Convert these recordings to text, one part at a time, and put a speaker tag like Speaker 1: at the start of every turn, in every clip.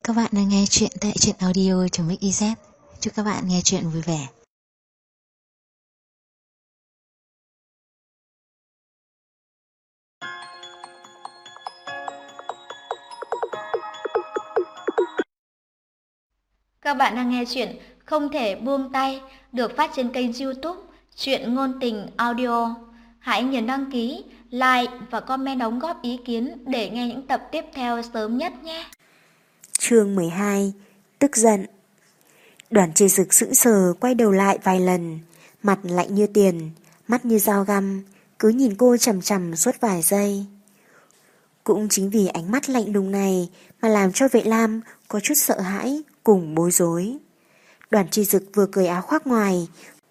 Speaker 1: Các bạn đang nghe chuyện tại truyện audio.mix.iz. Chúc các bạn nghe chuyện vui vẻ.
Speaker 2: Các bạn đang nghe chuyện Không thể buông tay được phát trên kênh YouTube Truyện ngôn tình audio. Hãy nhấn đăng ký, like và comment đóng góp ý kiến để nghe những tập tiếp theo sớm nhất nhé.
Speaker 3: Chương 12. Tức giận. Đoàn Chi Dực sững sờ quay đầu lại vài lần, mặt lạnh như tiền, mắt như dao găm, cứ nhìn cô chằm chằm suốt vài giây. Cũng chính vì ánh mắt lạnh lùng này mà làm cho Vệ Lam có chút sợ hãi cùng bối rối. Đoàn Chi Dực vừa cởi áo khoác ngoài,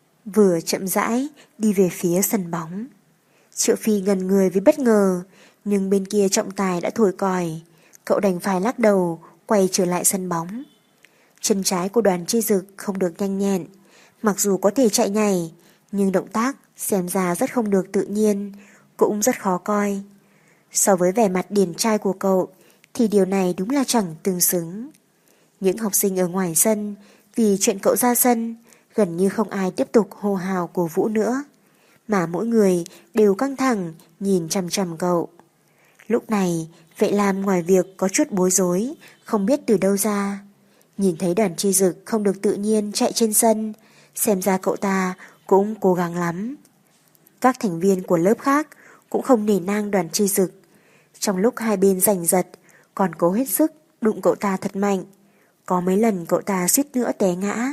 Speaker 3: vừa chậm rãi đi về phía sân bóng. Triệu Phi ngần người vì bất ngờ, nhưng bên kia trọng tài đã thổi còi, cậu đành phải lắc đầu quay trở lại sân bóng. Chân trái của Đoàn Chi Dực không được nhanh nhẹn, mặc dù có thể chạy nhảy, nhưng động tác xem ra rất không được tự nhiên, cũng rất khó coi. So với vẻ mặt điển trai của cậu thì điều này đúng là chẳng tương xứng. Những học sinh ở ngoài sân vì chuyện cậu ra sân gần như không ai tiếp tục hô hào cổ vũ nữa, mà mỗi người đều căng thẳng nhìn chằm chằm cậu. Lúc này Vệ Lam ngoài việc có chút bối rối, không biết từ đâu ra, nhìn thấy Đoàn Chi Dực không được tự nhiên chạy trên sân, xem ra cậu ta cũng cố gắng lắm. Các thành viên của lớp khác cũng không nể nang Đoàn Chi Dực, trong lúc hai bên giành giật còn cố hết sức đụng cậu ta thật mạnh, có mấy lần cậu ta suýt nữa té ngã.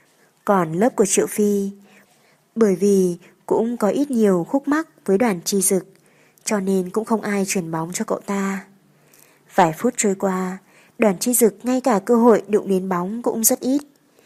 Speaker 3: Còn lớp của Triệu Phi, bởi vì cũng có ít nhiều khúc mắc với Đoàn Chi Dực, cho nên cũng không ai chuyển bóng cho cậu ta. Vài phút trôi qua, Đoàn Chi Dực ngay cả cơ hội đụng đến bóng cũng rất ít,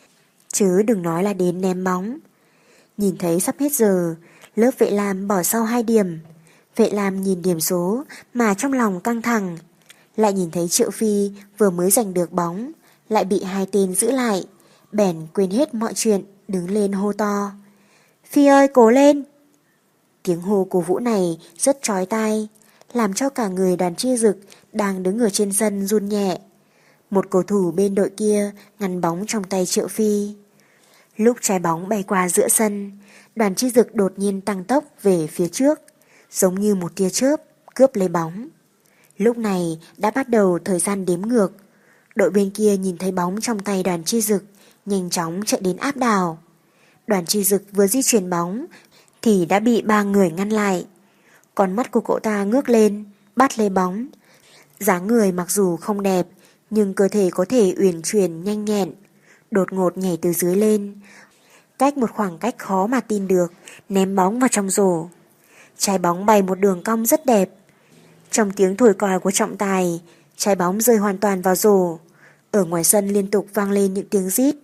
Speaker 3: chứ đừng nói là đến ném bóng. Nhìn thấy sắp hết giờ, lớp Vệ Lam bỏ sau 2 điểm. Vệ Lam nhìn điểm số mà trong lòng căng thẳng, lại nhìn thấy Triệu Phi vừa mới giành được bóng lại bị 2 tên giữ lại, bèn quên hết mọi chuyện, đứng lên hô to: "Phi ơi, cố lên!" Tiếng hô cổ vũ này rất chói tai, làm cho cả người Đoàn Chi Dực đang đứng ở trên sân run nhẹ. Một cầu thủ bên đội kia ngăn bóng trong tay Triệu Phi. Lúc trái bóng bay qua giữa sân, Đoàn Chi Dực đột nhiên tăng tốc về phía trước, giống như một tia chớp cướp lấy bóng. Lúc này đã bắt đầu thời gian đếm ngược. Đội bên kia nhìn thấy bóng trong tay Đoàn Chi Dực, nhanh chóng chạy đến áp đảo. Đoàn Chi Dực vừa di chuyển bóng thì đã bị 3 người ngăn lại. Con mắt của cậu ta ngước lên, bắt lấy bóng. Dáng người mặc dù không đẹp, nhưng cơ thể có thể uyển chuyển nhanh nhẹn, đột ngột nhảy từ dưới lên, cách một khoảng cách khó mà tin được, ném bóng vào trong rổ. Trái bóng bay một đường cong rất đẹp. Trong tiếng thổi còi của trọng tài, trái bóng rơi hoàn toàn vào rổ. Ở ngoài sân liên tục vang lên những tiếng rít.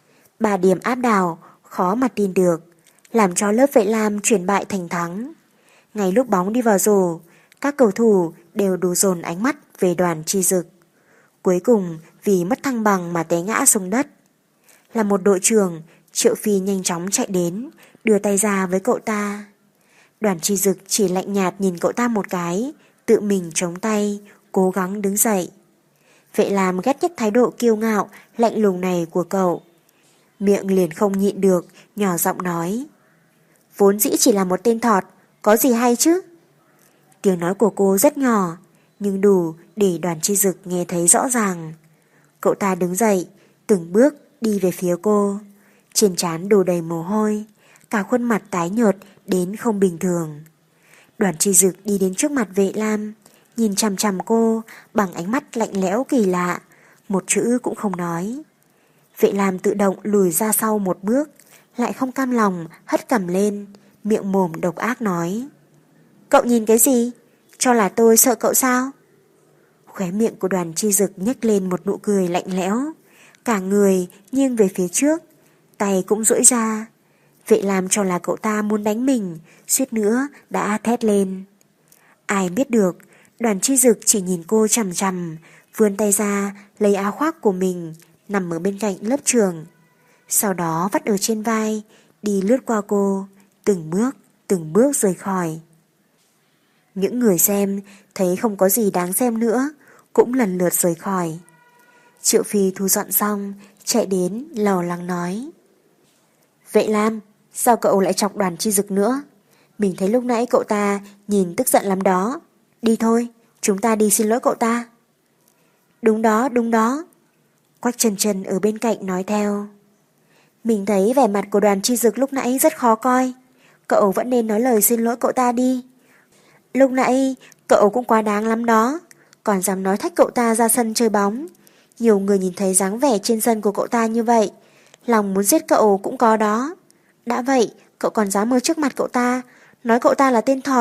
Speaker 3: 3 điểm áp đảo, khó mà tin được, làm cho lớp Vệ Lam chuyển bại thành thắng. Ngay lúc bóng đi vào rổ, các cầu thủ đều đổ dồn ánh mắt về Đoàn Chi Dực. Cuối cùng vì mất thăng bằng mà té ngã xuống đất. Là một đội trưởng, Triệu Phi nhanh chóng chạy đến, đưa tay ra với cậu ta. Đoàn Chi Dực chỉ lạnh nhạt nhìn cậu ta một cái, tự mình chống tay, cố gắng đứng dậy. Vệ Lam ghét nhất thái độ kiêu ngạo, lạnh lùng này của cậu. Miệng liền không nhịn được, nhỏ giọng nói: "Vốn dĩ chỉ là một tên thọt, có gì hay chứ?" Tiếng nói của cô rất nhỏ, nhưng đủ để Đoàn Chi Dực nghe thấy rõ ràng. Cậu ta đứng dậy, từng bước đi về phía cô, trên trán đổ đầy mồ hôi, cả khuôn mặt tái nhợt đến không bình thường. Đoàn Chi Dực đi đến trước mặt Vệ Lam, nhìn chằm chằm cô bằng ánh mắt lạnh lẽo kỳ lạ, một chữ cũng không nói. Vệ Lam tự động lùi ra sau một bước, lại không cam lòng hất cằm lên, miệng mồm độc ác nói: "Cậu nhìn cái gì? Cho là tôi sợ cậu sao?" Khóe miệng của Đoàn Chi Dực nhếch lên một nụ cười lạnh lẽo, cả người nghiêng về phía trước, tay cũng duỗi ra. Vệ Lam cho là cậu ta muốn đánh mình, suýt nữa đã thét lên. Ai biết được, Đoàn Chi Dực chỉ nhìn cô chằm chằm, vươn tay ra lấy áo khoác của mình nằm ở bên cạnh lớp trưởng, sau đó vắt ở trên vai, đi lướt qua cô, từng bước rời khỏi. Những người xem thấy không có gì đáng xem nữa, cũng lần lượt rời khỏi. Triệu Phi thu dọn xong, chạy đến lầu lắng nói. Vệ Lam, sao cậu lại chọc Đoàn Chi Dực nữa? Mình thấy lúc nãy cậu ta nhìn tức giận lắm đó. Đi thôi, chúng ta đi xin lỗi cậu ta. Đúng đó, đúng đó. Quách Trần Trần ở bên cạnh nói theo. Mình thấy vẻ mặt của Đoàn Chi Dực lúc nãy rất khó coi. Cậu vẫn nên nói lời xin lỗi cậu ta đi. Lúc nãy cậu cũng quá đáng lắm đó. Còn dám nói thách cậu ta ra sân chơi bóng. Nhiều người nhìn thấy dáng vẻ trên sân của cậu ta như vậy, lòng muốn giết cậu cũng có đó. Đã vậy, cậu còn dám ở trước mặt cậu ta, nói cậu ta là tên thọt.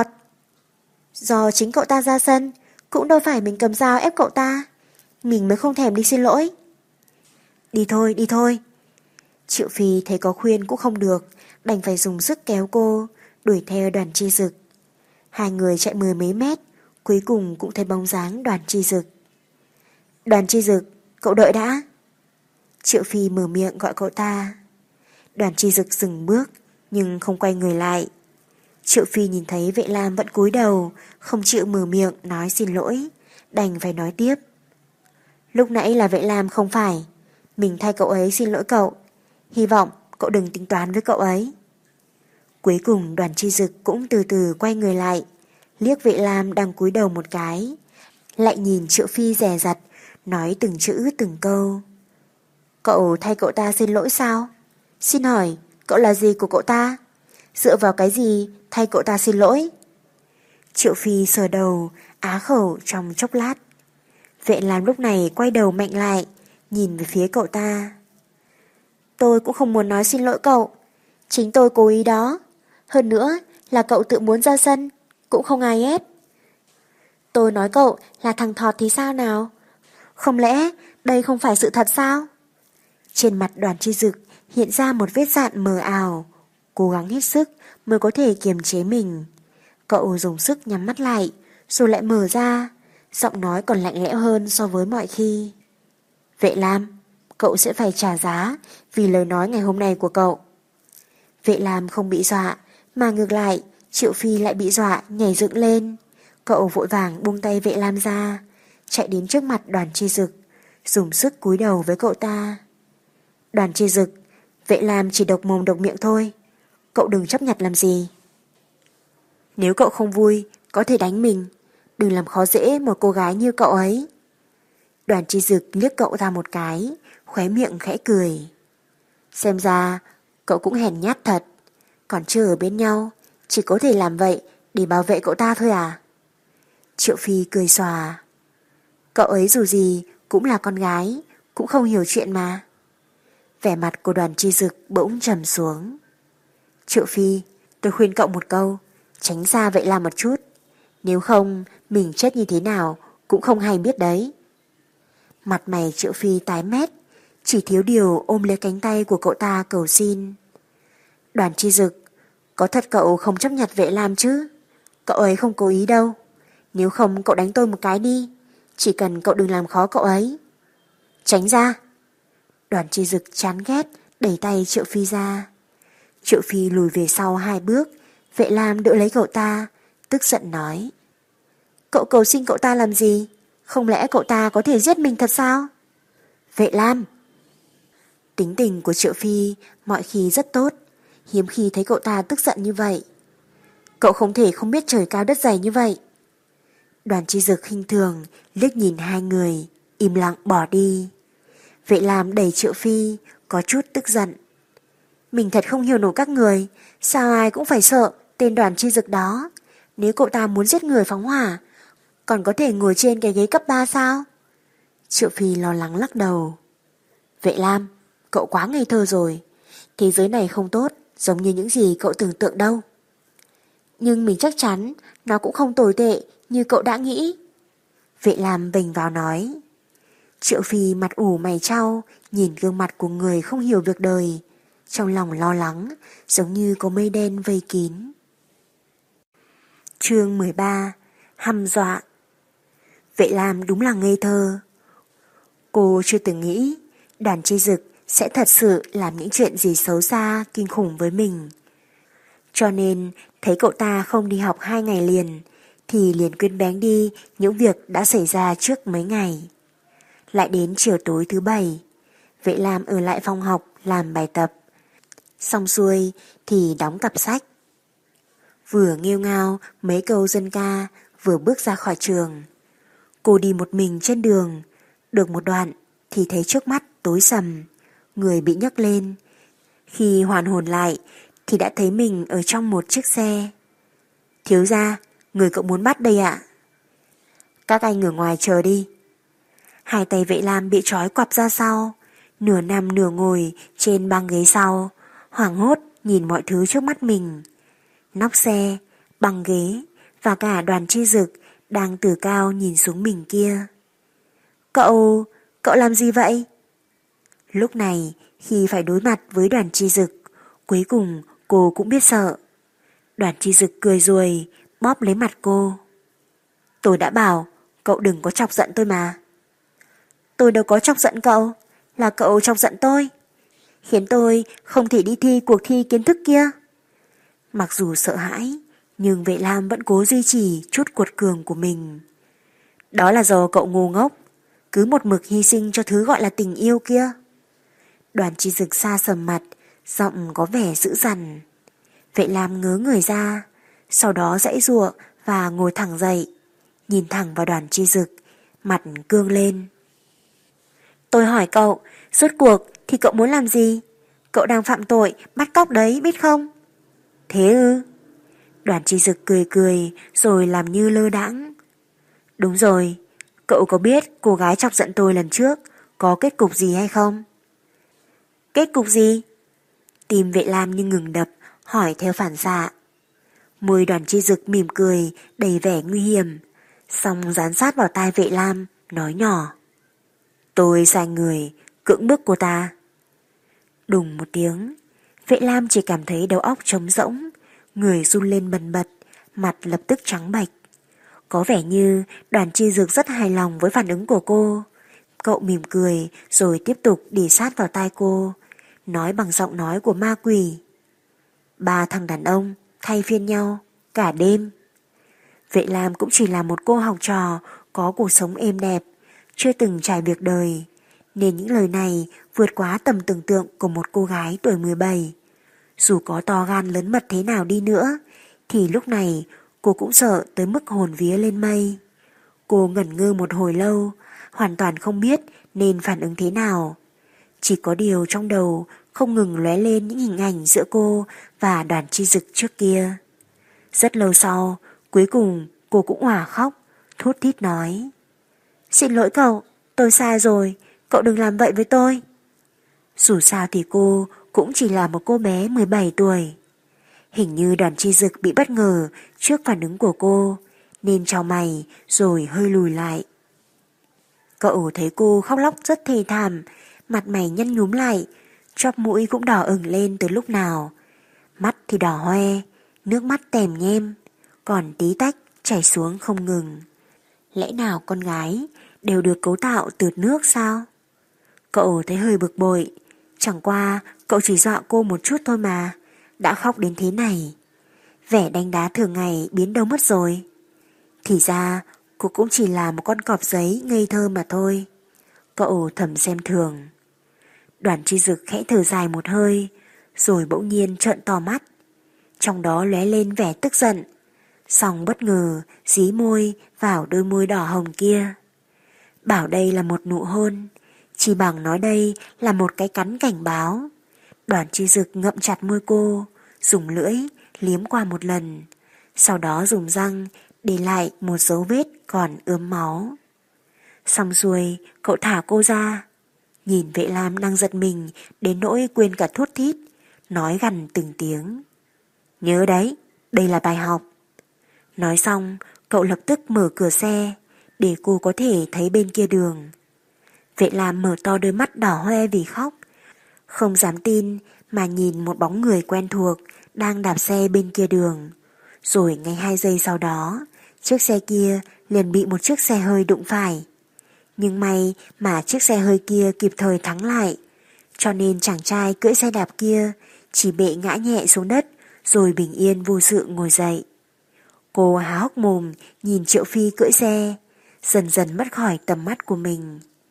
Speaker 3: Do chính cậu ta ra sân, cũng đâu phải mình cầm dao ép cậu ta. Mình mới không thèm đi xin lỗi. Đi thôi, đi thôi. Triệu Phi thấy có khuyên cũng không được, đành phải dùng sức kéo cô, đuổi theo Đoàn Chi Dực. Hai người chạy 10 mấy mét, cuối cùng cũng thấy bóng dáng Đoàn Chi Dực. Đoàn Chi Dực, cậu đợi đã. Triệu Phi mở miệng gọi cậu ta. Đoàn Chi Dực dừng bước, nhưng không quay người lại. Triệu Phi nhìn thấy Vệ Lam vẫn cúi đầu, không chịu mở miệng nói xin lỗi, đành phải nói tiếp. Lúc nãy là Vệ Lam không phải, mình thay cậu ấy xin lỗi cậu. Hy vọng cậu đừng tính toán với cậu ấy. Cuối cùng Đoàn Chi Dực cũng từ từ quay người lại, liếc Vệ Lam đang cúi đầu một cái, lại nhìn Triệu Phi dè dặt, nói từng chữ từng câu. Cậu thay cậu ta xin lỗi sao? Xin hỏi, cậu là gì của cậu ta? Dựa vào cái gì thay cậu ta xin lỗi? Triệu Phi sờ đầu, á khẩu trong chốc lát. Vệ Lam lúc này quay đầu mạnh lại, nhìn về phía cậu ta. Tôi cũng không muốn nói xin lỗi cậu. Chính tôi cố ý đó. Hơn nữa là cậu tự muốn ra sân, cũng không ai ép. Tôi nói cậu là thằng thọt thì sao nào? Không lẽ đây không phải sự thật sao? Trên mặt Đoàn Chi Dực hiện ra một vết dạn mờ ảo, cố gắng hết sức mới có thể kiềm chế mình. Cậu dùng sức nhắm mắt lại, rồi lại mở ra, giọng nói còn lạnh lẽo hơn so với mọi khi. Vệ Lam, cậu sẽ phải trả giá vì lời nói ngày hôm nay của cậu. Vệ Lam không bị dọa, mà ngược lại, Triệu Phi lại bị dọa nhảy dựng lên. Cậu vội vàng buông tay Vệ Lam ra, chạy đến trước mặt Đoàn Chi Dực, dùng sức cúi đầu với cậu ta. Đoàn Chi Dực, Vệ Lam chỉ độc mồm độc miệng thôi, cậu đừng chấp nhặt làm gì. Nếu cậu không vui, có thể đánh mình, đừng làm khó dễ một cô gái như cậu ấy. Đoàn Chi Dực liếc cậu ra một cái, khóe miệng khẽ cười. Xem ra cậu cũng hèn nhát thật, còn chưa ở bên nhau, chỉ có thể làm vậy để bảo vệ cậu ta thôi à? Triệu Phi cười xòa. Cậu ấy dù gì cũng là con gái, cũng không hiểu chuyện mà. Vẻ mặt của Đoàn Chi Dực bỗng trầm xuống. Triệu Phi, tôi khuyên cậu một câu, tránh xa Vệ Lam một chút. Nếu không, mình chết như thế nào cũng không hay biết đấy. Mặt mày Triệu Phi tái mét, chỉ thiếu điều ôm lấy cánh tay của cậu ta cầu xin. Đoàn Chi Dực, có thật cậu không chấp nhận Vệ Lam chứ? Cậu ấy không cố ý đâu. Nếu không cậu đánh tôi một cái đi, chỉ cần cậu đừng làm khó cậu ấy. Tránh ra. Đoàn Chi Dực chán ghét, đẩy tay Triệu Phi ra. Triệu Phi lùi về sau 2 bước, Vệ Lam đỡ lấy cậu ta, tức giận nói. Cậu cầu xin cậu ta làm gì? Không lẽ cậu ta có thể giết mình thật sao? Vệ Lam. Tính tình của Triệu Phi mọi khi rất tốt, hiếm khi thấy cậu ta tức giận như vậy. Cậu không thể không biết trời cao đất dày như vậy. Đoàn Chi Dực khinh thường liếc nhìn hai người, im lặng bỏ đi. Vệ Lam đẩy Triệu Phi, có chút tức giận. Mình thật không hiểu nổi các người, sao ai cũng phải sợ tên Đoàn Chi Dực đó. Nếu cậu ta muốn giết người phóng hỏa, còn có thể ngồi trên cái ghế cấp 3 sao? Triệu Phi lo lắng lắc đầu. Vệ Lam, cậu quá ngây thơ rồi. Thế giới này không tốt, giống như những gì cậu tưởng tượng đâu. Nhưng mình chắc chắn nó cũng không tồi tệ như cậu đã nghĩ. Vệ Lam vênh vào nói. Triệu Phi mặt ủ mày chau, nhìn gương mặt của người không hiểu việc đời, trong lòng lo lắng, giống như có mây đen vây kín. Chương 13. Hăm dọa. Vệ Lam đúng là ngây thơ. Cô chưa từng nghĩ Đoàn Chi Dực sẽ thật sự làm những chuyện gì xấu xa, kinh khủng với mình. Cho nên thấy cậu ta không đi học 2 ngày liền, thì liền quên bén đi những việc đã xảy ra trước mấy ngày. Lại đến chiều tối thứ bảy, Vệ Lam ở lại phòng học làm bài tập. Xong xuôi thì đóng cặp sách. Vừa nghêu ngao mấy câu dân ca, vừa bước ra khỏi trường. Cô đi một mình trên đường, được một đoạn thì thấy trước mắt tối sầm, người bị nhấc lên. Khi hoàn hồn lại thì đã thấy mình ở trong một chiếc xe. Thiếu gia, người cậu muốn bắt đây ạ? Các anh ở ngoài chờ đi. Hai tay Vệ Lam bị trói quặp ra sau, nửa nằm nửa ngồi trên băng ghế sau, hoảng hốt nhìn mọi thứ trước mắt mình. Nóc xe, băng ghế và cả Đoàn Chi Dực đang từ cao nhìn xuống mình kia. Cậu làm gì vậy? Lúc này, khi phải đối mặt với Đoàn Chi Dực, cuối cùng cô cũng biết sợ. Đoàn Chi Dực cười ruồi, bóp lấy mặt cô. Tôi đã bảo, cậu đừng có chọc giận tôi mà. Tôi đâu có chọc giận cậu, là cậu chọc giận tôi, khiến tôi không thể đi thi cuộc thi kiến thức kia. Mặc dù sợ hãi, nhưng Vệ Lam vẫn cố duy trì chút cuột cường của mình. Đó là do cậu ngu ngốc, cứ một mực hy sinh cho thứ gọi là tình yêu kia. Đoàn Chi Dực xa sầm mặt, giọng có vẻ dữ dằn. Vệ Lam ngớ người ra, sau đó giãy giụa và ngồi thẳng dậy, nhìn thẳng vào Đoàn Chi Dực, mặt cương lên. Tôi hỏi cậu, rốt cuộc thì cậu muốn làm gì? Cậu đang phạm tội bắt cóc đấy, biết không? Thế ư? Đoàn Chi Dực cười cười rồi làm như lơ đãng. Đúng rồi, cậu có biết cô gái chọc giận tôi lần trước có kết cục gì hay không? Kết cục gì? Tim Vệ Lam như ngừng đập, hỏi theo phản xạ. Môi Đoàn Chi Dực mỉm cười đầy vẻ nguy hiểm, xong dán sát vào tai Vệ Lam, nói nhỏ. Tôi sai người, cưỡng bức cô ta. Đùng một tiếng, Vệ Lam chỉ cảm thấy đầu óc trống rỗng, người run lên bần bật, mặt lập tức trắng bệch. Có vẻ như Đoàn Chi Dực rất hài lòng với phản ứng của cô. Cậu mỉm cười rồi tiếp tục đi sát vào tai cô, nói bằng giọng nói của ma quỷ. 3 thằng đàn ông thay phiên nhau cả đêm. Vệ Lam cũng chỉ là một cô học trò có cuộc sống êm đẹp, chưa từng trải việc đời, nên những lời này vượt quá tầm tưởng tượng của một cô gái tuổi 17. Dù có to gan lớn mật thế nào đi nữa, thì lúc này cô cũng sợ tới mức hồn vía lên mây. Cô ngẩn ngơ một hồi lâu, hoàn toàn không biết nên phản ứng thế nào. Chỉ có điều trong đầu không ngừng lóe lên những hình ảnh giữa cô và Đoàn Chi Dực trước kia. Rất lâu sau, cuối cùng cô cũng òa khóc, thút thít nói. Xin lỗi cậu, tôi sai rồi, cậu đừng làm vậy với tôi. Dù sao thì cô cũng chỉ là một cô bé 17 tuổi. Hình như Đoàn Chi Dực bị bất ngờ trước phản ứng của cô, nên chau mày rồi hơi lùi lại. Cậu thấy cô khóc lóc rất thê thảm, mặt mày nhăn nhúm lại, chóp mũi cũng đỏ ửng lên từ lúc nào. Mắt thì đỏ hoe, nước mắt tèm nhem, còn tí tách chảy xuống không ngừng. Lẽ nào con gái đều được cấu tạo từ nước sao? Cậu thấy hơi bực bội, chẳng qua cậu chỉ dọa cô một chút thôi mà, đã khóc đến thế này. Vẻ đánh đá thường ngày biến đâu mất rồi. Thì ra cô cũng chỉ là một con cọp giấy ngây thơ mà thôi. Cậu thầm xem thường. Đoàn Chi Dực khẽ thở dài một hơi, rồi bỗng nhiên trợn to mắt. Trong đó lóe lên vẻ tức giận, xong bất ngờ dí môi vào đôi môi đỏ hồng kia. Bảo đây là một nụ hôn, chỉ bằng nói đây là một cái cắn cảnh báo. Đoàn Chi Dực ngậm chặt môi cô, dùng lưỡi liếm qua một lần, sau đó dùng răng để lại một dấu vết còn ướm máu. Xong xuôi, cậu thả cô ra. Nhìn Vệ Lam đang giật mình đến nỗi quên cả thút thít, nói gằn từng tiếng. Nhớ đấy, đây là bài học. Nói xong, cậu lập tức mở cửa xe để cô có thể thấy bên kia đường. Vệ Lam mở to đôi mắt đỏ hoe vì khóc, không dám tin mà nhìn một bóng người quen thuộc đang đạp xe bên kia đường. Rồi ngay 2 giây sau đó, chiếc xe kia liền bị một chiếc xe hơi đụng phải. Nhưng may mà chiếc xe hơi kia kịp thời thắng lại, cho nên chàng trai cưỡi xe đạp kia chỉ bị ngã nhẹ xuống đất rồi bình yên vô sự ngồi dậy. Cô há hốc mồm nhìn Triệu Phi cưỡi xe, dần dần mất khỏi tầm mắt của mình.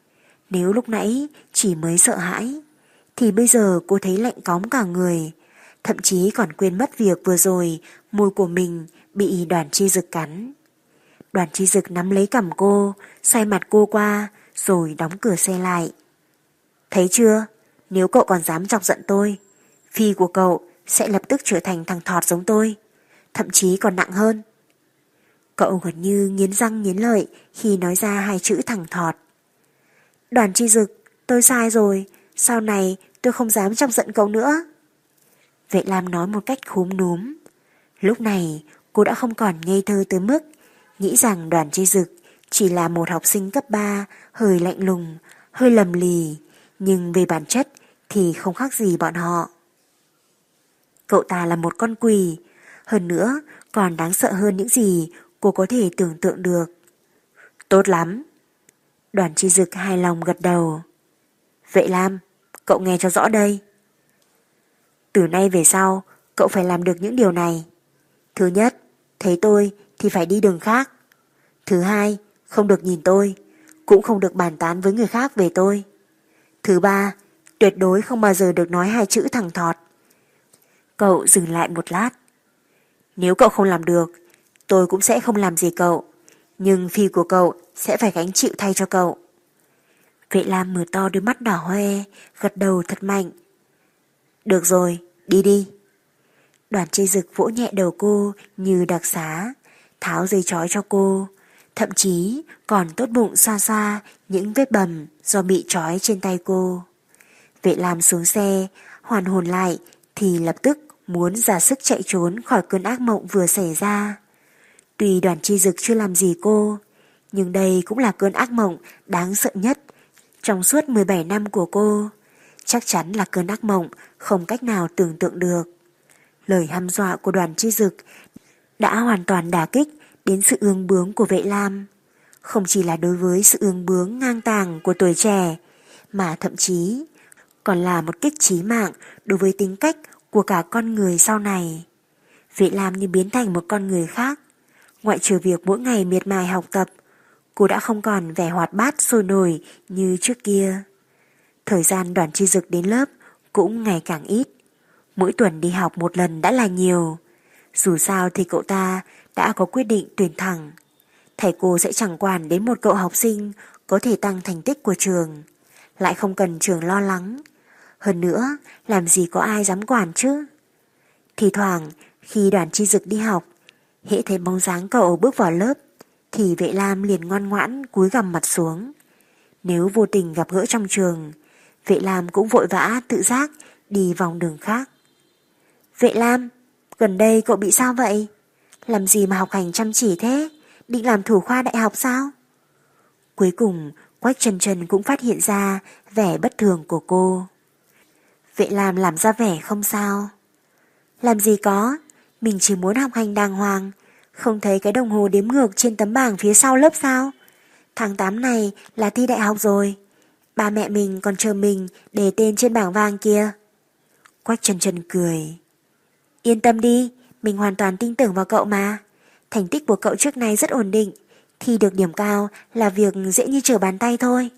Speaker 3: Nếu lúc nãy chỉ mới sợ hãi, thì bây giờ cô thấy lạnh cóng cả người, thậm chí còn quên mất việc vừa rồi môi của mình bị Đoàn Chi Dực cắn. Đoàn Chi Dực nắm lấy cằm cô, xoay mặt cô qua, rồi đóng cửa xe lại. Thấy chưa, nếu cậu còn dám chọc giận tôi, phi của cậu sẽ lập tức trở thành thằng thọt giống tôi, thậm chí còn nặng hơn. Cậu gần như nghiến răng nghiến lợi khi nói ra hai chữ thằng thọt. Đoàn Chi Dực, tôi sai rồi, sau này tôi không dám chọc giận cậu nữa. Vệ Lam nói một cách khúm núm. Lúc này cô đã không còn ngây thơ tới mức nghĩ rằng Đoàn Chi Dực chỉ là một học sinh cấp 3, hơi lạnh lùng, hơi lầm lì, nhưng về bản chất thì không khác gì bọn họ. Cậu ta là một con quỷ, hơn nữa còn đáng sợ hơn những gì cô có thể tưởng tượng được. Tốt lắm. Đoàn Chi Dực hài lòng gật đầu. Vệ Lam, cậu nghe cho rõ đây. Từ nay về sau, cậu phải làm được những điều này. Thứ nhất, thấy tôi thì phải đi đường khác. Thứ hai, không được nhìn tôi, cũng không được bàn tán với người khác về tôi. Thứ ba, tuyệt đối không bao giờ được nói hai chữ thằng thọt. Cậu dừng lại một lát. Nếu cậu không làm được, tôi cũng sẽ không làm gì cậu, nhưng phi của cậu sẽ phải gánh chịu thay cho cậu. Vệ Lam mở to đôi mắt đỏ hoe, gật đầu thật mạnh. Được rồi, đi đi. Đoàn Chi Dực vỗ nhẹ đầu cô như đặc xá, tháo dây trói cho cô, thậm chí còn tốt bụng xoa xoa những vết bầm do bị trói trên tay cô. Vệ Lam xuống xe, hoàn hồn lại thì lập tức muốn ra sức chạy trốn khỏi cơn ác mộng vừa xảy ra. Tuy Đoàn Chi Dực chưa làm gì cô, nhưng đây cũng là cơn ác mộng đáng sợ nhất trong suốt 17 năm của cô. Chắc chắn là cơn ác mộng không cách nào tưởng tượng được. Lời hăm dọa của Đoàn Chi Dực đã hoàn toàn đả kích đến sự ương bướng của Vệ Lam. Không chỉ là đối với sự ương bướng ngang tàng của tuổi trẻ, mà thậm chí còn là một kích chí mạng đối với tính cách của cả con người sau này. Vệ Lam như biến thành một con người khác. Ngoại trừ việc mỗi ngày miệt mài học tập, cô đã không còn vẻ hoạt bát sôi nổi như trước kia. Thời gian Đoàn Chi Dực đến lớp cũng ngày càng ít. Mỗi tuần đi học một lần đã là nhiều. Dù sao thì cậu ta đã có quyết định tuyển thẳng. Thầy cô sẽ chẳng quản đến một cậu học sinh có thể tăng thành tích của trường, lại không cần trường lo lắng. Hơn nữa, làm gì có ai dám quản chứ. Thì thoảng khi Đoàn Chi Dực đi học, hễ thấy bóng dáng cậu bước vào lớp thì Vệ Lam liền ngoan ngoãn cúi gằm mặt xuống. Nếu vô tình gặp gỡ trong trường, Vệ Lam cũng vội vã tự giác đi vòng đường khác. Vệ Lam, gần đây cậu bị sao vậy? Làm gì mà học hành chăm chỉ thế? Định làm thủ khoa đại học sao? Cuối cùng Quách Chân Chân cũng phát hiện ra vẻ bất thường của cô. Vệ Lam làm ra vẻ không sao. Làm gì có, mình chỉ muốn học hành đàng hoàng. Không thấy cái đồng hồ đếm ngược trên tấm bảng phía sau lớp sao? Tháng 8 này là thi đại học rồi. Ba mẹ mình còn chờ mình để tên trên bảng vàng kia. Quách Chân Chân cười. Yên tâm đi, mình hoàn toàn tin tưởng vào cậu mà. Thành tích của cậu trước nay rất ổn định, thi được điểm cao là việc dễ như trở bàn tay thôi.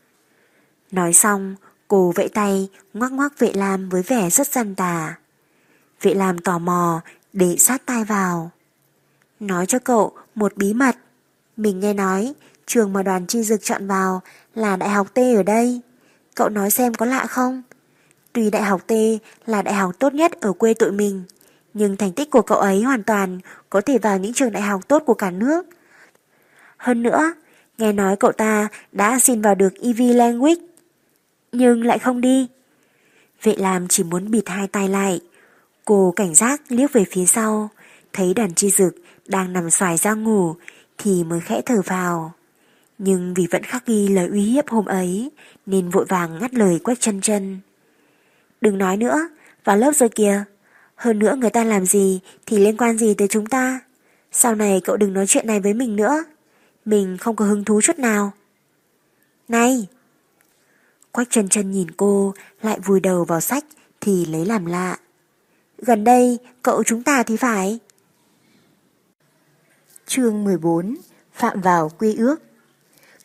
Speaker 3: Nói xong, cô vẫy tay ngoắc ngoắc Vệ Lam với vẻ rất gian tà. Vệ Lam tò mò để sát tai vào. Nói cho cậu một bí mật. Mình nghe nói trường mà Đoàn Chi Dực chọn vào là Đại học T ở đây. Cậu nói xem có lạ không? Tuy Đại học T là đại học tốt nhất ở quê tụi mình, nhưng thành tích của cậu ấy hoàn toàn có thể vào những trường đại học tốt của cả nước. Hơn nữa, nghe nói cậu ta đã xin vào được EV Language, nhưng lại không đi. Vệ Lam chỉ muốn bịt hai tay lại. Cô cảnh giác liếc về phía sau, thấy Đoàn Chi Dực đang nằm xoài ra ngủ thì mới khẽ thở vào. Nhưng vì vẫn khắc ghi lời uy hiếp hôm ấy nên vội vàng ngắt lời Quách Chân Chân. Đừng nói nữa, vào lớp rồi kìa. Hơn nữa người ta làm gì thì liên quan gì tới chúng ta. Sau này cậu đừng nói chuyện này với mình nữa. Mình không có hứng thú chút nào. Này! Quách Chân Chân nhìn cô lại vùi đầu vào sách thì lấy làm lạ. Gần đây cậu chúng ta thì phải. Chương 14. Phạm vào quy ước.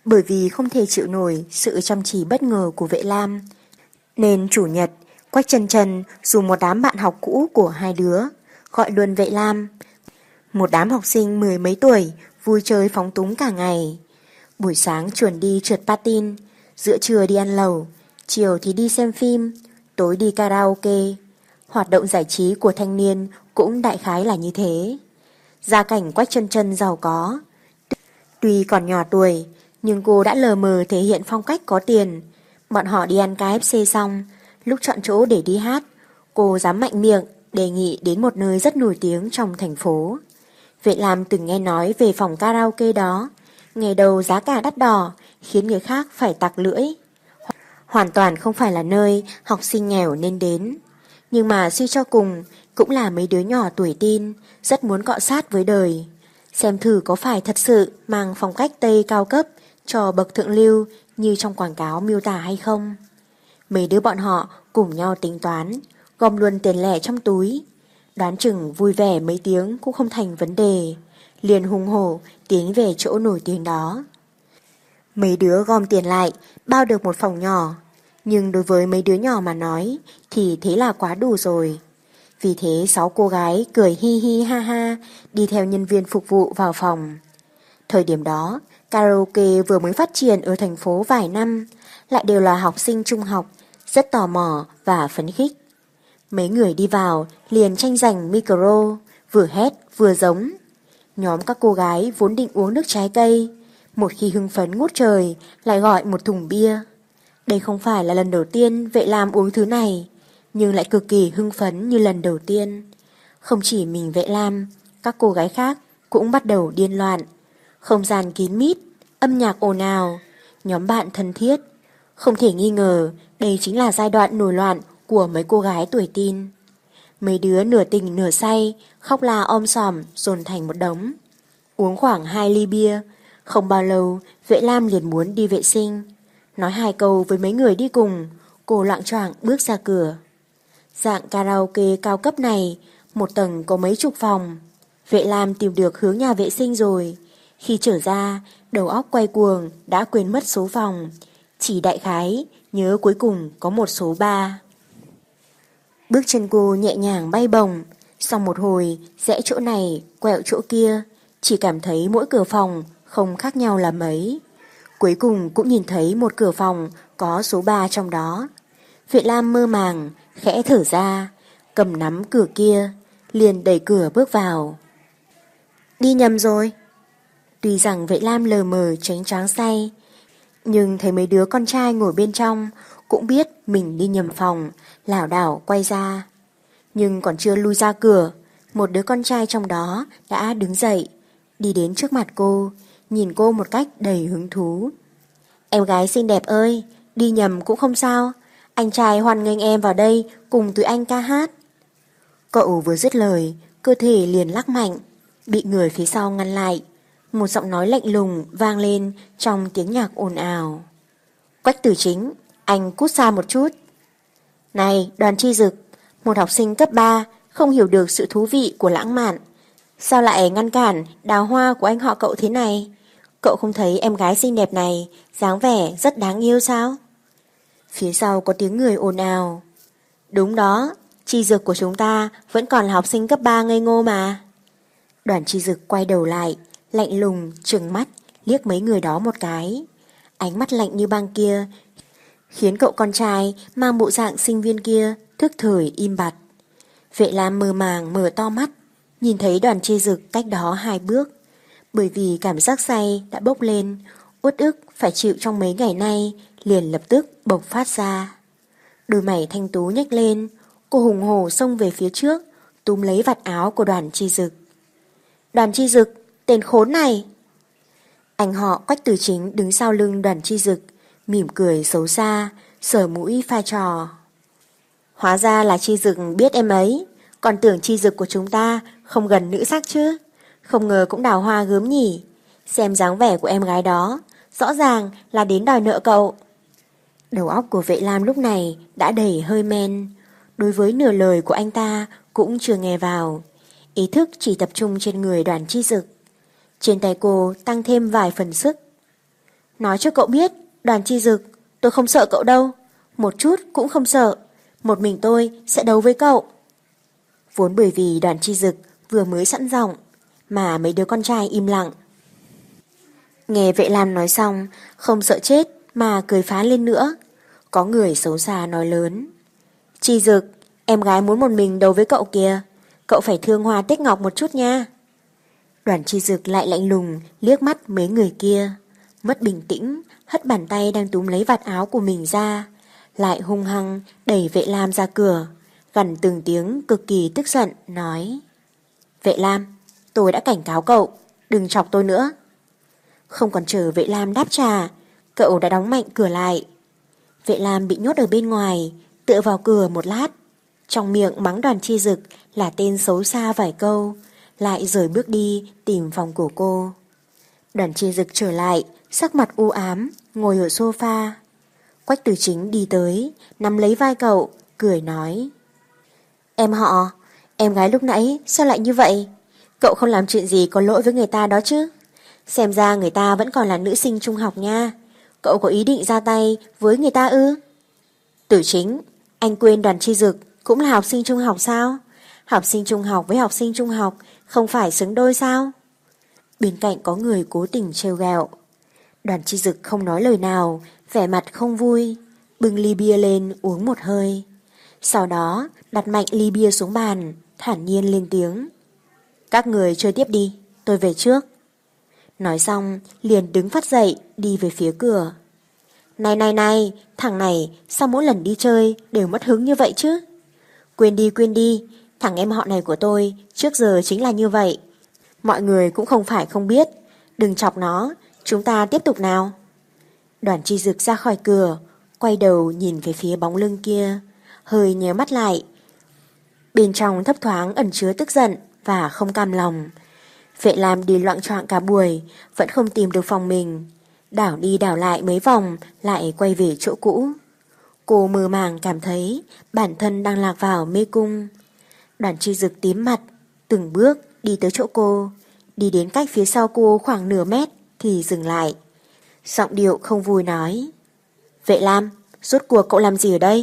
Speaker 3: Bởi vì không thể chịu nổi sự chăm chỉ bất ngờ của Vệ Lam, nên chủ nhật Quách Chân Chân dùng một đám bạn học cũ của hai đứa gọi luôn Vệ Lam. Một đám học sinh mười mấy tuổi vui chơi phóng túng cả ngày. Buổi sáng chuồn đi trượt patin, giữa trưa đi ăn lẩu, chiều thì đi xem phim, tối đi karaoke. Hoạt động giải trí của thanh niên cũng đại khái là như thế. Gia cảnh Quách Chân Chân giàu có. Tuy còn nhỏ tuổi, nhưng cô đã lờ mờ thể hiện phong cách có tiền. Bọn họ đi ăn KFC xong, lúc chọn chỗ để đi hát, cô dám mạnh miệng đề nghị đến một nơi rất nổi tiếng trong thành phố. Vệ Lam từng nghe nói về phòng karaoke đó, ngày đầu giá cả đắt đỏ, khiến người khác phải tặc lưỡi. Hoàn toàn không phải là nơi học sinh nghèo nên đến. Nhưng mà suy cho cùng, cũng là mấy đứa nhỏ tuổi teen, rất muốn cọ sát với đời. Xem thử có phải thật sự mang phong cách Tây cao cấp cho bậc thượng lưu như trong quảng cáo miêu tả hay không. Mấy đứa bọn họ cùng nhau tính toán, gom luôn tiền lẻ trong túi. Đoán chừng vui vẻ mấy tiếng cũng không thành vấn đề, liền hùng hổ tiến về chỗ nổi tiếng đó. Mấy đứa gom tiền lại, bao được một phòng nhỏ. Nhưng đối với mấy đứa nhỏ mà nói thì thế là quá đủ rồi. Vì thế 6 cô gái cười hi hi ha ha đi theo nhân viên phục vụ vào phòng. Thời điểm đó, karaoke vừa mới phát triển ở thành phố vài năm, lại đều là học sinh trung học, rất tò mò và phấn khích. Mấy người đi vào liền tranh giành micro, vừa hét vừa giống. Nhóm các cô gái vốn định uống nước trái cây, một khi hưng phấn ngút trời lại gọi một thùng bia. Đây không phải là lần đầu tiên Vệ Lam uống thứ này, nhưng lại cực kỳ hưng phấn như lần đầu tiên. Không chỉ mình Vệ Lam, các cô gái khác cũng bắt đầu điên loạn. Không gian kín mít, âm nhạc ồn ào, nhóm bạn thân thiết. Không thể nghi ngờ đây chính là giai đoạn nổi loạn của mấy cô gái tuổi teen. Mấy đứa nửa tình nửa say, khóc la om sòm dồn thành một đống. Uống khoảng 2 ly bia, không bao lâu Vệ Lam liền muốn đi vệ sinh. Nói 2 câu với mấy người đi cùng, cô loạng choạng bước ra cửa. Dạng karaoke cao cấp này, một tầng có mấy chục phòng. Vệ Lam tìm được hướng nhà vệ sinh rồi. Khi trở ra, đầu óc quay cuồng đã quên mất số phòng. Chỉ đại khái, nhớ cuối cùng có một số 3. Bước chân cô nhẹ nhàng bay bổng, sau một hồi rẽ chỗ này, quẹo chỗ kia, chỉ cảm thấy mỗi cửa phòng không khác nhau là mấy. Cuối cùng cũng nhìn thấy một cửa phòng có số 3 trong đó. Vệ Lam mơ màng, khẽ thở ra, cầm nắm cửa kia, liền đẩy cửa bước vào. Đi nhầm rồi. Tuy rằng Vệ Lam lờ mờ tránh choáng say, nhưng thấy mấy đứa con trai ngồi bên trong cũng biết mình đi nhầm phòng, lảo đảo quay ra. Nhưng còn chưa lui ra cửa, một đứa con trai trong đó đã đứng dậy, đi đến trước mặt cô, nhìn cô một cách đầy hứng thú. Em gái xinh đẹp ơi, đi nhầm cũng không sao, anh trai hoan nghênh em vào đây cùng tụi anh ca hát. Cậu vừa dứt lời, cơ thể liền lắc mạnh, bị người phía sau ngăn lại. Một giọng nói lạnh lùng vang lên trong tiếng nhạc ồn ào. Quách Tử Chính, anh cút xa một chút. Này, Đoàn Chi Dực, một học sinh cấp 3 không hiểu được sự thú vị của lãng mạn. Sao lại ngăn cản đào hoa của anh họ cậu thế này? Cậu không thấy em gái xinh đẹp này dáng vẻ rất đáng yêu sao? Phía sau có tiếng người ồn ào. Đúng đó, Chi Dực của chúng ta vẫn còn là học sinh cấp 3 ngây ngô mà. Đoàn Chi Dực quay đầu lại, lạnh lùng trừng mắt liếc mấy người đó một cái. Ánh mắt lạnh như băng kia khiến cậu con trai mang bộ dạng sinh viên kia thức thời im bặt. Vệ Lam mơ màng mở to mắt, nhìn thấy Đoàn Chi Dực cách đó 2 bước. Bởi vì cảm giác say đã bốc lên, uất ức phải chịu trong mấy ngày nay liền lập tức bộc phát ra. Đôi mày thanh tú nhếch lên, cô hùng hổ xông về phía trước, túm lấy vạt áo của Đoàn Chi Dực. Đoàn Chi Dực, tên khốn này! Anh họ Quách Tử Chính đứng sau lưng Đoàn Chi Dực, mỉm cười xấu xa, sờ mũi pha trò. Hóa ra là Chi Dực biết em ấy, còn tưởng Chi Dực của chúng ta không gần nữ sắc chứ. Không ngờ cũng đào hoa gớm nhỉ. Xem dáng vẻ của em gái đó, rõ ràng là đến đòi nợ cậu. Đầu óc của Vệ Lam lúc này đã đầy hơi men. Đối với nửa lời của anh ta cũng chưa nghe vào. Ý thức chỉ tập trung trên người Đoàn Chi Dực. Trên tay cô tăng thêm vài phần sức. Nói cho cậu biết, Đoàn Chi Dực, tôi không sợ cậu đâu. Một chút cũng không sợ. Một mình tôi sẽ đấu với cậu. Vốn bởi vì Đoàn Chi Dực vừa mới sẵn giọng, mà mấy đứa con trai im lặng. Nghe Vệ Lam nói xong, không sợ chết mà cười phá lên nữa. Có người xấu xa nói lớn: Chi Dực, em gái muốn một mình đấu với cậu kìa. Cậu phải thương hoa tiếc ngọc một chút nha. Đoàn Chi Dực lại lạnh lùng liếc mắt mấy người kia, mất bình tĩnh, hất bàn tay đang túm lấy vạt áo của mình ra, lại hung hăng đẩy Vệ Lam ra cửa, gằn từng tiếng cực kỳ tức giận, nói: Vệ Lam, tôi đã cảnh cáo cậu, đừng chọc tôi nữa. Không còn chờ Vệ Lam đáp trả, cậu đã đóng mạnh cửa lại. Vệ Lam bị nhốt ở bên ngoài, tựa vào cửa một lát, trong miệng mắng Đoàn Chi Dực là tên xấu xa vài câu, lại rời bước đi tìm phòng của cô. Đoàn Chi Dực trở lại, sắc mặt u ám, ngồi ở sofa. Quách Tử Chính đi tới, nắm lấy vai cậu, cười nói: Em họ, em gái lúc nãy sao lại như vậy? Cậu không làm chuyện gì có lỗi với người ta đó chứ? Xem ra người ta vẫn còn là nữ sinh trung học nha. Cậu có ý định ra tay với người ta ư? Tử Chính, anh quên Đoàn Chi Dực cũng là học sinh trung học sao? Học sinh trung học với học sinh trung học không phải xứng đôi sao? Bên cạnh có người cố tình trêu ghẹo. Đoàn Chi Dực không nói lời nào, vẻ mặt không vui, bưng ly bia lên uống một hơi. Sau đó đặt mạnh ly bia xuống bàn, thản nhiên lên tiếng: Các người chơi tiếp đi, tôi về trước. Nói xong liền đứng phát dậy đi về phía cửa. Này, thằng này sao mỗi lần đi chơi đều mất hứng như vậy chứ? Quên đi, thằng em họ này của tôi trước giờ chính là như vậy. Mọi người cũng không phải không biết, đừng chọc nó, chúng ta tiếp tục nào. Đoàn Chi Dực ra khỏi cửa, quay đầu nhìn về phía bóng lưng kia, hơi nhíu mắt lại. Bên trong thấp thoáng ẩn chứa tức giận và không cam lòng. Vệ Lam đi loạng choạng cả buổi, vẫn không tìm được phòng mình. Đảo đi đảo lại mấy vòng, lại quay về chỗ cũ. Cô mơ màng cảm thấy bản thân đang lạc vào mê cung. Đoàn Chi Dực tím mặt, từng bước đi tới chỗ cô, đi đến cách phía sau cô khoảng nửa mét thì dừng lại. Giọng điệu không vui nói: Vệ Lam, rốt cuộc cậu làm gì ở đây?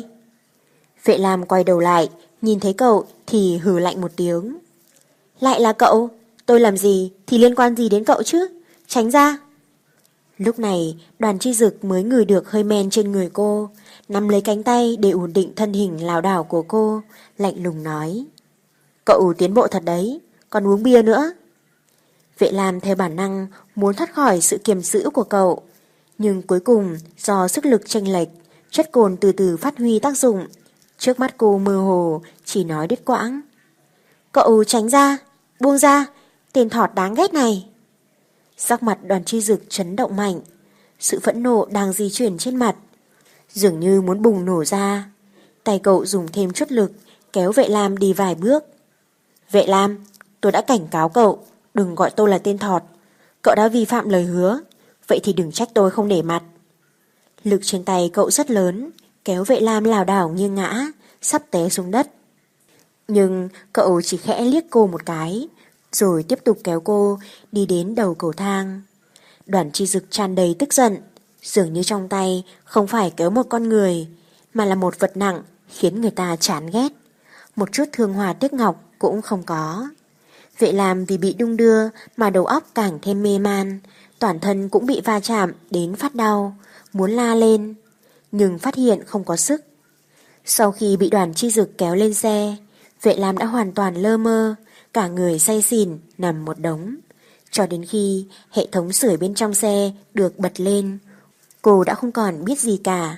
Speaker 3: Vệ Lam quay đầu lại, nhìn thấy cậu thì hừ lạnh một tiếng. Lại là cậu? Tôi làm gì thì liên quan gì đến cậu chứ? Tránh ra. Lúc này Đoàn Chi Dực mới ngửi được hơi men trên người cô, nắm lấy cánh tay để ổn định thân hình lảo đảo của cô, lạnh lùng nói: Cậu tiến bộ thật đấy, còn uống bia nữa. Vệ Lam theo bản năng muốn thoát khỏi sự kiềm giữ của cậu, nhưng cuối cùng do sức lực chênh lệch, chất cồn từ từ phát huy tác dụng. Trước mắt cô mơ hồ, chỉ nói đứt quãng: Cậu tránh ra, buông ra, tên thọt đáng ghét này. Sắc mặt Đoàn Chi Dực chấn động mạnh, sự phẫn nộ đang di chuyển trên mặt, dường như muốn bùng nổ ra. Tay cậu dùng thêm chút lực, kéo Vệ Lam đi vài bước. Vệ Lam, tôi đã cảnh cáo cậu, đừng gọi tôi là tên thọt. Cậu đã vi phạm lời hứa, vậy thì đừng trách tôi không để mặt. Lực trên tay cậu rất lớn, kéo Vệ Lam lảo đảo nghiêng ngã, sắp té xuống đất. Nhưng cậu chỉ khẽ liếc cô một cái, rồi tiếp tục kéo cô đi đến đầu cầu thang. Đoàn Chi Dực tràn đầy tức giận, dường như trong tay không phải kéo một con người, mà là một vật nặng khiến người ta chán ghét. Một chút thương hòa tiếc ngọc cũng không có. Vệ Lam vì bị đung đưa mà đầu óc càng thêm mê man, toàn thân cũng bị va chạm đến phát đau, muốn la lên, nhưng phát hiện không có sức. Sau khi bị Đoàn Chi Dực kéo lên xe, Vệ Lam đã hoàn toàn lơ mơ, cả người say xỉn nằm một đống. Cho đến khi hệ thống sưởi bên trong xe được bật lên, cô đã không còn biết gì cả.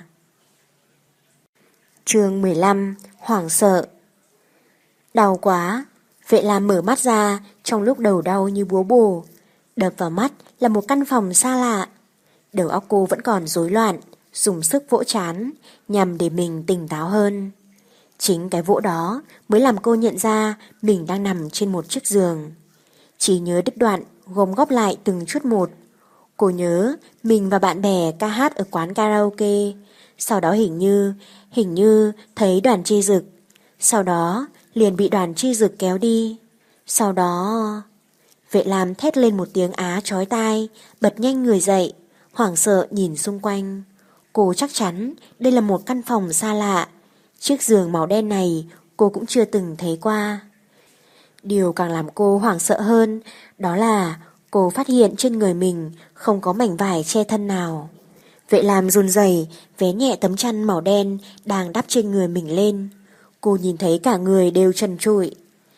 Speaker 3: Chương 15: Hoảng sợ. Đau quá. Vệ Lam mở mắt ra trong lúc đầu đau như búa bổ. Đập vào mắt là một căn phòng xa lạ. Đầu óc cô vẫn còn rối loạn, dùng sức vỗ trán nhằm để mình tỉnh táo hơn. Chính cái vỗ đó mới làm cô nhận ra mình đang nằm trên một chiếc giường. Trí nhớ đứt đoạn gom góp lại từng chút một. Cô nhớ mình và bạn bè ca hát ở quán karaoke. Sau đó hình như thấy Đoàn Chi Dực. Sau đó liền bị Đoàn Chi Dực kéo đi. Sau đó... Vệ Lam thét lên một tiếng á chói tai, bật nhanh người dậy, hoảng sợ nhìn xung quanh. Cô chắc chắn đây là một căn phòng xa lạ. Chiếc giường màu đen này cô cũng chưa từng thấy qua. Điều càng làm cô hoảng sợ hơn đó là cô phát hiện trên người mình không có mảnh vải che thân nào. Vệ Lam run rẩy vén nhẹ tấm chăn màu đen đang đắp trên người mình lên. Cô nhìn thấy cả người đều trần trụi.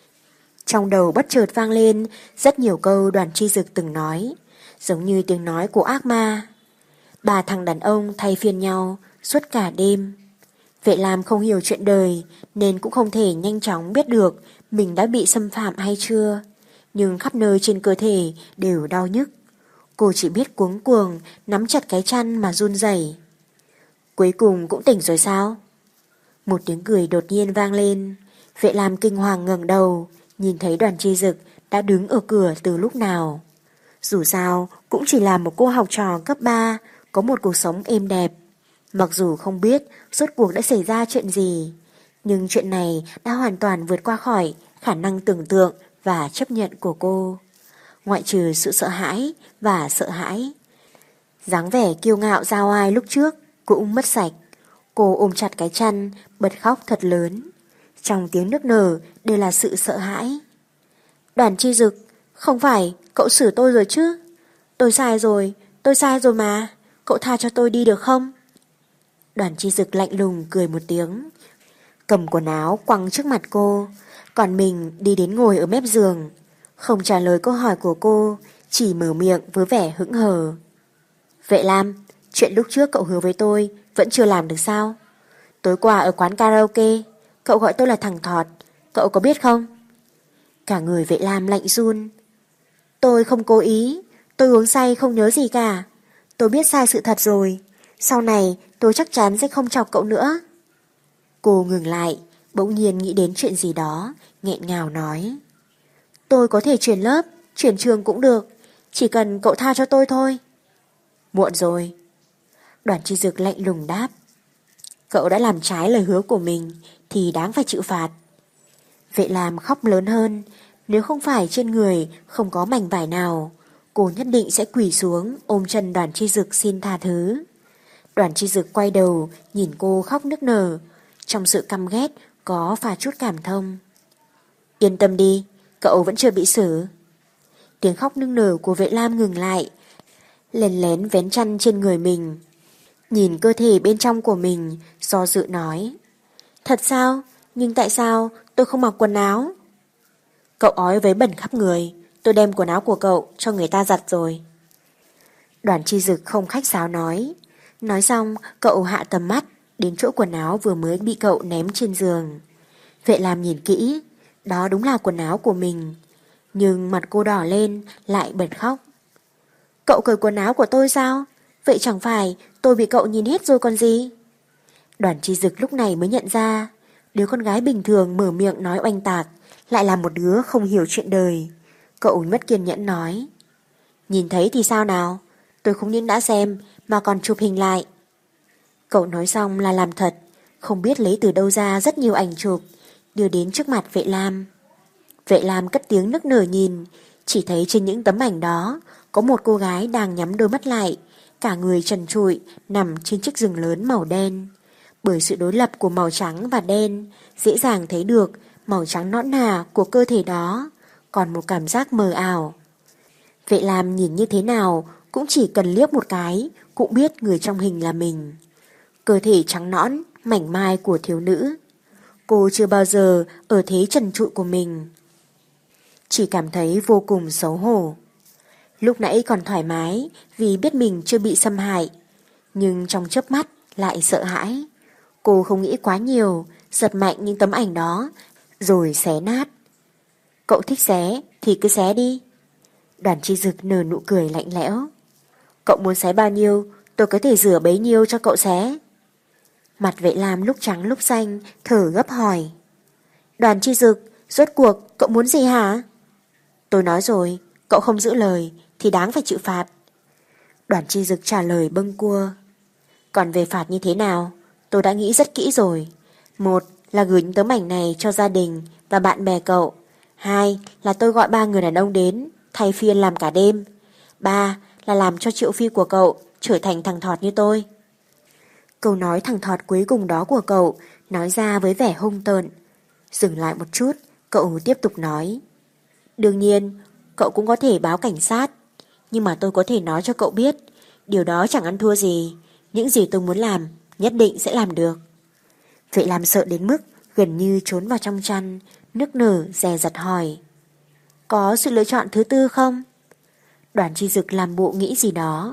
Speaker 3: Trong đầu bất chợt vang lên rất nhiều câu Đoàn Chi Dực từng nói, giống như tiếng nói của ác ma. 3 thằng đàn ông thay phiên nhau suốt cả đêm. Vệ Lam không hiểu chuyện đời nên cũng không thể nhanh chóng biết được mình đã bị xâm phạm hay chưa, nhưng khắp nơi trên cơ thể đều đau nhức. Cô chỉ biết cuống cuồng nắm chặt cái chăn mà run rẩy. Cuối cùng cũng tỉnh rồi sao? Một tiếng cười đột nhiên vang lên. Vệ Lam kinh hoàng ngẩng đầu, nhìn thấy Đoàn Chi Dực đã đứng ở cửa từ lúc nào. Dù sao cũng chỉ là một cô học trò cấp 3, có một cuộc sống êm đẹp. Mặc dù không biết rốt cuộc đã xảy ra chuyện gì, nhưng chuyện này đã hoàn toàn vượt qua khỏi khả năng tưởng tượng và chấp nhận của cô. Ngoại trừ sự sợ hãi và sợ hãi, dáng vẻ kiêu ngạo ra oai lúc trước cũng mất sạch. Cô ôm chặt cái chăn, bật khóc thật lớn. Trong tiếng nức nở đều là sự sợ hãi. Đoàn Chi Dực, không phải cậu xử tôi rồi chứ? Tôi sai rồi mà. Cậu tha cho tôi đi được không? Đoàn Chi Dực lạnh lùng cười một tiếng, cầm quần áo quăng trước mặt cô, còn mình đi đến ngồi ở mép giường, không trả lời câu hỏi của cô, chỉ mở miệng với vẻ hững hờ. Vệ Lam, chuyện lúc trước cậu hứa với tôi vẫn chưa làm được sao? Tối qua ở quán karaoke, cậu gọi tôi là thằng thọt, cậu có biết không? Cả người Vệ Lam lạnh run. Tôi không cố ý, tôi uống say không nhớ gì cả. Tôi biết sai sự thật rồi, sau này tôi chắc chắn sẽ không chọc cậu nữa. Cô ngừng lại, bỗng nhiên nghĩ đến chuyện gì đó, nghẹn ngào nói. Tôi có thể chuyển lớp, chuyển trường cũng được, chỉ cần cậu tha cho tôi thôi. Muộn rồi. Đoàn Chi Dực lạnh lùng đáp. Cậu đã làm trái lời hứa của mình thì đáng phải chịu phạt. Vệ Lam khóc lớn hơn. Nếu không phải trên người không có mảnh vải nào, cô nhất định sẽ quỳ xuống ôm chân Đoàn Chi Dực xin tha thứ. Đoàn Chi Dực quay đầu nhìn cô khóc nức nở, trong sự căm ghét có pha chút cảm thông. Yên tâm đi, cậu vẫn chưa bị xử. Tiếng khóc nức nở của Vệ Lam ngừng lại, lén lén vén chăn trên người mình, nhìn cơ thể bên trong của mình, do dự nói. Thật sao? Nhưng tại sao tôi không mặc quần áo? Cậu ói vấy bẩn khắp người, tôi đem quần áo của cậu cho người ta giặt rồi. Đoàn Chi Dực không khách sáo nói. Nói xong, cậu hạ tầm mắt đến chỗ quần áo vừa mới bị cậu ném trên giường. Vệ Lam nhìn kỹ, đó đúng là quần áo của mình. Nhưng mặt cô đỏ lên, lại bật khóc. Cậu cởi quần áo của tôi sao? Vậy chẳng phải tôi bị cậu nhìn hết rồi còn gì? Đoàn Chi Dực lúc này mới nhận ra, đứa con gái bình thường mở miệng nói oanh tạc lại là một đứa không hiểu chuyện đời. Cậu mất kiên nhẫn nói. Nhìn thấy thì sao nào? Tôi không những đã xem mà còn chụp hình lại. Cậu nói xong là làm thật, không biết lấy từ đâu ra rất nhiều ảnh chụp, đưa đến trước mặt Vệ Lam. Vệ Lam cất tiếng nức nở nhìn, chỉ thấy trên những tấm ảnh đó có một cô gái đang nhắm đôi mắt lại, cả người trần trụi nằm trên chiếc giường lớn màu đen. Bởi sự đối lập của màu trắng và đen, dễ dàng thấy được màu trắng nõn nà của cơ thể đó, còn một cảm giác mờ ảo. Vệ Lam nhìn như thế nào cũng chỉ cần liếc một cái cũng biết người trong hình là mình. Cơ thể trắng nõn, mảnh mai của thiếu nữ. Cô chưa bao giờ ở thế trần trụi của mình, chỉ cảm thấy vô cùng xấu hổ. Lúc nãy còn thoải mái vì biết mình chưa bị xâm hại, nhưng trong chớp mắt lại sợ hãi. Cô không nghĩ quá nhiều, giật mạnh những tấm ảnh đó rồi xé nát. Cậu thích xé thì cứ xé đi. Đoàn Chi Dực nở nụ cười lạnh lẽo. Cậu muốn xé bao nhiêu, tôi có thể rửa bấy nhiêu cho cậu xé. Mặt Vệ Lam lúc trắng lúc xanh, thở gấp hỏi. Đoàn Chi Dực, rốt cuộc cậu muốn gì hả? Tôi nói rồi, cậu không giữ lời thì đáng phải chịu phạt. Đoàn Chi Dực trả lời bâng cua. Còn về phạt như thế nào, tôi đã nghĩ rất kỹ rồi. Một là gửi những tấm ảnh này cho gia đình và bạn bè cậu. Hai là tôi gọi 3 người đàn ông đến thay phiên làm cả đêm. 3 là làm cho Triệu Phi của cậu trở thành thằng thọt như tôi. Câu nói thằng thọt cuối cùng đó của cậu nói ra với vẻ hung tợn. Dừng lại một chút, cậu tiếp tục nói. Đương nhiên, cậu cũng có thể báo cảnh sát, nhưng mà tôi có thể nói cho cậu biết, điều đó chẳng ăn thua gì. Những gì tôi muốn làm, nhất định sẽ làm được. Vệ Lam sợ đến mức gần như trốn vào trong chăn, nức nở dè dặt hỏi. Có sự lựa chọn thứ tư không? Đoàn Chi Dực làm bộ nghĩ gì đó.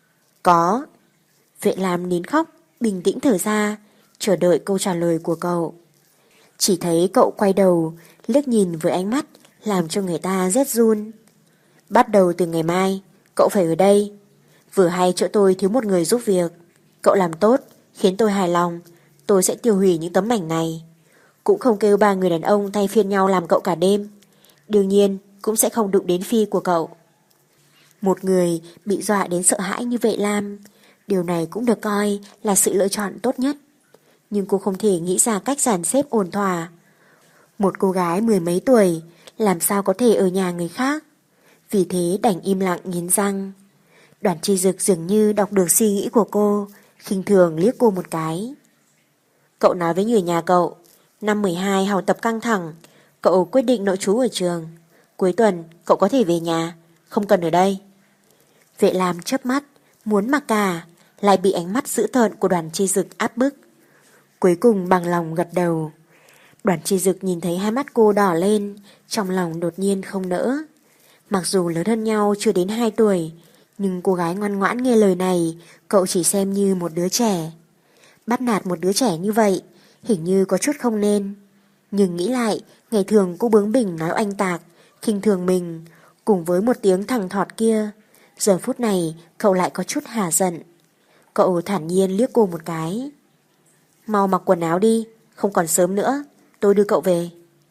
Speaker 3: Có. Vệ Lam nín khóc, bình tĩnh thở ra, chờ đợi câu trả lời của cậu. Chỉ thấy cậu quay đầu, liếc nhìn với ánh mắt làm cho người ta rét run. Bắt đầu từ ngày mai, cậu phải ở đây. Vừa hay chỗ tôi thiếu một người giúp việc. Cậu làm tốt, khiến tôi hài lòng, tôi sẽ tiêu hủy những tấm ảnh này. Cũng không kêu 3 người đàn ông thay phiên nhau làm cậu cả đêm. Đương nhiên, cũng sẽ không đụng đến phi của cậu. Một người bị dọa đến sợ hãi như Vệ Lam, điều này cũng được coi là sự lựa chọn tốt nhất. Nhưng cô không thể nghĩ ra cách dàn xếp ổn thỏa. Một cô gái 10 mấy tuổi làm sao có thể ở nhà người khác. Vì thế đành im lặng nghiến răng. Đoàn Chi Dực dường như đọc được suy nghĩ của cô, khinh thường liếc cô một cái. Cậu nói với người nhà cậu, năm 12 học tập căng thẳng, cậu quyết định nội trú ở trường. Cuối tuần cậu có thể về nhà, không cần ở đây. Vệ Lam chớp mắt, muốn mặc cả, lại bị ánh mắt dữ tợn của Đoàn Chi Dực áp bức. Cuối cùng bằng lòng gật đầu. Đoàn Chi Dực nhìn thấy hai mắt cô đỏ lên, trong lòng đột nhiên không nỡ. Mặc dù lớn hơn nhau chưa đến 2 tuổi, nhưng cô gái ngoan ngoãn nghe lời này, cậu chỉ xem như một đứa trẻ. Bắt nạt một đứa trẻ như vậy, hình như có chút không nên. Nhưng nghĩ lại, ngày thường cô bướng bỉnh nói oanh tạc, khinh thường mình, cùng với một tiếng thằng thọt kia. Giờ phút này, cậu lại có chút hả giận. Cậu thản nhiên liếc cô một cái. Mau mặc quần áo đi, không còn sớm nữa, tôi đưa cậu về.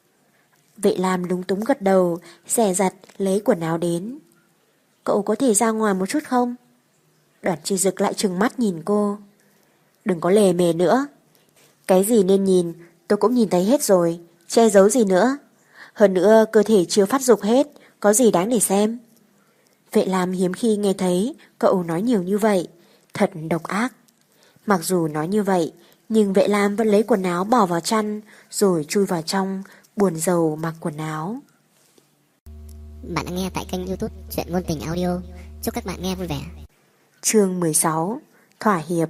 Speaker 3: Vệ Lam lúng túng gật đầu, dè dặt lấy quần áo đến. Cậu có thể ra ngoài một chút không? Đoàn Chi Dực lại trừng mắt nhìn cô. Đừng có lề mề nữa. Cái gì nên nhìn, tôi cũng nhìn thấy hết rồi, che giấu gì nữa. Hơn nữa cơ thể chưa phát dục hết, có gì đáng để xem. Vệ Lam hiếm khi nghe thấy cậu nói nhiều như vậy, thật độc ác. Mặc dù nói như vậy, nhưng Vệ Lam vẫn lấy quần áo bỏ vào chăn, rồi chui vào trong, buồn rầu mặc quần áo.
Speaker 4: Bạn đã nghe tại kênh YouTube Truyện Ngôn Tình Audio. Chúc các bạn nghe vui vẻ.
Speaker 3: Chương 16. Thỏa hiệp.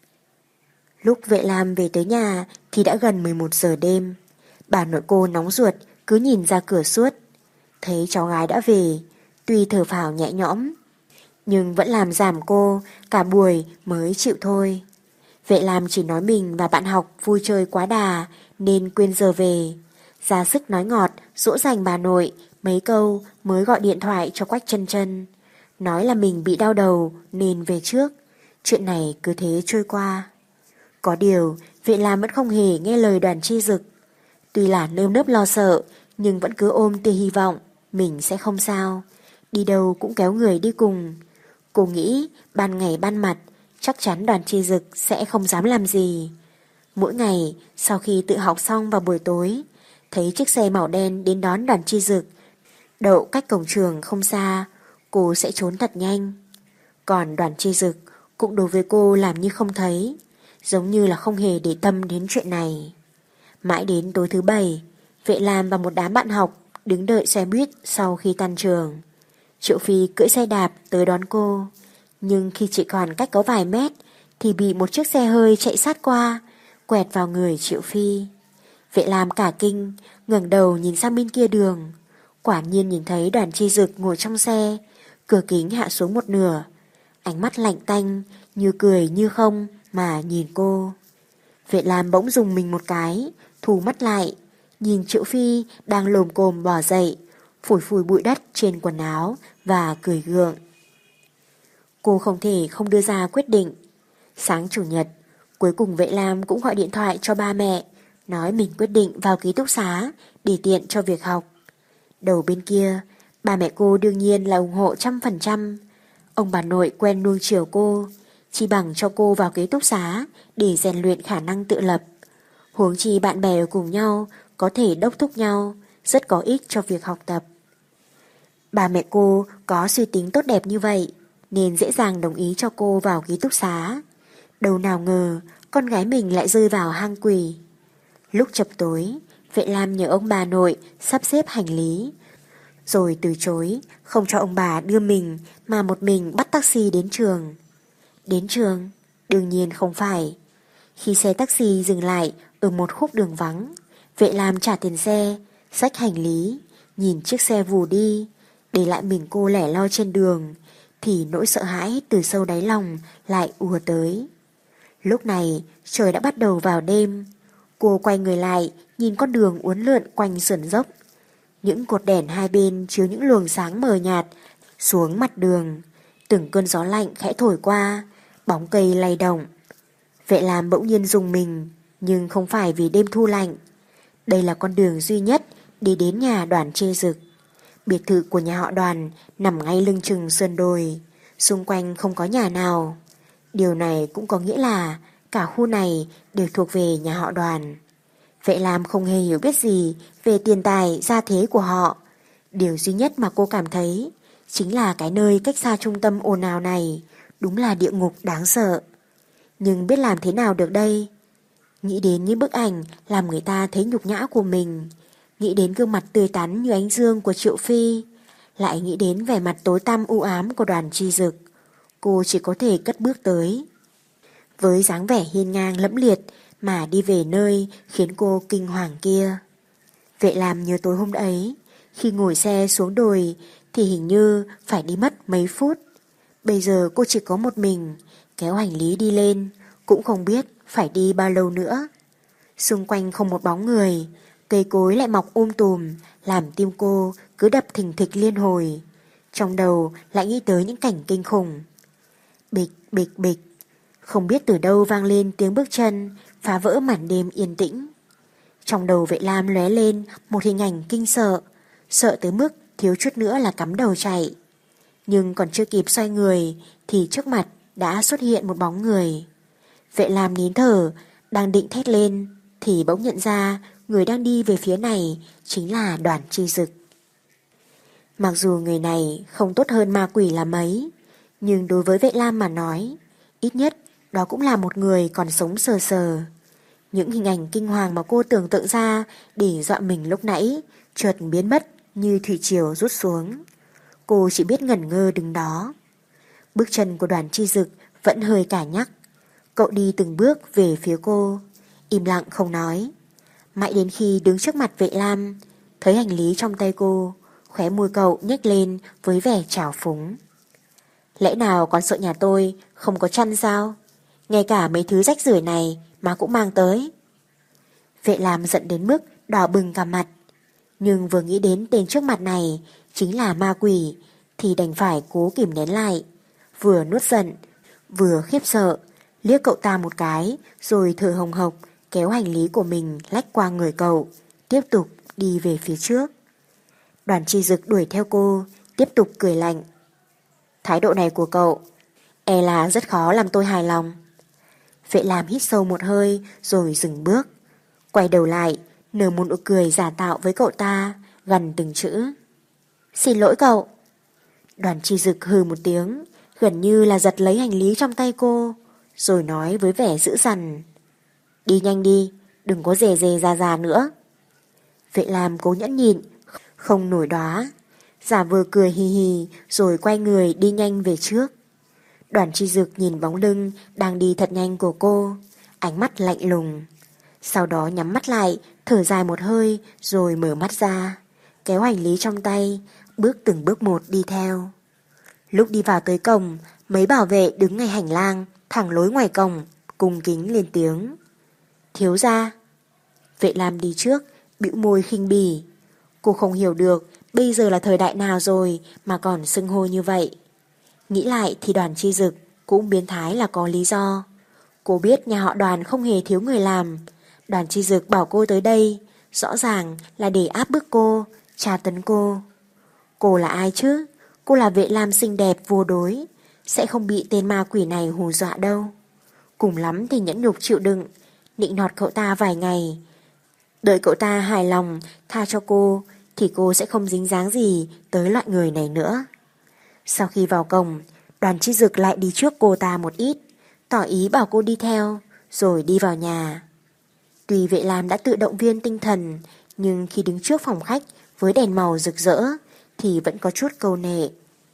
Speaker 3: Lúc Vệ Lam về tới nhà thì đã gần 11 giờ đêm. Bà nội cô nóng ruột cứ nhìn ra cửa suốt. Thấy cháu gái đã về, tuy thở phào nhẹ nhõm, nhưng vẫn làm giảm cô cả buổi mới chịu thôi. Vệ Lam chỉ nói mình và bạn học vui chơi quá đà nên quên giờ về. Ra sức nói ngọt, dỗ dành bà nội mấy câu mới gọi điện thoại cho Quách Chân Chân. Nói là mình bị đau đầu nên về trước. Chuyện này cứ thế trôi qua. Có điều, Vệ Lam vẫn không hề nghe lời Đoàn Chi Dực. Tuy là nơm nớp lo sợ, nhưng vẫn cứ ôm tia hy vọng mình sẽ không sao. Đi đâu cũng kéo người đi cùng. Cô nghĩ ban ngày ban mặt chắc chắn Đoàn Chi Dực sẽ không dám làm gì. Mỗi ngày sau khi tự học xong vào buổi tối, thấy chiếc xe màu đen đến đón Đoàn Chi Dực đậu cách cổng trường không xa, cô sẽ trốn thật nhanh. Còn Đoàn Chi Dực cũng đối với cô làm như không thấy, giống như là không hề để tâm đến chuyện này. Mãi đến tối thứ 7, Vệ Lam và một đám bạn học đứng đợi xe buýt sau khi tan trường. Triệu Phi cưỡi xe đạp tới đón cô, nhưng khi chỉ còn cách có vài mét thì bị một chiếc xe hơi chạy sát qua, quẹt vào người Triệu Phi. Vệ Lam cả kinh, ngẩng đầu nhìn sang bên kia đường. Quả nhiên nhìn thấy Đoàn Chi Dực ngồi trong xe, cửa kính hạ xuống một nửa, ánh mắt lạnh tanh, như cười như không mà nhìn cô. Vệ Lam bỗng dùng mình một cái, thu mắt lại, nhìn Triệu Phi đang lồm cồm bò dậy, phủi phủi bụi đất trên quần áo và cười gượng. Cô không thể không đưa ra quyết định. Sáng chủ nhật, cuối cùng Vệ Lam cũng gọi điện thoại cho ba mẹ, nói mình quyết định vào ký túc xá để tiện cho việc học. Đầu bên kia, ba mẹ cô đương nhiên là ủng hộ 100%. Ông bà nội quen nuông chiều cô, chỉ bằng cho cô vào ký túc xá để rèn luyện khả năng tự lập. Huống chi bạn bè ở cùng nhau có thể đốc thúc nhau, rất có ích cho việc học tập. Ba mẹ cô có suy tính tốt đẹp như vậy, nên dễ dàng đồng ý cho cô vào ký túc xá. Đâu nào ngờ con gái mình lại rơi vào hang quỷ. Lúc chập tối, Vệ Lam nhờ ông bà nội sắp xếp hành lý, rồi từ chối không cho ông bà đưa mình mà một mình bắt taxi đến trường. Đến trường? Đương nhiên không phải. Khi xe taxi dừng lại ở một khúc đường vắng, Vệ Lam trả tiền xe, xách hành lý, nhìn chiếc xe vù đi, để lại mình cô lẻ loi trên đường, thì nỗi sợ hãi từ sâu đáy lòng lại ùa tới. Lúc này trời đã bắt đầu vào đêm. Cô quay người lại nhìn con đường uốn lượn quanh sườn dốc. Những cột đèn hai bên chiếu những luồng sáng mờ nhạt xuống mặt đường. Từng cơn gió lạnh khẽ thổi qua, bóng cây lay động. Vệ Lam bỗng nhiên rùng mình, nhưng không phải vì đêm thu lạnh. Đây là con đường duy nhất đi đến nhà Đoàn Chê Dực. Biệt thự của nhà họ Đoàn nằm ngay lưng chừng sườn đồi, xung quanh không có nhà nào. Điều này cũng có nghĩa là cả khu này đều thuộc về nhà họ Đoàn. Vệ Lam không hề hiểu biết gì về tiền tài gia thế của họ. Điều duy nhất mà cô cảm thấy chính là cái nơi cách xa trung tâm ồn ào này đúng là địa ngục đáng sợ. Nhưng biết làm thế nào được đây? Nghĩ đến những bức ảnh làm người ta thấy nhục nhã của mình, nghĩ đến gương mặt tươi tắn như ánh dương của Triệu Phi, lại nghĩ đến vẻ mặt tối tăm u ám của Đoàn Chi Dực, cô chỉ có thể cất bước tới. Với dáng vẻ hiên ngang lẫm liệt mà đi về nơi khiến cô kinh hoàng kia. Vệ Lam nhớ tối hôm ấy, khi ngồi xe xuống đồi thì hình như phải đi mất mấy phút. Bây giờ cô chỉ có một mình, kéo hành lý đi lên, cũng không biết phải đi bao lâu nữa. Xung quanh không một bóng người, cây cối lại mọc tùm, làm tim cô cứ đập thình thịch liên hồi. Trong đầu lại nghĩ tới những cảnh kinh khủng. Bịch, bịch, bịch. Không biết từ đâu vang lên tiếng bước chân, phá vỡ màn đêm yên tĩnh. Trong đầu Vệ Lam lóe lên một hình ảnh kinh sợ, sợ tới mức thiếu chút nữa là cắm đầu chạy. Nhưng còn chưa kịp xoay người thì trước mặt đã xuất hiện một bóng người. Vệ Lam nín thở, đang định thét lên thì bỗng nhận ra người đang đi về phía này chính là Đoàn Chi Dực. Mặc dù người này không tốt hơn ma quỷ là mấy, nhưng đối với Vệ Lam mà nói, ít nhất đó cũng là một người còn sống sờ sờ. Những hình ảnh kinh hoàng mà cô tưởng tượng ra để dọa mình lúc nãy chợt biến mất như thủy triều rút xuống. Cô chỉ biết ngẩn ngơ đứng đó. Bước chân của Đoàn Chi Dực vẫn hơi cả nhắc. Cậu đi từng bước về phía cô, im lặng không nói. Mãi đến khi đứng trước mặt Vệ Lam, thấy hành lý trong tay cô, khóe môi cậu nhếch lên với vẻ trào phúng. Lẽ nào con sợ nhà tôi không có chăn sao? Ngay cả mấy thứ rách rưởi này mà cũng mang tới. Vệ Lam giận đến mức đỏ bừng cả mặt, nhưng vừa nghĩ đến tên trước mặt này chính là ma quỷ thì đành phải cố kìm nén lại, vừa nuốt giận vừa khiếp sợ, liếc cậu ta một cái rồi thở hồng hộc kéo hành lý của mình lách qua người cậu, tiếp tục đi về phía trước. Đoàn Chi Dực đuổi theo cô, tiếp tục cười lạnh. Thái độ này của cậu e là rất khó làm tôi hài lòng. Vệ Lam hít sâu một hơi rồi dừng bước, quay đầu lại nở một nụ cười giả tạo với cậu ta, gằn từng chữ. Xin lỗi cậu. Đoàn Chi Dực hừ một tiếng, gần như là giật lấy hành lý trong tay cô, rồi nói với vẻ dữ dằn. Đi nhanh đi, đừng có rề rề ra nữa. Vệ Lam cố nhẫn nhịn, không nổi đoá, giả vờ cười hì hì rồi quay người đi nhanh về trước. Đoàn Chi Dực nhìn bóng lưng đang đi thật nhanh của cô, ánh mắt lạnh lùng. Sau đó nhắm mắt lại, thở dài một hơi rồi mở mắt ra, kéo hành lý trong tay, bước từng bước một đi theo. Lúc đi vào tới cổng, mấy bảo vệ đứng ngay hành lang, thẳng lối ngoài cổng, cung kính lên tiếng. Thiếu gia. Vệ Lam đi trước, bĩu môi khinh bỉ. Cô không hiểu được bây giờ là thời đại nào rồi mà còn xưng hô như vậy. Nghĩ lại thì Đoàn Chi Dực cũng biến thái là có lý do. Cô biết nhà họ Đoàn không hề thiếu người làm. Đoàn Chi Dực bảo cô tới đây rõ ràng là để áp bức cô, tra tấn cô. Cô là ai chứ? Cô là Vệ Lam xinh đẹp vô đối, sẽ không bị tên ma quỷ này hù dọa đâu. Cùng lắm thì nhẫn nhục chịu đựng, nịnh nọt cậu ta vài ngày. Đợi cậu ta hài lòng tha cho cô thì cô sẽ không dính dáng gì tới loại người này nữa. Sau khi vào cổng, Đoàn Chi Dực lại đi trước cô ta một ít, tỏ ý bảo cô đi theo, rồi đi vào nhà. Tuy Vệ Lam đã tự động viên tinh thần, nhưng khi đứng trước phòng khách với đèn màu rực rỡ thì vẫn có chút câu nệ.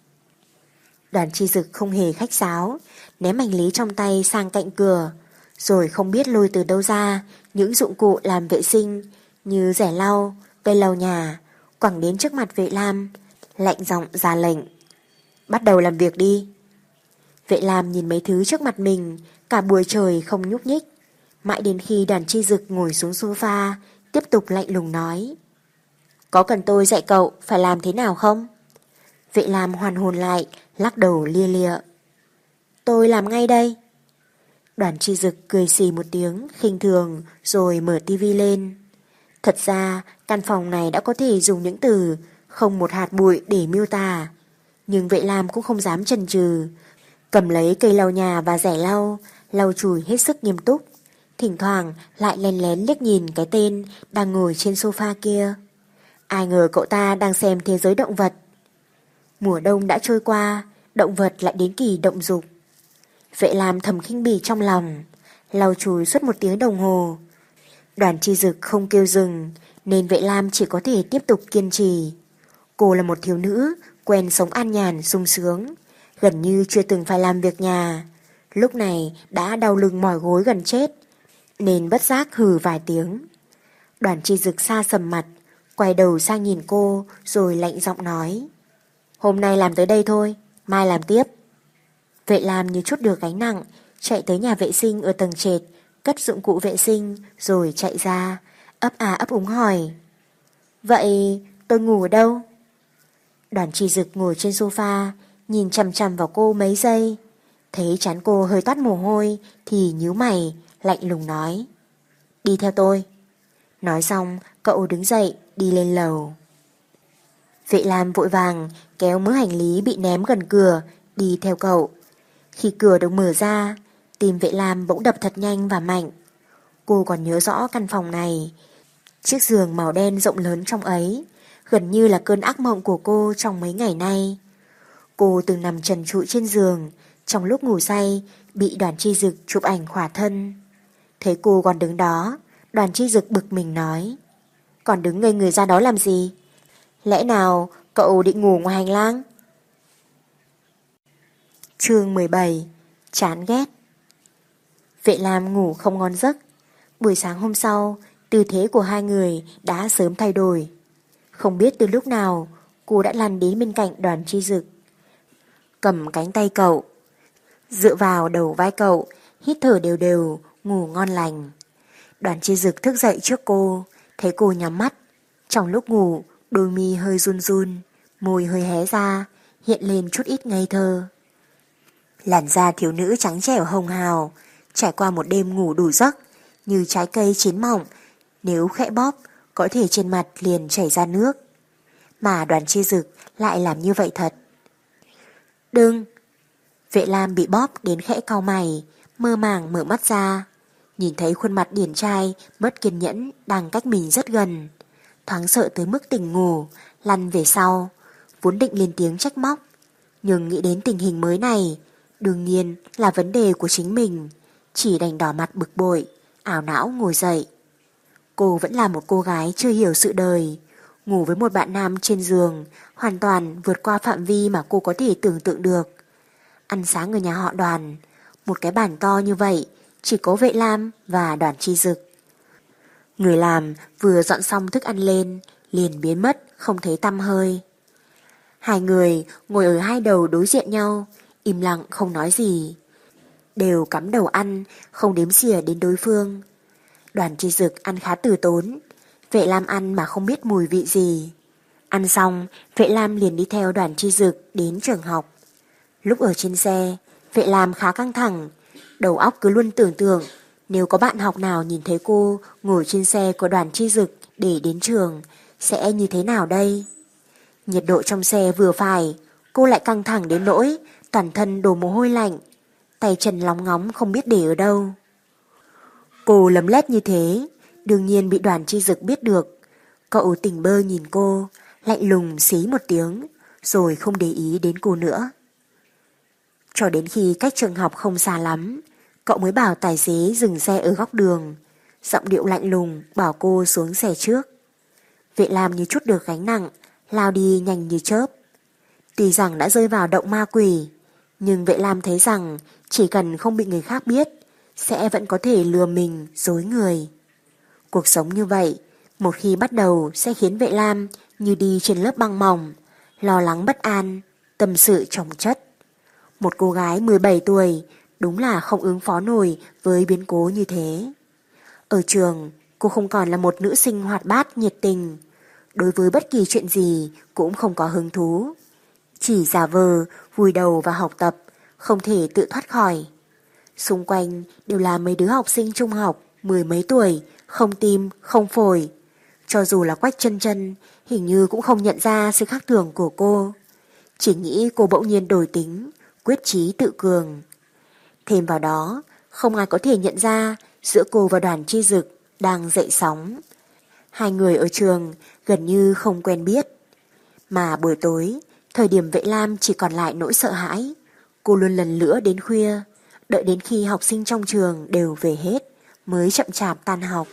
Speaker 3: Đoàn Chi Dực không hề khách sáo, ném hành lý trong tay sang cạnh cửa, rồi không biết lôi từ đâu ra những dụng cụ làm vệ sinh như rẻ lau, cây lau nhà, quẳng đến trước mặt Vệ Lam, lạnh giọng ra lệnh. Bắt đầu làm việc đi. Vệ Lam nhìn mấy thứ trước mặt mình, cả buổi trời không nhúc nhích, mãi đến khi Đoàn Chi Dực ngồi xuống sofa, tiếp tục lạnh lùng nói. Có cần tôi dạy cậu phải làm thế nào không? Vệ Lam hoàn hồn lại, lắc đầu lia lịa. Tôi làm ngay đây. Đoàn Chi Dực cười xì một tiếng khinh thường rồi mở tivi lên. Thật ra căn phòng này đã có thể dùng những từ không một hạt bụi để miêu tả, nhưng Vệ Lam cũng không dám chần chừ, cầm lấy cây lau nhà và rẻ lau, lau chùi hết sức nghiêm túc, thỉnh thoảng lại lén lén liếc nhìn cái tên đang ngồi trên sofa kia. Ai ngờ cậu ta đang xem thế giới động vật. Mùa đông đã trôi qua, động vật lại đến kỳ động dục. Vệ Lam thầm khinh bỉ trong lòng, lau chùi suốt 1 tiếng đồng hồ. Đoàn Chi Dực không kêu dừng, nên Vệ Lam chỉ có thể tiếp tục kiên trì. Cô là một thiếu nữ quen sống an nhàn sung sướng, gần như chưa từng phải làm việc nhà. Lúc này đã đau lưng mỏi gối gần chết, nên bất giác hừ vài tiếng. Đoàn Chi Dực xa sầm mặt, quay đầu sang nhìn cô rồi lạnh giọng nói. Hôm nay làm tới đây thôi, mai làm tiếp. Vệ Lam như chút được gánh nặng, chạy tới nhà vệ sinh ở tầng trệt, cất dụng cụ vệ sinh rồi chạy ra, ấp à ấp úng hỏi. Vậy tôi ngủ ở đâu? Đoàn Chi Dực ngồi trên sofa, nhìn chằm chằm vào cô mấy giây, thấy trán cô hơi toát mồ hôi thì nhíu mày, lạnh lùng nói. Đi theo tôi. Nói xong, cậu đứng dậy đi lên lầu. Vệ Lam vội vàng kéo mớ hành lý bị ném gần cửa đi theo cậu. Khi cửa được mở ra, tim Vệ Lam bỗng đập thật nhanh và mạnh. Cô còn nhớ rõ căn phòng này. Chiếc giường màu đen rộng lớn trong ấy gần như là cơn ác mộng của cô trong mấy ngày nay. Cô từng nằm trần trụi trên giường, trong lúc ngủ say bị Đoàn Chi Dực chụp ảnh khỏa thân. Thấy cô còn đứng đó, Đoàn Chi Dực bực mình nói. Còn đứng ngây người ra đó làm gì? Lẽ nào cậu định ngủ ngoài hành lang? Chương 17. Chán ghét. Vệ Lam ngủ không ngon giấc. Buổi sáng hôm sau, tư thế của hai người đã sớm thay đổi. Không biết từ lúc nào, cô đã lăn đến bên cạnh Đoàn Chi Dực, cầm cánh tay cậu, dựa vào đầu vai cậu, hít thở đều đều, ngủ ngon lành. Đoàn Chi Dực thức dậy trước cô, thấy cô nhắm mắt. Trong lúc ngủ, đôi mi hơi run run, môi hơi hé ra, hiện lên chút ít ngây thơ. Làn da thiếu nữ trắng trẻo hồng hào, trải qua một đêm ngủ đủ giấc, như trái cây chín mọng, nếu khẽ bóp, có thể trên mặt liền chảy ra nước. Mà Đoàn Chi Dực lại làm như vậy thật. Đừng! Vệ Lam bị bóp đến khẽ cau mày, mơ màng mở mắt ra, nhìn thấy khuôn mặt điển trai mất kiên nhẫn đang cách mình rất gần. Thoáng sợ tới mức tỉnh ngủ, lăn về sau, vốn định lên tiếng trách móc, nhưng nghĩ đến tình hình mới này, đương nhiên là vấn đề của chính mình, chỉ đành đỏ mặt bực bội, ảo não ngồi dậy. Cô vẫn là một cô gái chưa hiểu sự đời, ngủ với một bạn nam trên giường hoàn toàn vượt qua phạm vi mà cô có thể tưởng tượng được. Ăn sáng ở nhà họ Đoàn, một cái bàn to như vậy, chỉ có Vệ Lam và Đoàn Chi Dực. Người làm vừa dọn xong thức ăn lên, liền biến mất, không thấy tăm hơi. Hai người ngồi ở hai đầu đối diện nhau, im lặng không nói gì, đều cắm đầu ăn, không đếm xỉa đến đối phương. Đoàn Chi Dực ăn khá từ tốn, Vệ Lam ăn mà không biết mùi vị gì. Ăn xong, Vệ Lam liền đi theo Đoàn Chi Dực đến trường học. Lúc ở trên xe, Vệ Lam khá căng thẳng, đầu óc cứ luôn tưởng tượng nếu có bạn học nào nhìn thấy cô ngồi trên xe của Đoàn Chi Dực để đến trường, sẽ như thế nào đây? Nhiệt độ trong xe vừa phải, cô lại căng thẳng đến nỗi toàn thân đổ mồ hôi lạnh, tay chân lóng ngóng không biết để ở đâu. Cô lấm lét như thế, đương nhiên bị Đoàn Chi Dực biết được. Cậu tỉnh bơ nhìn cô, lạnh lùng xí một tiếng, rồi không để ý đến cô nữa. Cho đến khi cách trường học không xa lắm, cậu mới bảo tài xế dừng xe ở góc đường, giọng điệu lạnh lùng bảo cô xuống xe trước. Vệ Lam như chút được gánh nặng, lao đi nhanh như chớp. Tuy rằng đã rơi vào động ma quỷ, nhưng Vệ Lam thấy rằng chỉ cần không bị người khác biết, sẽ vẫn có thể lừa mình, dối người. Cuộc sống như vậy, một khi bắt đầu sẽ khiến Vệ Lam như đi trên lớp băng mỏng, lo lắng bất an, tâm sự chồng chất. Một cô gái 17 tuổi đúng là không ứng phó nổi với biến cố như thế. Ở trường, cô không còn là một nữ sinh hoạt bát nhiệt tình, đối với bất kỳ chuyện gì cũng không có hứng thú, chỉ giả vờ vùi đầu vào học tập, không thể tự thoát khỏi. Xung quanh đều là mấy đứa học sinh trung học 10 mấy tuổi, không tim, không phổi. Cho dù là Quách Chân Chân, hình như cũng không nhận ra sự khác thường của cô, chỉ nghĩ cô bỗng nhiên đổi tính, quyết chí tự cường. Thêm vào đó, không ai có thể nhận ra giữa cô và Đoàn Chi Dực đang dậy sóng. Hai người ở trường gần như không quen biết. Mà buổi tối, thời điểm Vệ Lam chỉ còn lại nỗi sợ hãi, cô luôn lần lữa đến khuya, đợi đến khi học sinh trong trường đều về hết mới chậm chạp tan học.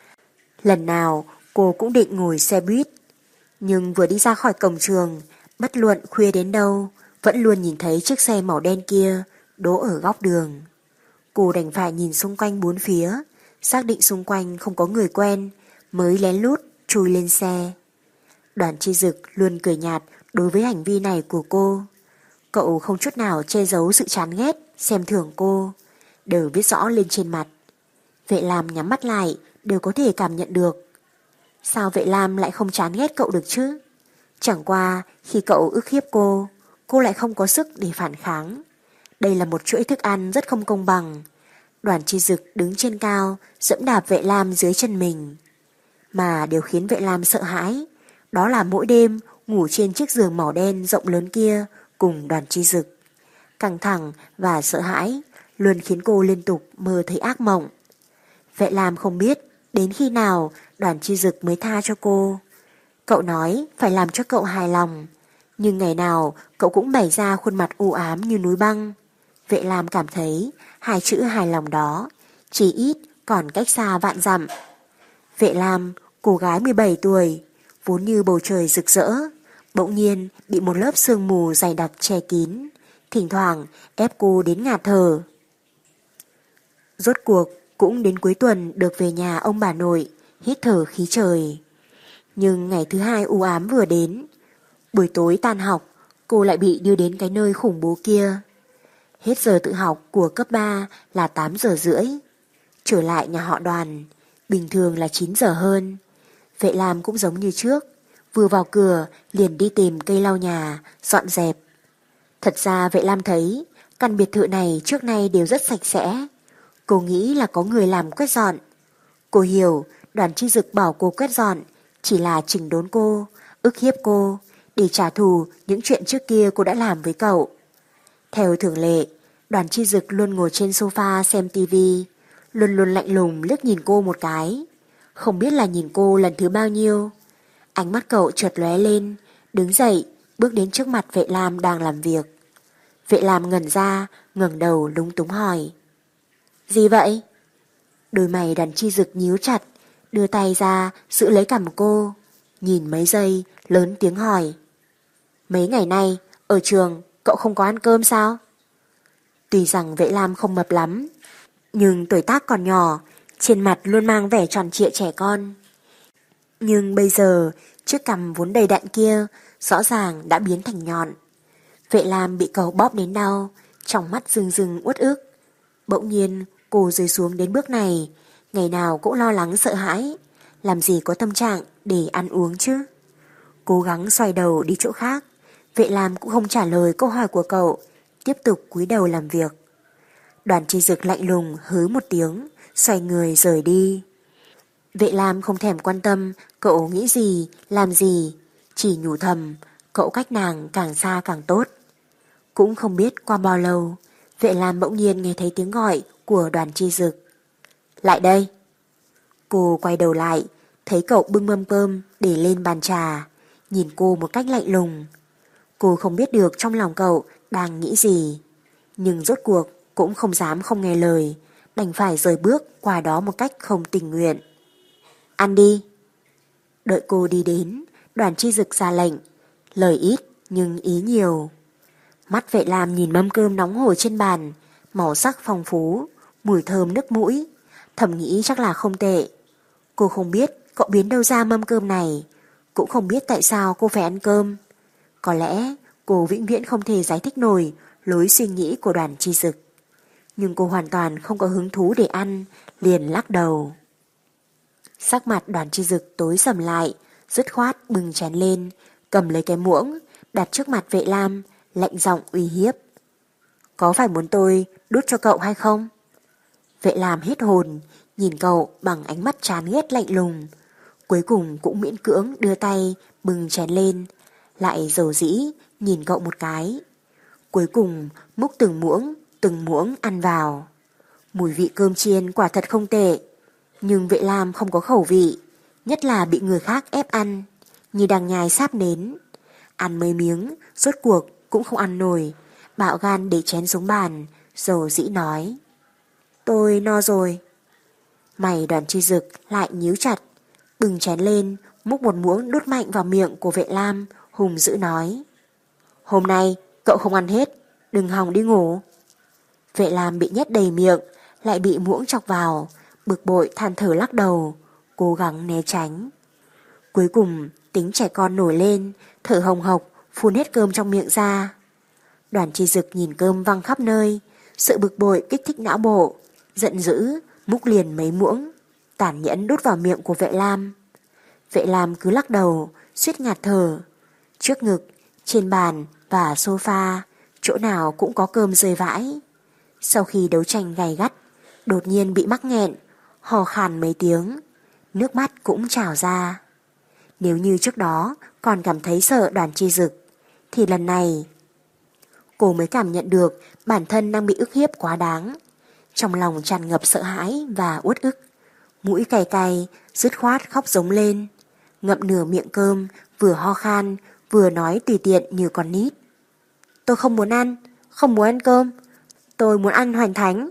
Speaker 3: Lần nào cô cũng định ngồi xe buýt, nhưng vừa đi ra khỏi cổng trường, bất luận khuya đến đâu, vẫn luôn nhìn thấy chiếc xe màu đen kia đỗ ở góc đường. Cô đành phải nhìn xung quanh bốn phía, xác định xung quanh không có người quen, mới lén lút chui lên xe. Đoàn Chi Dực luôn cười nhạt đối với hành vi này của cô. Cậu không chút nào che giấu sự chán ghét, xem thường cô, đều viết rõ lên trên mặt. Vệ Lam nhắm mắt lại đều có thể cảm nhận được. Sao Vệ Lam lại không chán ghét cậu được chứ? Chẳng qua khi cậu ức hiếp cô lại không có sức để phản kháng. Đây là một chuỗi thức ăn rất không công bằng. Đoàn Chi Dực đứng trên cao, dẫm đạp Vệ Lam dưới chân mình. Mà điều khiến Vệ Lam sợ hãi, đó là mỗi đêm ngủ trên chiếc giường màu đen rộng lớn kia cùng Đoàn Chi Dực. Căng thẳng và sợ hãi luôn khiến cô liên tục mơ thấy ác mộng. Vệ Lam không biết đến khi nào Đoàn Chi Dực mới tha cho cô. Cậu nói phải làm cho cậu hài lòng, nhưng ngày nào cậu cũng bày ra khuôn mặt u ám như núi băng. Vệ Lam cảm thấy hai chữ hài lòng đó chỉ ít còn cách xa vạn dặm. Vệ Lam, cô gái 17 tuổi, vốn như bầu trời rực rỡ, bỗng nhiên bị một lớp sương mù dày đặc che kín, thỉnh thoảng ép cô đến ngạt thở. Rốt cuộc cũng đến cuối tuần được về nhà ông bà nội, hít thở khí trời. Nhưng ngày thứ hai u ám vừa đến, buổi tối tan học, cô lại bị đưa đến cái nơi khủng bố kia. Hết giờ tự học của cấp 3 là 8 giờ rưỡi. Trở lại nhà họ Đoàn, bình thường là 9 giờ hơn. Vệ Lam cũng giống như trước, vừa vào cửa liền đi tìm cây lau nhà, dọn dẹp. Thật ra Vệ Lam thấy căn biệt thự này trước nay đều rất sạch sẽ. Cô nghĩ là có người làm quét dọn. Cô hiểu Đoàn Chi Dực bảo cô quét dọn chỉ là chỉnh đốn cô, ức hiếp cô, để trả thù những chuyện trước kia cô đã làm với cậu. Theo thường lệ, Đoàn Chi Dực luôn ngồi trên sofa xem tivi, luôn luôn lạnh lùng liếc nhìn cô một cái. Không biết là nhìn cô lần thứ bao nhiêu. Ánh mắt cậu chợt lóe lên, đứng dậy, bước đến trước mặt Vệ Lam đang làm việc. Vệ Lam ngẩn ra, ngẩng đầu lúng túng hỏi. Gì vậy? Đôi mày Đoàn Chi Dực nhíu chặt, đưa tay ra giữ lấy cằm cô, nhìn mấy giây, lớn tiếng hỏi. Mấy ngày nay, ở trường, cậu không có ăn cơm sao? Tuy rằng Vệ Lam không mập lắm, nhưng tuổi tác còn nhỏ, trên mặt luôn mang vẻ tròn trịa trẻ con. Nhưng bây giờ, chiếc cằm vốn đầy đặn kia rõ ràng đã biến thành nhọn. Vệ Lam bị cậu bóp đến đau, trong mắt rưng rưng uất ức. Bỗng nhiên cô rơi xuống đến bước này, ngày nào cũng lo lắng sợ hãi, làm gì có tâm trạng để ăn uống chứ. Cố gắng xoay đầu đi chỗ khác, Vệ Lam cũng không trả lời câu hỏi của cậu, tiếp tục cúi đầu làm việc. Đoàn Chi Dực lạnh lùng hứ một tiếng, xoay người rời đi. Vệ Lam không thèm quan tâm cậu nghĩ gì, làm gì, chỉ nhủ thầm cậu cách nàng càng xa càng tốt. Cũng không biết qua bao lâu, Vệ Lam bỗng nhiên nghe thấy tiếng gọi của Đoàn Chi Dực. Lại đây. Cô quay đầu lại, thấy cậu bưng mâm cơm để lên bàn trà, nhìn cô một cách lạnh lùng. Cô không biết được trong lòng cậu đang nghĩ gì, Nhưng rốt cuộc cũng không dám không nghe lời, đành phải rời bước qua đó một cách không tình nguyện. Ăn đi. Đợi cô đi đến, Đoàn Chi Dực ra lệnh, lời ít nhưng ý nhiều. Mắt Vệ Lam nhìn mâm cơm nóng hổi trên bàn, màu sắc phong phú, mùi thơm nức mũi, thầm nghĩ chắc là không tệ. Cô không biết cậu biến đâu ra mâm cơm này, cũng không biết tại sao cô phải ăn cơm. Có lẽ cô vĩnh viễn không thể giải thích nổi lối suy nghĩ của Đoàn Chi Dực. Nhưng cô hoàn toàn không có hứng thú để ăn, liền lắc đầu. Sắc mặt Đoàn Chi Dực tối sầm lại, dứt khoát bưng chén lên, cầm lấy cái muỗng, đặt trước mặt Vệ Lam, lạnh giọng uy hiếp. Có phải muốn tôi đút cho cậu hay không? Vệ Lam hết hồn, nhìn cậu bằng ánh mắt chán ghét lạnh lùng. Cuối cùng cũng miễn cưỡng đưa tay bưng chén lên, lại dầu dĩ nhìn cậu một cái. Cuối cùng múc từng muỗng ăn vào. Mùi vị cơm chiên quả thật không tệ, nhưng Vệ Lam không có khẩu vị, nhất là bị người khác ép ăn, như đang nhai sáp nến. Ăn mấy miếng, rốt cuộc cũng không ăn nổi, bạo gan để chén xuống bàn, dầu dĩ nói. Tôi no rồi. Mày Đoàn Chi Dực lại nhíu chặt, bừng chén lên, múc một muỗng đút mạnh vào miệng của Vệ Lam, hùng dữ nói. Hôm nay cậu không ăn hết, đừng hòng đi ngủ. Vệ Lam bị nhét đầy miệng, lại bị muỗng chọc vào, bực bội than thở lắc đầu, cố gắng né tránh. Cuối cùng tính trẻ con nổi lên, thở hồng hộc, phun hết cơm trong miệng ra. Đoàn Chi Dực nhìn cơm văng khắp nơi, sự bực bội kích thích não bộ, giận dữ múc liền mấy muỗng, tàn nhẫn đút vào miệng của Vệ Lam. Vệ Lam cứ lắc đầu, suýt ngạt thở. Trước ngực, trên bàn và sofa, chỗ nào cũng có cơm rơi vãi. Sau khi đấu tranh gay gắt, đột nhiên bị mắc nghẹn, hò khàn mấy tiếng, nước mắt cũng trào ra. Nếu như trước đó còn cảm thấy sợ Đoàn Chi Dực, thì lần này cô mới cảm nhận được bản thân đang bị ức hiếp quá đáng. Trong lòng tràn ngập sợ hãi và uất ức, mũi cay cay, dứt khoát khóc giống lên, ngậm nửa miệng cơm, vừa ho khan, vừa nói tùy tiện như con nít. Tôi không muốn ăn cơm, tôi muốn ăn Hoành Thánh.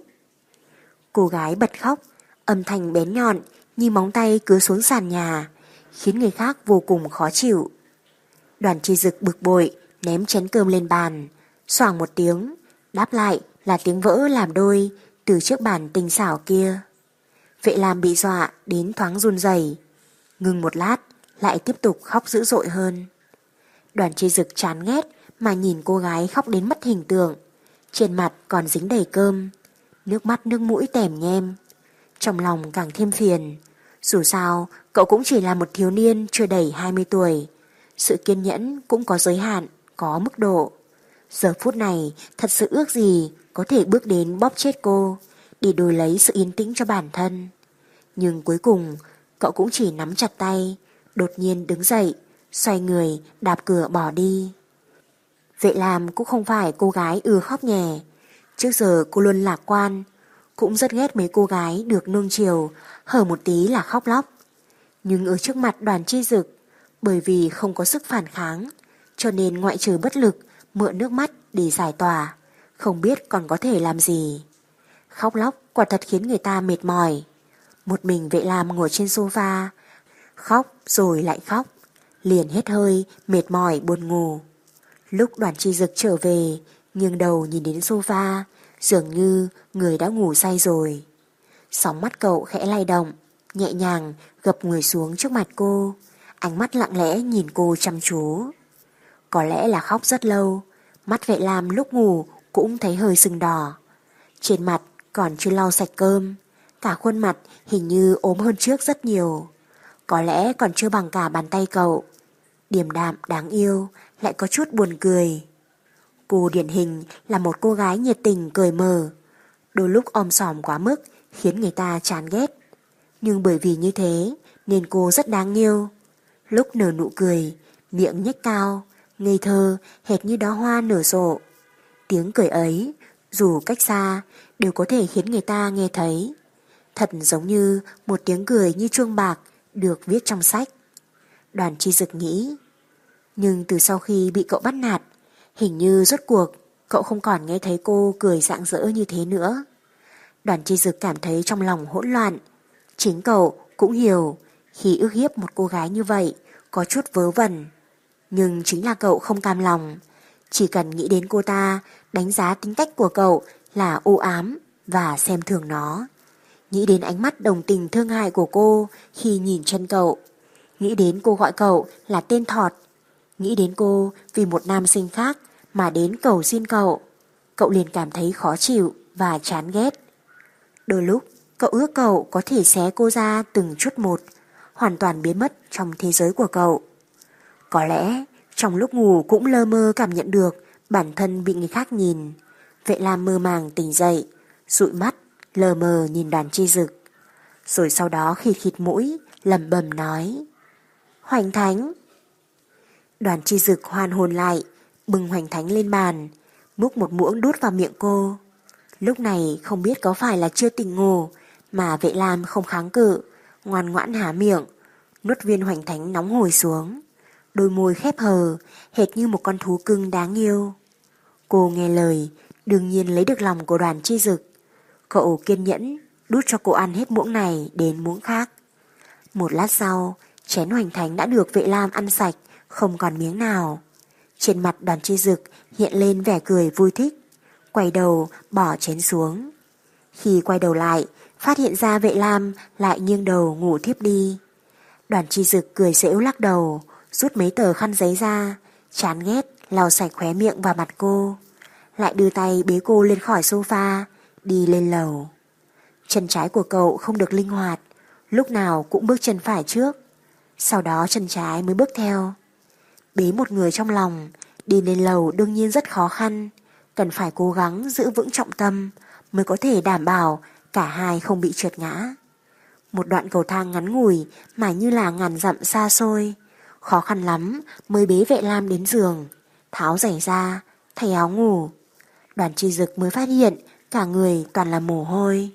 Speaker 3: Cô gái bật khóc, âm thanh bén nhọn như móng tay cứa xuống sàn nhà, khiến người khác vô cùng khó chịu. Đoàn Chi Dực bực bội ném chén cơm lên bàn, xoảng một tiếng, đáp lại là tiếng vỡ làm đôi từ chiếc bàn tinh xảo kia. Vệ Lam bị dọa đến thoáng run rẩy, ngừng một lát lại tiếp tục khóc dữ dội hơn. Đoàn Chi Dực chán ghét mà nhìn cô gái khóc đến mất hình tượng, trên mặt còn dính đầy cơm, nước mắt nước mũi tèm nhem. Trong lòng càng thêm phiền, dù sao cậu cũng chỉ là một thiếu niên chưa đầy 20 tuổi, sự kiên nhẫn cũng có giới hạn, có mức độ. Giờ phút này thật sự ước gì có thể bước đến bóp chết cô, để đổi lấy sự yên tĩnh cho bản thân. Nhưng cuối cùng cậu cũng chỉ nắm chặt tay, đột nhiên đứng dậy, xoay người đạp cửa bỏ đi. Vệ Lam cũng không phải cô gái ưa khóc nhè, trước giờ cô luôn lạc quan, cũng rất ghét mấy cô gái được nuông chiều, hở một tí là khóc lóc. Nhưng ở trước mặt Đoàn Chi Dực, bởi vì không có sức phản kháng, cho nên ngoại trừ bất lực mượn nước mắt để giải tỏa, không biết còn có thể làm gì. Khóc lóc quả thật khiến người ta mệt mỏi. Một mình Vệ Lam ngồi trên sofa, khóc rồi lại khóc, liền hết hơi, mệt mỏi buồn ngủ. Lúc Đoàn Chi Dực trở về, nghiêng đầu nhìn đến sofa, dường như người đã ngủ say rồi. Sóng mắt cậu khẽ lay động, nhẹ nhàng gập người xuống trước mặt cô, ánh mắt lặng lẽ nhìn cô chăm chú. Có lẽ là khóc rất lâu, mắt Vệ Lam lúc ngủ cũng thấy hơi sưng đỏ. Trên mặt còn chưa lau sạch cơm, cả khuôn mặt hình như ốm hơn trước rất nhiều. Có lẽ còn chưa bằng cả bàn tay cậu. Điềm đạm đáng yêu, lại có chút buồn cười. Cô điển hình là một cô gái nhiệt tình cười mờ, đôi lúc om sòm quá mức khiến người ta chán ghét. Nhưng bởi vì như thế nên cô rất đáng yêu. Lúc nở nụ cười, miệng nhếch cao, ngây thơ hệt như đóa hoa nở rộ. Tiếng cười ấy, dù cách xa, đều có thể khiến người ta nghe thấy. Thật giống như một tiếng cười như chuông bạc được viết trong sách. Đoàn Chi Dực nghĩ. Nhưng từ sau khi bị cậu bắt nạt, hình như rốt cuộc cậu không còn nghe thấy cô cười rạng rỡ như thế nữa. Đoàn Chi Dực cảm thấy trong lòng hỗn loạn. Chính cậu cũng hiểu khi ức hiếp một cô gái như vậy có chút vớ vẩn. Nhưng chính là cậu không cam lòng. Chỉ cần nghĩ đến cô ta, đánh giá tính cách của cậu là u ám và xem thường nó. Nghĩ đến ánh mắt đồng tình thương hại của cô khi nhìn chân cậu. Nghĩ đến cô gọi cậu là tên thọt. Nghĩ đến cô vì một nam sinh khác mà đến cầu xin cậu. Cậu liền cảm thấy khó chịu và chán ghét. Đôi lúc cậu ước cậu có thể xé cô ra từng chút một, hoàn toàn biến mất trong thế giới của cậu. Có lẽ trong lúc ngủ cũng lơ mơ cảm nhận được bản thân bị người khác nhìn. Vệ Lam mơ màng tỉnh dậy, dụi mắt, lờ mờ nhìn Đoàn Chi Dực. Rồi sau đó khịt khịt mũi, lẩm bẩm nói: Hoành Thánh. Đoàn Chi Dực hoàn hồn lại, bưng Hoành Thánh lên bàn, múc một muỗng đút vào miệng cô. Lúc này không biết có phải là chưa tỉnh ngủ mà Vệ Lam không kháng cự, ngoan ngoãn há miệng, nuốt viên Hoành Thánh nóng hổi xuống. Đôi môi khép hờ, hệt như một con thú cưng đáng yêu. Cô nghe lời, đương nhiên lấy được lòng của Đoàn Chi Dực. Cậu kiên nhẫn đút cho cô ăn hết muỗng này đến muỗng khác. Một lát sau, chén Hoành Thánh đã được Vệ Lam ăn sạch, không còn miếng nào. Trên mặt Đoàn Chi Dực hiện lên vẻ cười vui thích, quay đầu bỏ chén xuống. Khi quay đầu lại, phát hiện ra Vệ Lam lại nghiêng đầu ngủ thiếp đi. Đoàn Chi Dực cười giễu lắc đầu, rút mấy tờ khăn giấy ra, chán ghét lau sạch khóe miệng vào mặt cô, lại đưa tay bế cô lên khỏi sofa, đi lên lầu. Chân trái của cậu không được linh hoạt, lúc nào cũng bước chân phải trước, sau đó chân trái mới bước theo. Bế một người trong lòng, đi lên lầu đương nhiên rất khó khăn, cần phải cố gắng giữ vững trọng tâm mới có thể đảm bảo cả hai không bị trượt ngã. Một đoạn cầu thang ngắn ngủi mà như là ngàn dặm xa xôi, khó khăn lắm mới bế Vệ Lam đến giường, tháo giày ra, thay áo ngủ. Đoàn Chi Dực mới phát hiện cả người toàn là mồ hôi.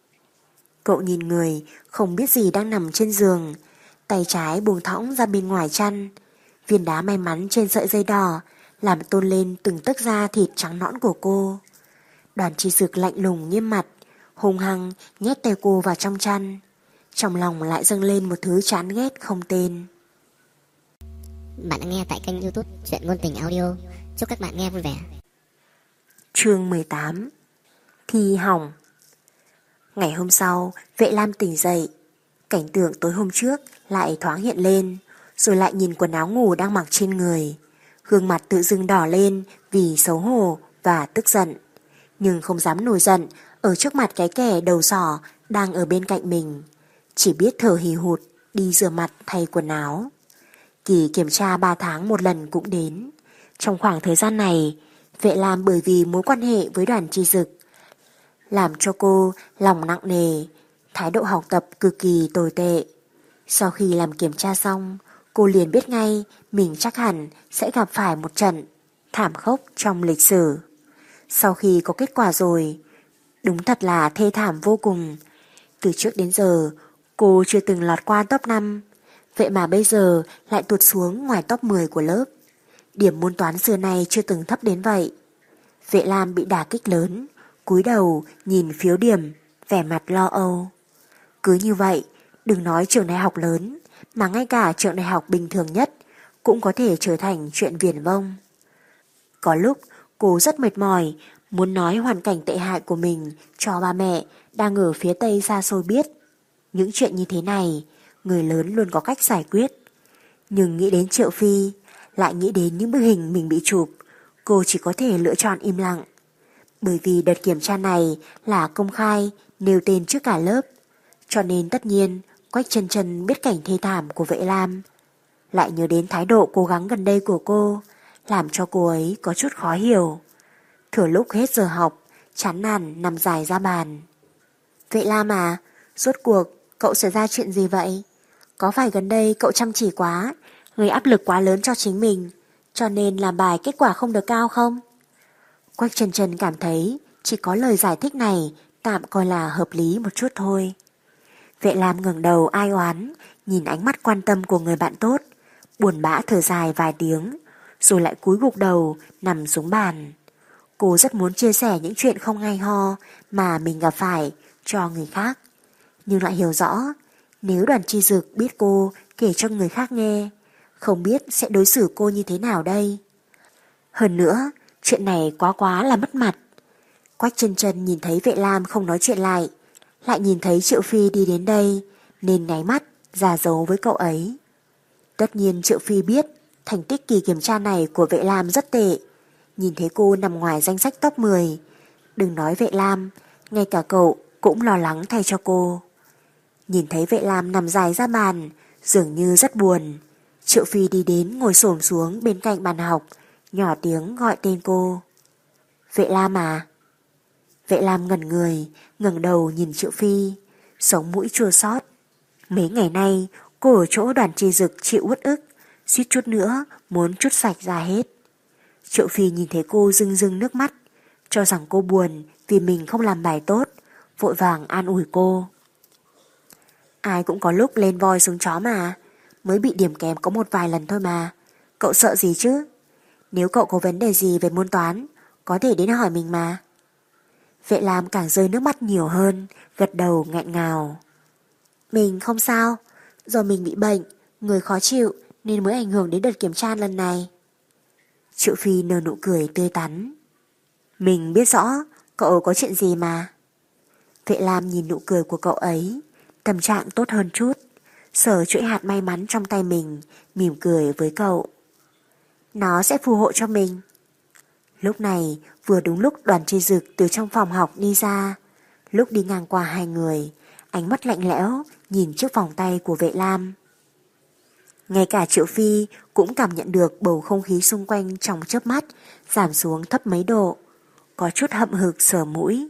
Speaker 3: Cậu nhìn người không biết gì đang nằm trên giường, tay trái buông thõng ra bên ngoài chăn. Viên đá may mắn trên sợi dây đỏ làm tôn lên từng tấc da thịt trắng nõn của cô. Đoàn Chi Dực lạnh lùng nghiêm mặt, hung hăng nhét tay cô vào trong chăn. Trong lòng lại dâng lên một thứ chán ghét không tên.
Speaker 4: Bạn đang nghe tại kênh YouTube Truyện Ngôn Tình Audio. Chúc các bạn nghe vui vẻ.
Speaker 3: Chương 18. Thi hỏng. Ngày hôm sau, Vệ Lam tỉnh dậy. Cảnh tượng tối hôm trước lại thoáng hiện lên, rồi lại nhìn quần áo ngủ đang mặc trên người. Gương mặt tự dưng đỏ lên vì xấu hổ và tức giận, nhưng không dám nổi giận ở trước mặt cái kẻ đầu sỏ đang ở bên cạnh mình. Chỉ biết thở hì hụt đi rửa mặt thay quần áo. Kỳ kiểm tra 3 tháng một lần cũng đến. Trong khoảng thời gian này, Vệ Lam bởi vì mối quan hệ với Đoàn Chi Dực làm cho cô lòng nặng nề, thái độ học tập cực kỳ tồi tệ. Sau khi làm kiểm tra xong, cô liền biết ngay mình chắc hẳn sẽ gặp phải một trận thảm khốc trong lịch sử. Sau khi có kết quả rồi, đúng thật là thê thảm vô cùng. Từ trước đến giờ, cô chưa từng lọt qua top 5, vậy mà bây giờ lại tụt xuống ngoài top 10 của lớp. Điểm môn toán xưa nay chưa từng thấp đến vậy. Vệ Lam bị đả kích lớn, cúi đầu nhìn phiếu điểm, vẻ mặt lo âu. Cứ như vậy, đừng nói trường đại học lớn, mà ngay cả trường đại học bình thường nhất cũng có thể trở thành chuyện viển vông. Có lúc cô rất mệt mỏi, muốn nói hoàn cảnh tệ hại của mình cho ba mẹ đang ở phía Tây xa xôi biết. Những chuyện như thế này, người lớn luôn có cách giải quyết. Nhưng nghĩ đến Triệu Phi, lại nghĩ đến những bức hình mình bị chụp, cô chỉ có thể lựa chọn im lặng. Bởi vì đợt kiểm tra này là công khai nêu tên trước cả lớp, cho nên tất nhiên Quách Chân Chân biết cảnh thê thảm của Vệ Lam, lại nhớ đến thái độ cố gắng gần đây của cô, làm cho cô ấy có chút khó hiểu. Thừa lúc hết giờ học, chán nản nằm dài ra bàn. Vệ Lam à, rốt cuộc cậu xảy ra chuyện gì vậy? Có phải gần đây cậu chăm chỉ quá, gây áp lực quá lớn cho chính mình, cho nên làm bài kết quả không được cao không? Quách Chân Chân cảm thấy chỉ có lời giải thích này tạm coi là hợp lý một chút thôi. Vệ Lam ngẩng đầu ai oán, nhìn ánh mắt quan tâm của người bạn tốt, buồn bã thở dài vài tiếng, rồi lại cúi gục đầu nằm xuống bàn. Cô rất muốn chia sẻ những chuyện không hay ho mà mình gặp phải cho người khác, nhưng lại hiểu rõ nếu Đoàn Chi Dực biết cô kể cho người khác nghe, không biết sẽ đối xử cô như thế nào đây. Hơn nữa, chuyện này quá là mất mặt. Quách Chân Chân nhìn thấy Vệ Lam không nói chuyện lại nhìn thấy Triệu Phi đi đến đây nên nháy mắt ra dấu với cậu ấy. Tất nhiên Triệu Phi biết thành tích kỳ kiểm tra này của Vệ Lam rất tệ, nhìn thấy cô nằm ngoài danh sách top 10, đừng nói Vệ Lam, ngay cả cậu cũng lo lắng thay cho cô. Nhìn thấy Vệ Lam nằm dài ra bàn, dường như rất buồn, Triệu Phi đi đến ngồi xổm xuống bên cạnh bàn học, nhỏ tiếng gọi tên cô. Vệ Lam à? Vệ Lam ngẩn người, ngẩng đầu nhìn Triệu Phi, sống mũi chua xót. Mấy ngày nay, cô ở chỗ Đoàn Chi Dực chịu uất ức, suýt chút nữa muốn trút sạch ra hết. Triệu Phi nhìn thấy cô rưng rưng nước mắt, cho rằng cô buồn vì mình không làm bài tốt, vội vàng an ủi cô. Ai cũng có lúc lên voi xuống chó mà, mới bị điểm kém có một vài lần thôi mà, cậu sợ gì chứ? Nếu cậu có vấn đề gì về môn toán, có thể đến hỏi mình mà. Vệ Lam càng rơi nước mắt nhiều hơn, gật đầu nghẹn ngào. Mình không sao, do mình bị bệnh, người khó chịu nên mới ảnh hưởng đến đợt kiểm tra lần này. Triệu Phi nở nụ cười tươi tắn. Mình biết rõ cậu có chuyện gì mà. Vệ Lam nhìn nụ cười của cậu ấy, tâm trạng tốt hơn chút, sờ chuỗi hạt may mắn trong tay mình, mỉm cười với cậu. Nó sẽ phù hộ cho mình. Lúc này vừa đúng lúc Đoàn Chi Dực từ trong phòng học đi ra. Lúc đi ngang qua hai người, ánh mắt lạnh lẽo nhìn chiếc vòng tay của Vệ Lam. Ngay cả Triệu Phi cũng cảm nhận được bầu không khí xung quanh trong chớp mắt giảm xuống thấp mấy độ, có chút hậm hực sờ mũi.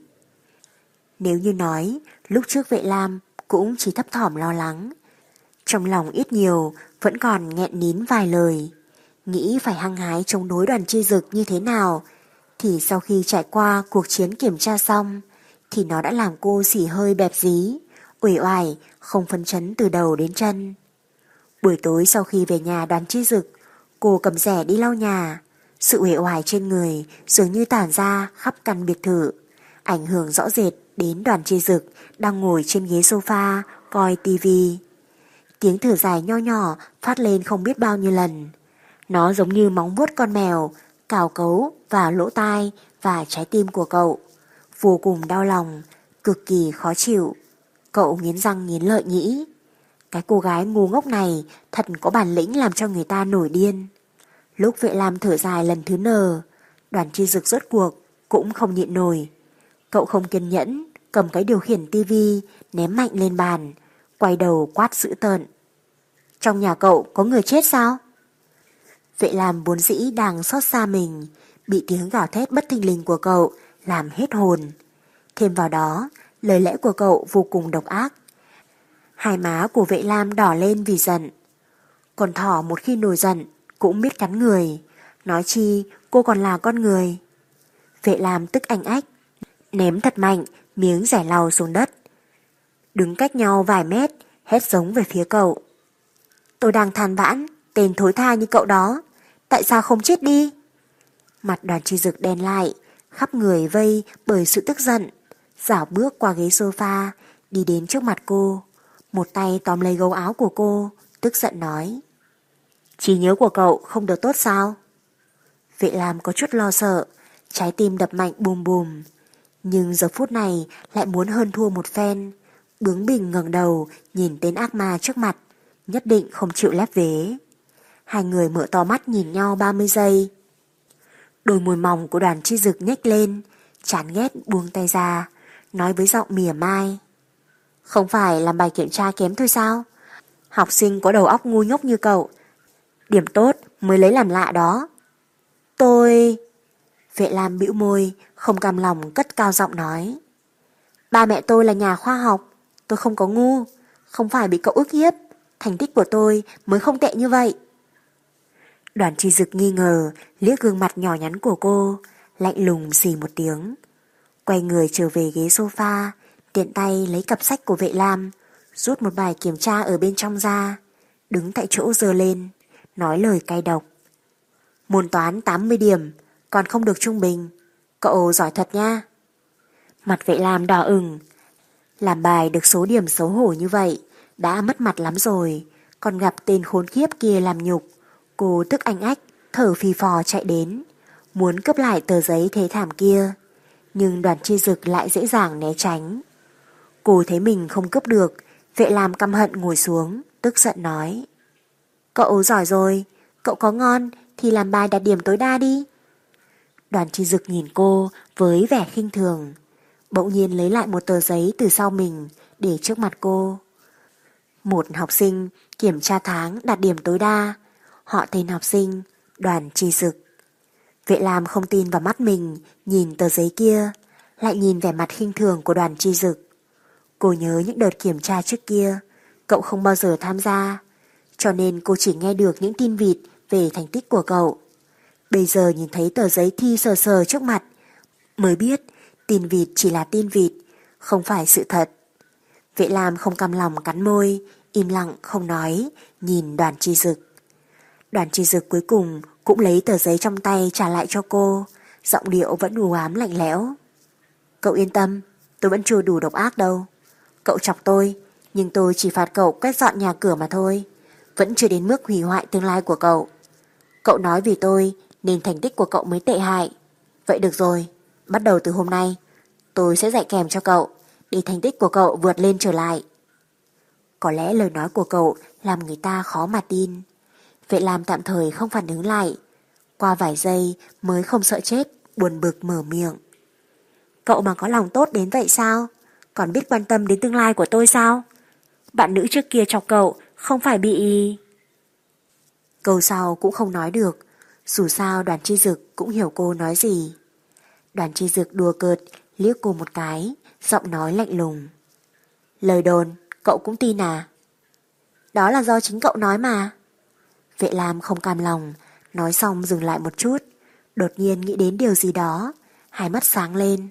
Speaker 3: Nếu như nói lúc trước Vệ Lam cũng chỉ thấp thỏm lo lắng, trong lòng ít nhiều vẫn còn nghẹn nín vài lời, nghĩ phải hăng hái chống đối Đoàn Chi Dực như thế nào, thì sau khi trải qua cuộc chiến kiểm tra xong thì nó đã làm cô xỉ hơi bẹp dí, uể oải, không phấn chấn từ đầu đến chân. Buổi tối sau khi về nhà Đoàn Chi Dực, cô cầm rẻ đi lau nhà, sự uể oải trên người dường như tản ra khắp căn biệt thự, ảnh hưởng rõ rệt đến Đoàn Chi Dực đang ngồi trên ghế sofa coi tivi. Tiếng thở dài nho nhỏ phát lên không biết bao nhiêu lần. Nó giống như móng vuốt con mèo cào cấu vào lỗ tai và trái tim của cậu, vô cùng đau lòng, cực kỳ khó chịu. Cậu nghiến răng nghiến lợi nghĩ, cái cô gái ngu ngốc này thật có bản lĩnh làm cho người ta nổi điên. Lúc Vệ Lam thở dài lần thứ N, Đoàn Chi Dực rốt cuộc cũng không nhịn nổi. Cậu không kiên nhẫn, cầm cái điều khiển tivi ném mạnh lên bàn, quay đầu quát dữ tợn. Trong nhà cậu có người chết sao? Vệ Lam vốn dĩ đang xót xa mình, bị tiếng gào thét bất thình lình của cậu làm hết hồn. Thêm vào đó, lời lẽ của cậu vô cùng độc ác. Hai má của Vệ Lam đỏ lên vì giận. Con thỏ một khi nổi giận cũng biết cắn người, nói chi cô còn là con người. Vệ Lam tức anh ách, ném thật mạnh miếng rẻ lau xuống đất. Đứng cách nhau vài mét, hét giống về phía cậu. Tôi đang than vãn, tên thối tha như cậu đó, tại sao không chết đi? Mặt Đoàn Chi Dực đen lại, khắp người vây bởi sự tức giận, dảo bước qua ghế sofa, đi đến trước mặt cô, một tay tóm lấy gấu áo của cô, tức giận nói. Trí nhớ của cậu không được tốt sao? Vệ Lam có chút lo sợ, trái tim đập mạnh bùm bùm, nhưng giờ phút này lại muốn hơn thua một phen, bướng bỉnh ngẩng đầu nhìn tên ác ma trước mặt, nhất định không chịu lép vế. Hai người mở to mắt nhìn nhau 30 giây. Đôi môi mỏng của Đoàn Chi Dực nhếch lên, chán ghét buông tay ra, nói với giọng mỉa mai. Không phải làm bài kiểm tra kém thôi sao? Học sinh có đầu óc ngu ngốc như cậu, điểm tốt mới lấy làm lạ đó. Tôi... Vệ Lam bĩu môi, không cam lòng cất cao giọng nói. Ba mẹ tôi là nhà khoa học, tôi không có ngu, không phải bị cậu ức hiếp, thành tích của tôi mới không tệ như vậy. Đoàn Chi Dực nghi ngờ liếc gương mặt nhỏ nhắn của cô, lạnh lùng xì một tiếng, quay người trở về ghế sofa, tiện tay lấy cặp sách của Vệ Lam, rút một bài kiểm tra ở bên trong ra, đứng tại chỗ giơ lên, nói lời cay độc. Môn toán 80 điểm, còn không được trung bình. Cậu giỏi thật nha. Mặt Vệ Lam đỏ ửng. Làm bài được số điểm xấu hổ như vậy đã mất mặt lắm rồi, còn gặp tên khốn kiếp kia làm nhục. Cô tức anh ách, thở phì phò chạy đến, muốn cướp lại tờ giấy thế thảm kia, nhưng Đoàn Chi Dực lại dễ dàng né tránh. Cô thấy mình không cướp được, Vệ Lam căm hận ngồi xuống, tức giận nói: Cậu giỏi rồi, cậu có ngon thì làm bài đạt điểm tối đa đi. Đoàn Chi Dực nhìn cô với vẻ khinh thường, bỗng nhiên lấy lại một tờ giấy từ sau mình để trước mặt cô. Một học sinh kiểm tra tháng đạt điểm tối đa, họ tên học sinh Đoàn Chi Dực. Vệ Lam không tin vào mắt mình, nhìn tờ giấy kia, lại nhìn vẻ mặt khinh thường của Đoàn Chi Dực. Cô nhớ những đợt kiểm tra trước kia, cậu không bao giờ tham gia, cho nên cô chỉ nghe được những tin vịt về thành tích của cậu. Bây giờ nhìn thấy tờ giấy thi sờ sờ trước mặt, mới biết tin vịt chỉ là tin vịt, không phải sự thật. Vệ Lam không cam lòng cắn môi, im lặng không nói, nhìn Đoàn Chi Dực. Đoàn Chi Dực cuối cùng cũng lấy tờ giấy trong tay trả lại cho cô, giọng điệu vẫn u ám lạnh lẽo. Cậu yên tâm, tôi vẫn chưa đủ độc ác đâu. Cậu chọc tôi, nhưng tôi chỉ phạt cậu quét dọn nhà cửa mà thôi, vẫn chưa đến mức hủy hoại tương lai của cậu. Cậu nói vì tôi nên thành tích của cậu mới tệ hại. Vậy được rồi, bắt đầu từ hôm nay tôi sẽ dạy kèm cho cậu để thành tích của cậu vượt lên trở lại. Có lẽ lời nói của cậu làm người ta khó mà tin. Vệ Lam tạm thời không phản ứng lại, qua vài giây mới không sợ chết, buồn bực mở miệng. Cậu mà có lòng tốt đến vậy sao? Còn biết quan tâm đến tương lai của tôi sao? Bạn nữ trước kia chọc cậu không phải bị... Câu sau cũng không nói được, dù sao Đoàn Chi Dực cũng hiểu cô nói gì. Đoàn Chi Dực đùa cợt liếc cô một cái, giọng nói lạnh lùng. Lời đồn cậu cũng tin à? Đó là do chính cậu nói mà. Vệ Lam không cam lòng, nói xong dừng lại một chút, đột nhiên nghĩ đến điều gì đó, hai mắt sáng lên.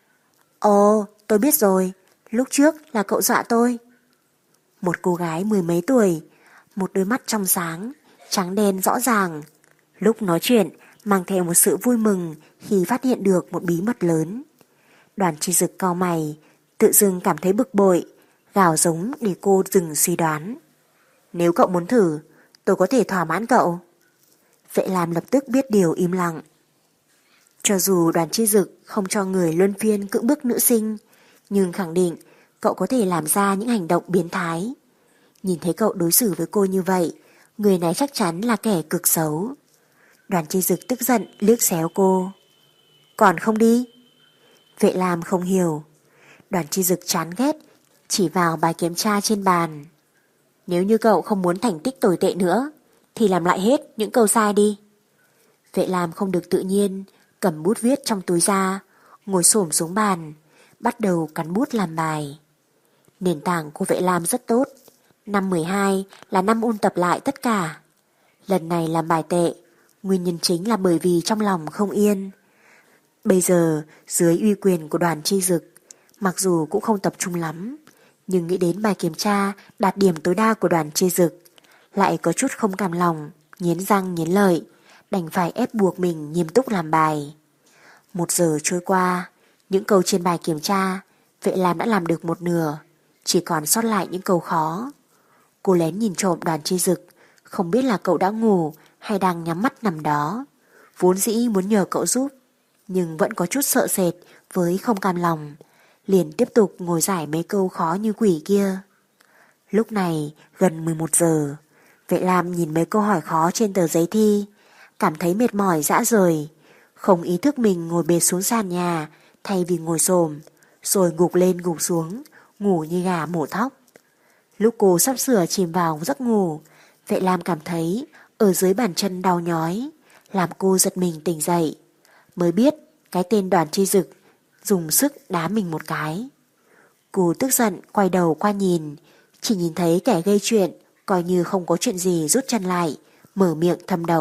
Speaker 3: Ồ, tôi biết rồi, lúc trước là cậu dọa tôi. Một cô gái mười mấy tuổi, một đôi mắt trong sáng, trắng đen rõ ràng. Lúc nói chuyện mang theo một sự vui mừng khi phát hiện được một bí mật lớn. Đoàn Chi Dực cau mày, tự dưng cảm thấy bực bội, gào giống để cô dừng suy đoán. Nếu cậu muốn thử, tôi có thể thỏa mãn cậu. Vệ Lam lập tức biết điều im lặng. Cho dù Đoàn Chi Dực không cho người luân phiên cưỡng bức nữ sinh, nhưng khẳng định cậu có thể làm ra những hành động biến thái. Nhìn thấy cậu đối xử với cô như vậy, người này chắc chắn là kẻ cực xấu. Đoàn Chi Dực tức giận liếc xéo cô. Còn không đi? Vệ Lam không hiểu. Đoàn Chi Dực chán ghét, chỉ vào bài kiểm tra trên bàn. Nếu như cậu không muốn thành tích tồi tệ nữa, thì làm lại hết những câu sai đi. Vệ Lam không được tự nhiên, cầm bút viết trong túi ra, ngồi xổm xuống bàn, bắt đầu cắn bút làm bài. Nền tảng của Vệ Lam rất tốt. Năm 12 là năm ôn tập lại tất cả. Lần này làm bài tệ, nguyên nhân chính là bởi vì trong lòng không yên. Bây giờ, dưới uy quyền của Đoàn Chi Dực, mặc dù cũng không tập trung lắm, nhưng nghĩ đến bài kiểm tra đạt điểm tối đa của Đoàn Chi Dực, lại có chút không cam lòng, nghiến răng nghiến lợi, đành phải ép buộc mình nghiêm túc làm bài. 1 giờ trôi qua, những câu trên bài kiểm tra, Vệ Lam đã làm được một nửa, chỉ còn sót lại những câu khó. Cô lén nhìn trộm Đoàn Chi Dực, không biết là cậu đã ngủ hay đang nhắm mắt nằm đó. Vốn dĩ muốn nhờ cậu giúp, nhưng vẫn có chút sợ sệt với không cam lòng, liền tiếp tục ngồi giải mấy câu khó như quỷ kia. Lúc này gần 11 giờ, Vệ Lam nhìn mấy câu hỏi khó trên tờ giấy thi, cảm thấy mệt mỏi rã rời, không ý thức mình ngồi bệt xuống sàn nhà thay vì ngồi xổm, rồi gục lên gục xuống, ngủ như gà mổ thóc. Lúc cô sắp sửa chìm vào giấc ngủ, Vệ Lam cảm thấy ở dưới bàn chân đau nhói, làm cô giật mình tỉnh dậy, mới biết cái tên Đoàn Chi Dực dùng sức đá mình một cái. Cô tức giận quay đầu qua nhìn, chỉ nhìn thấy kẻ gây chuyện coi như không có chuyện gì rút chân lại, mở miệng thầm độc.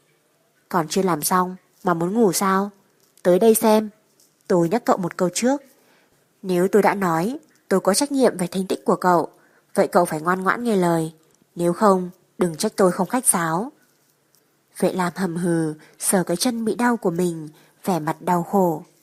Speaker 3: Còn chưa làm xong mà muốn ngủ sao? Tới đây xem. Tôi nhắc cậu một câu trước. Nếu tôi đã nói tôi có trách nhiệm về thành tích của cậu, vậy cậu phải ngoan ngoãn nghe lời. Nếu không, đừng trách tôi không khách sáo. Vệ Lam hầm hừ, sờ cái chân bị đau của mình, vẻ mặt đau khổ.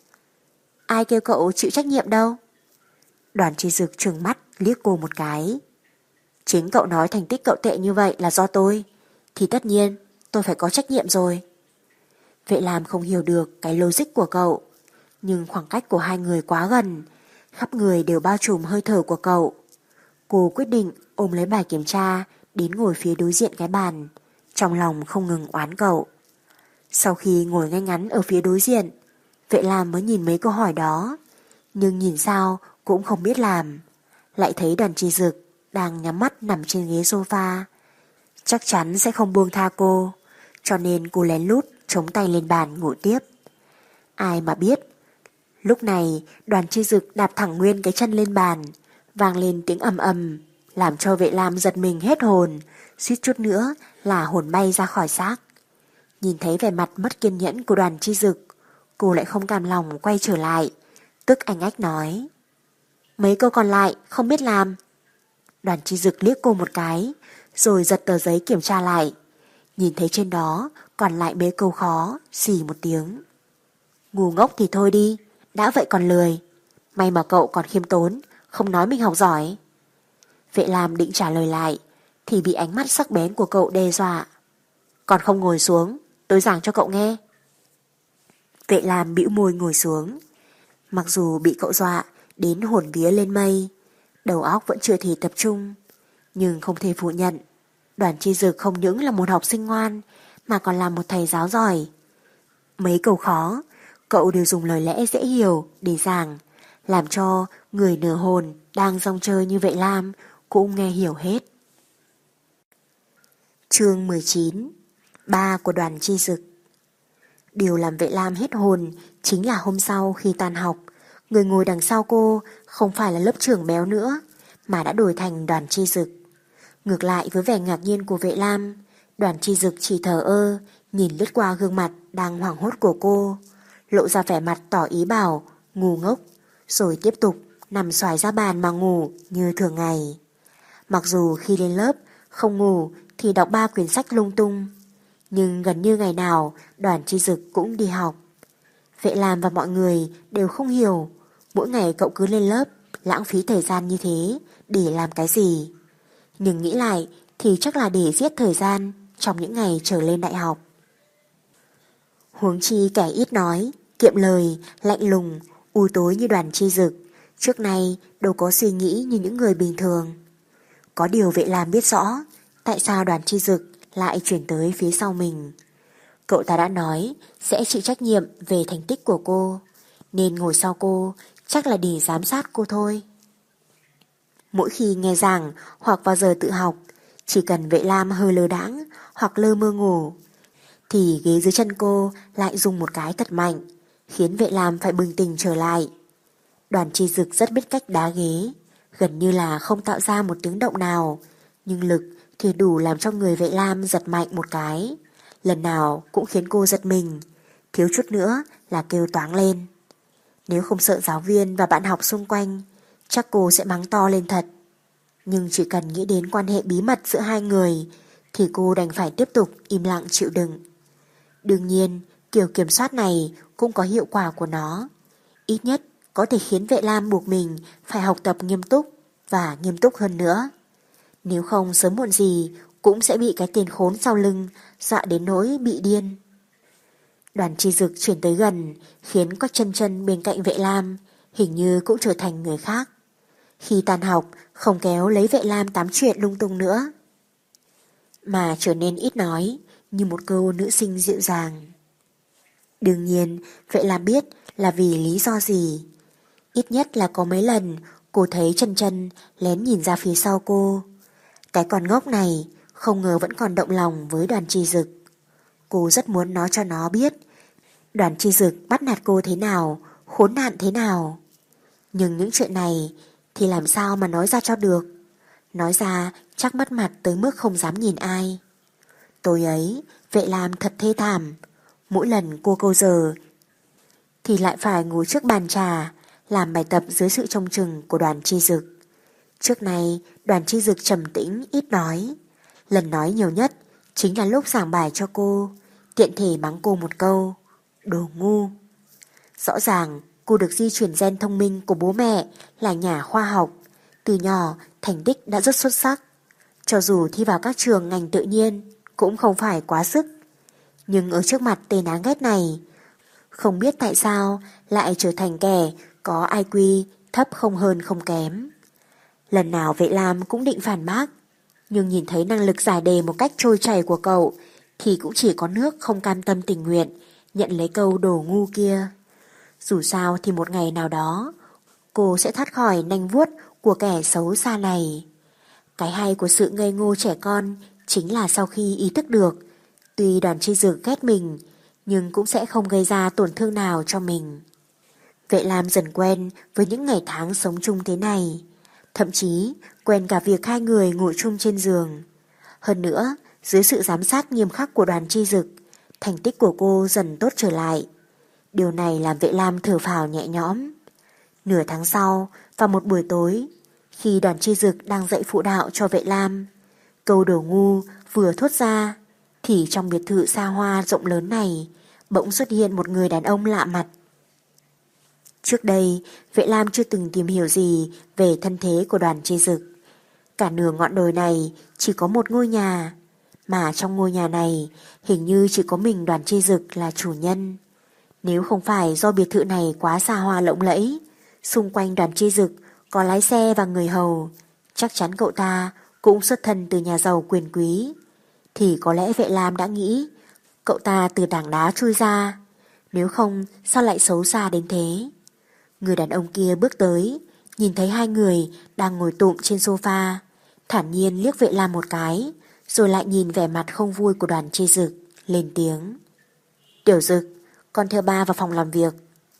Speaker 3: ai kêu cậu chịu trách nhiệm đâu. Đoàn Chi Dực trừng mắt liếc cô một cái. Chính cậu nói thành tích cậu tệ như vậy là do tôi, thì tất nhiên tôi phải có trách nhiệm rồi. Vệ Lam không hiểu được cái logic của cậu, nhưng khoảng cách của hai người quá gần, khắp người đều bao trùm hơi thở của cậu. Cô quyết định ôm lấy bài kiểm tra đến ngồi phía đối diện cái bàn, trong lòng không ngừng oán cậu. Sau khi ngồi ngay ngắn ở phía đối diện, Vệ Lam mới nhìn mấy câu hỏi đó, nhưng nhìn sao cũng không biết làm. Lại thấy Đoàn Chi Dực đang nhắm mắt nằm trên ghế sofa, chắc chắn sẽ không buông tha cô, cho nên cô lén lút chống tay lên bàn ngủ tiếp. Ai mà biết, lúc này Đoàn Chi Dực đạp thẳng nguyên cái chân lên bàn, vang lên tiếng ầm ầm, làm cho Vệ Lam giật mình hết hồn, suýt chút nữa là hồn bay ra khỏi xác. Nhìn thấy vẻ mặt mất kiên nhẫn của Đoàn Chi Dực, cô lại không cam lòng quay trở lại, tức anh ách nói: mấy câu còn lại không biết làm. Đoàn Chi Dực liếc cô một cái, rồi giật tờ giấy kiểm tra lại. Nhìn thấy trên đó còn lại mấy câu khó, xì một tiếng: ngu ngốc thì thôi đi, đã vậy còn lười. May mà cậu còn khiêm tốn, không nói mình học giỏi. Vệ Lam định trả lời lại, thì bị ánh mắt sắc bén của cậu đe dọa: còn không ngồi xuống, tôi giảng cho cậu nghe. Vệ Lam bĩu môi ngồi xuống. Mặc dù bị cậu dọa đến hồn vía lên mây, đầu óc vẫn chưa thể tập trung, nhưng không thể phủ nhận, Đoàn Chi Dực không những là một học sinh ngoan, mà còn là một thầy giáo giỏi. Mấy câu khó, cậu đều dùng lời lẽ dễ hiểu để giảng, làm cho người nửa hồn đang rong chơi như Vệ Lam cũng nghe hiểu hết. Chương 19. Ba của Đoàn Chi Dực. Điều làm Vệ Lam hết hồn chính là hôm sau khi tan học, người ngồi đằng sau cô không phải là lớp trưởng béo nữa, mà đã đổi thành Đoàn Chi Dực. Ngược lại với vẻ ngạc nhiên của Vệ Lam, Đoàn Chi Dực chỉ thờ ơ nhìn lướt qua gương mặt đang hoảng hốt của cô, lộ ra vẻ mặt tỏ ý bảo ngu ngốc, rồi tiếp tục nằm xoài ra bàn mà ngủ như thường ngày. Mặc dù khi lên lớp không ngủ thì đọc 3 quyển sách lung tung, nhưng gần như ngày nào Đoàn Chi Dực cũng đi học. Vệ Lam và mọi người đều không hiểu mỗi ngày cậu cứ lên lớp lãng phí thời gian như thế để làm cái gì. Nhưng nghĩ lại thì chắc là để giết thời gian trong những ngày trở lên đại học. Huống chi kẻ ít nói, kiệm lời, lạnh lùng, u tối như Đoàn Chi Dực, trước nay đâu có suy nghĩ như những người bình thường. Có điều Vệ Lam biết rõ tại sao Đoàn Chi Dực lại chuyển tới phía sau mình. Cậu ta đã nói sẽ chịu trách nhiệm về thành tích của cô, nên ngồi sau cô chắc là để giám sát cô thôi. Mỗi khi nghe giảng hoặc vào giờ tự học, chỉ cần Vệ Lam hơi lơ đãng hoặc lơ mơ ngủ, thì ghế dưới chân cô lại rung một cái thật mạnh, khiến Vệ Lam phải bừng tỉnh trở lại. Đoàn Chi Dực rất biết cách đá ghế, gần như là không tạo ra một tiếng động nào, nhưng lực thì đủ làm cho người Vệ Lam giật mạnh một cái, lần nào cũng khiến cô giật mình, thiếu chút nữa là kêu toáng lên. Nếu không sợ giáo viên và bạn học xung quanh, chắc cô sẽ mắng to lên thật. Nhưng chỉ cần nghĩ đến quan hệ bí mật giữa hai người, thì cô đành phải tiếp tục im lặng chịu đựng. Đương nhiên, kiểu kiểm soát này cũng có hiệu quả của nó. Ít nhất có thể khiến Vệ Lam buộc mình phải học tập nghiêm túc và nghiêm túc hơn nữa. Nếu không sớm muộn gì cũng sẽ bị cái tên khốn sau lưng dọa đến nỗi bị điên. Đoàn Chi Dực chuyển tới gần, khiến Quách Chân Chân bên cạnh Vệ Lam hình như cũng trở thành người khác. Khi tan học không kéo lấy Vệ Lam tám chuyện lung tung nữa, mà trở nên ít nói, như một câu nữ sinh dịu dàng. Đương nhiên Vệ Lam biết là vì lý do gì. Ít nhất là có mấy lần cô thấy Chân Chân lén nhìn ra phía sau cô. Cái con ngốc này không ngờ vẫn còn động lòng với Đoàn Chi Dực. Cô rất muốn nói cho nó biết Đoàn Chi Dực bắt nạt cô thế nào, khốn nạn thế nào. Nhưng những chuyện này thì làm sao mà nói ra cho được. Nói ra chắc mất mặt tới mức không dám nhìn ai. Tối ấy Vệ Lam thật thê thảm. Mỗi lần cô câu giờ thì lại phải ngồi trước bàn trà làm bài tập dưới sự trông chừng của Đoàn Chi Dực. Trước này Đoàn Chi Dực trầm tĩnh ít nói. Lần nói nhiều nhất chính là lúc giảng bài cho cô, tiện thể mắng cô một câu: đồ ngu. Rõ ràng cô được di chuyển gen thông minh của bố mẹ là nhà khoa học. Từ nhỏ thành tích đã rất xuất sắc. Cho dù thi vào các trường ngành tự nhiên cũng không phải quá sức. Nhưng ở trước mặt tên đáng ghét này, không biết tại sao lại trở thành kẻ có IQ thấp không hơn không kém. Lần nào Vệ Lam cũng định phản bác, nhưng nhìn thấy năng lực giải đề một cách trôi chảy của cậu thì cũng chỉ có nước không cam tâm tình nguyện nhận lấy câu đồ ngu kia. Dù sao thì một ngày nào đó cô sẽ thoát khỏi nanh vuốt của kẻ xấu xa này. Cái hay của sự ngây ngô trẻ con chính là sau khi ý thức được, tuy Đoàn Chi Dực ghét mình nhưng cũng sẽ không gây ra tổn thương nào cho mình. Vệ Lam dần quen với những ngày tháng sống chung thế này, thậm chí quen cả việc hai người ngủ chung trên giường. Hơn nữa, dưới sự giám sát nghiêm khắc của Đoàn Chi Dực, thành tích của cô dần tốt trở lại. Điều này làm Vệ Lam thở phào nhẹ nhõm. Nửa tháng sau, vào một buổi tối, khi Đoàn Chi Dực đang dạy phụ đạo cho Vệ Lam, câu đồ ngu vừa thốt ra, thì trong biệt thự xa hoa rộng lớn này bỗng xuất hiện một người đàn ông lạ mặt. Trước đây, Vệ Lam chưa từng tìm hiểu gì về thân thế của Đoàn Chi Dực. Cả nửa ngọn đồi này chỉ có một ngôi nhà, mà trong ngôi nhà này hình như chỉ có mình Đoàn Chi Dực là chủ nhân. Nếu không phải do biệt thự này quá xa hoa lộng lẫy, xung quanh Đoàn Chi Dực có lái xe và người hầu, chắc chắn cậu ta cũng xuất thân từ nhà giàu quyền quý. Thì có lẽ Vệ Lam đã nghĩ cậu ta từ tảng đá chui ra, nếu không sao lại xấu xa đến thế. Người đàn ông kia bước tới, nhìn thấy hai người đang ngồi tụm trên sofa, thản nhiên liếc Vệ Lam một cái, rồi lại nhìn vẻ mặt không vui của Đoàn Chi Dực, lên tiếng: "Tiểu Dực, con theo ba vào phòng làm việc."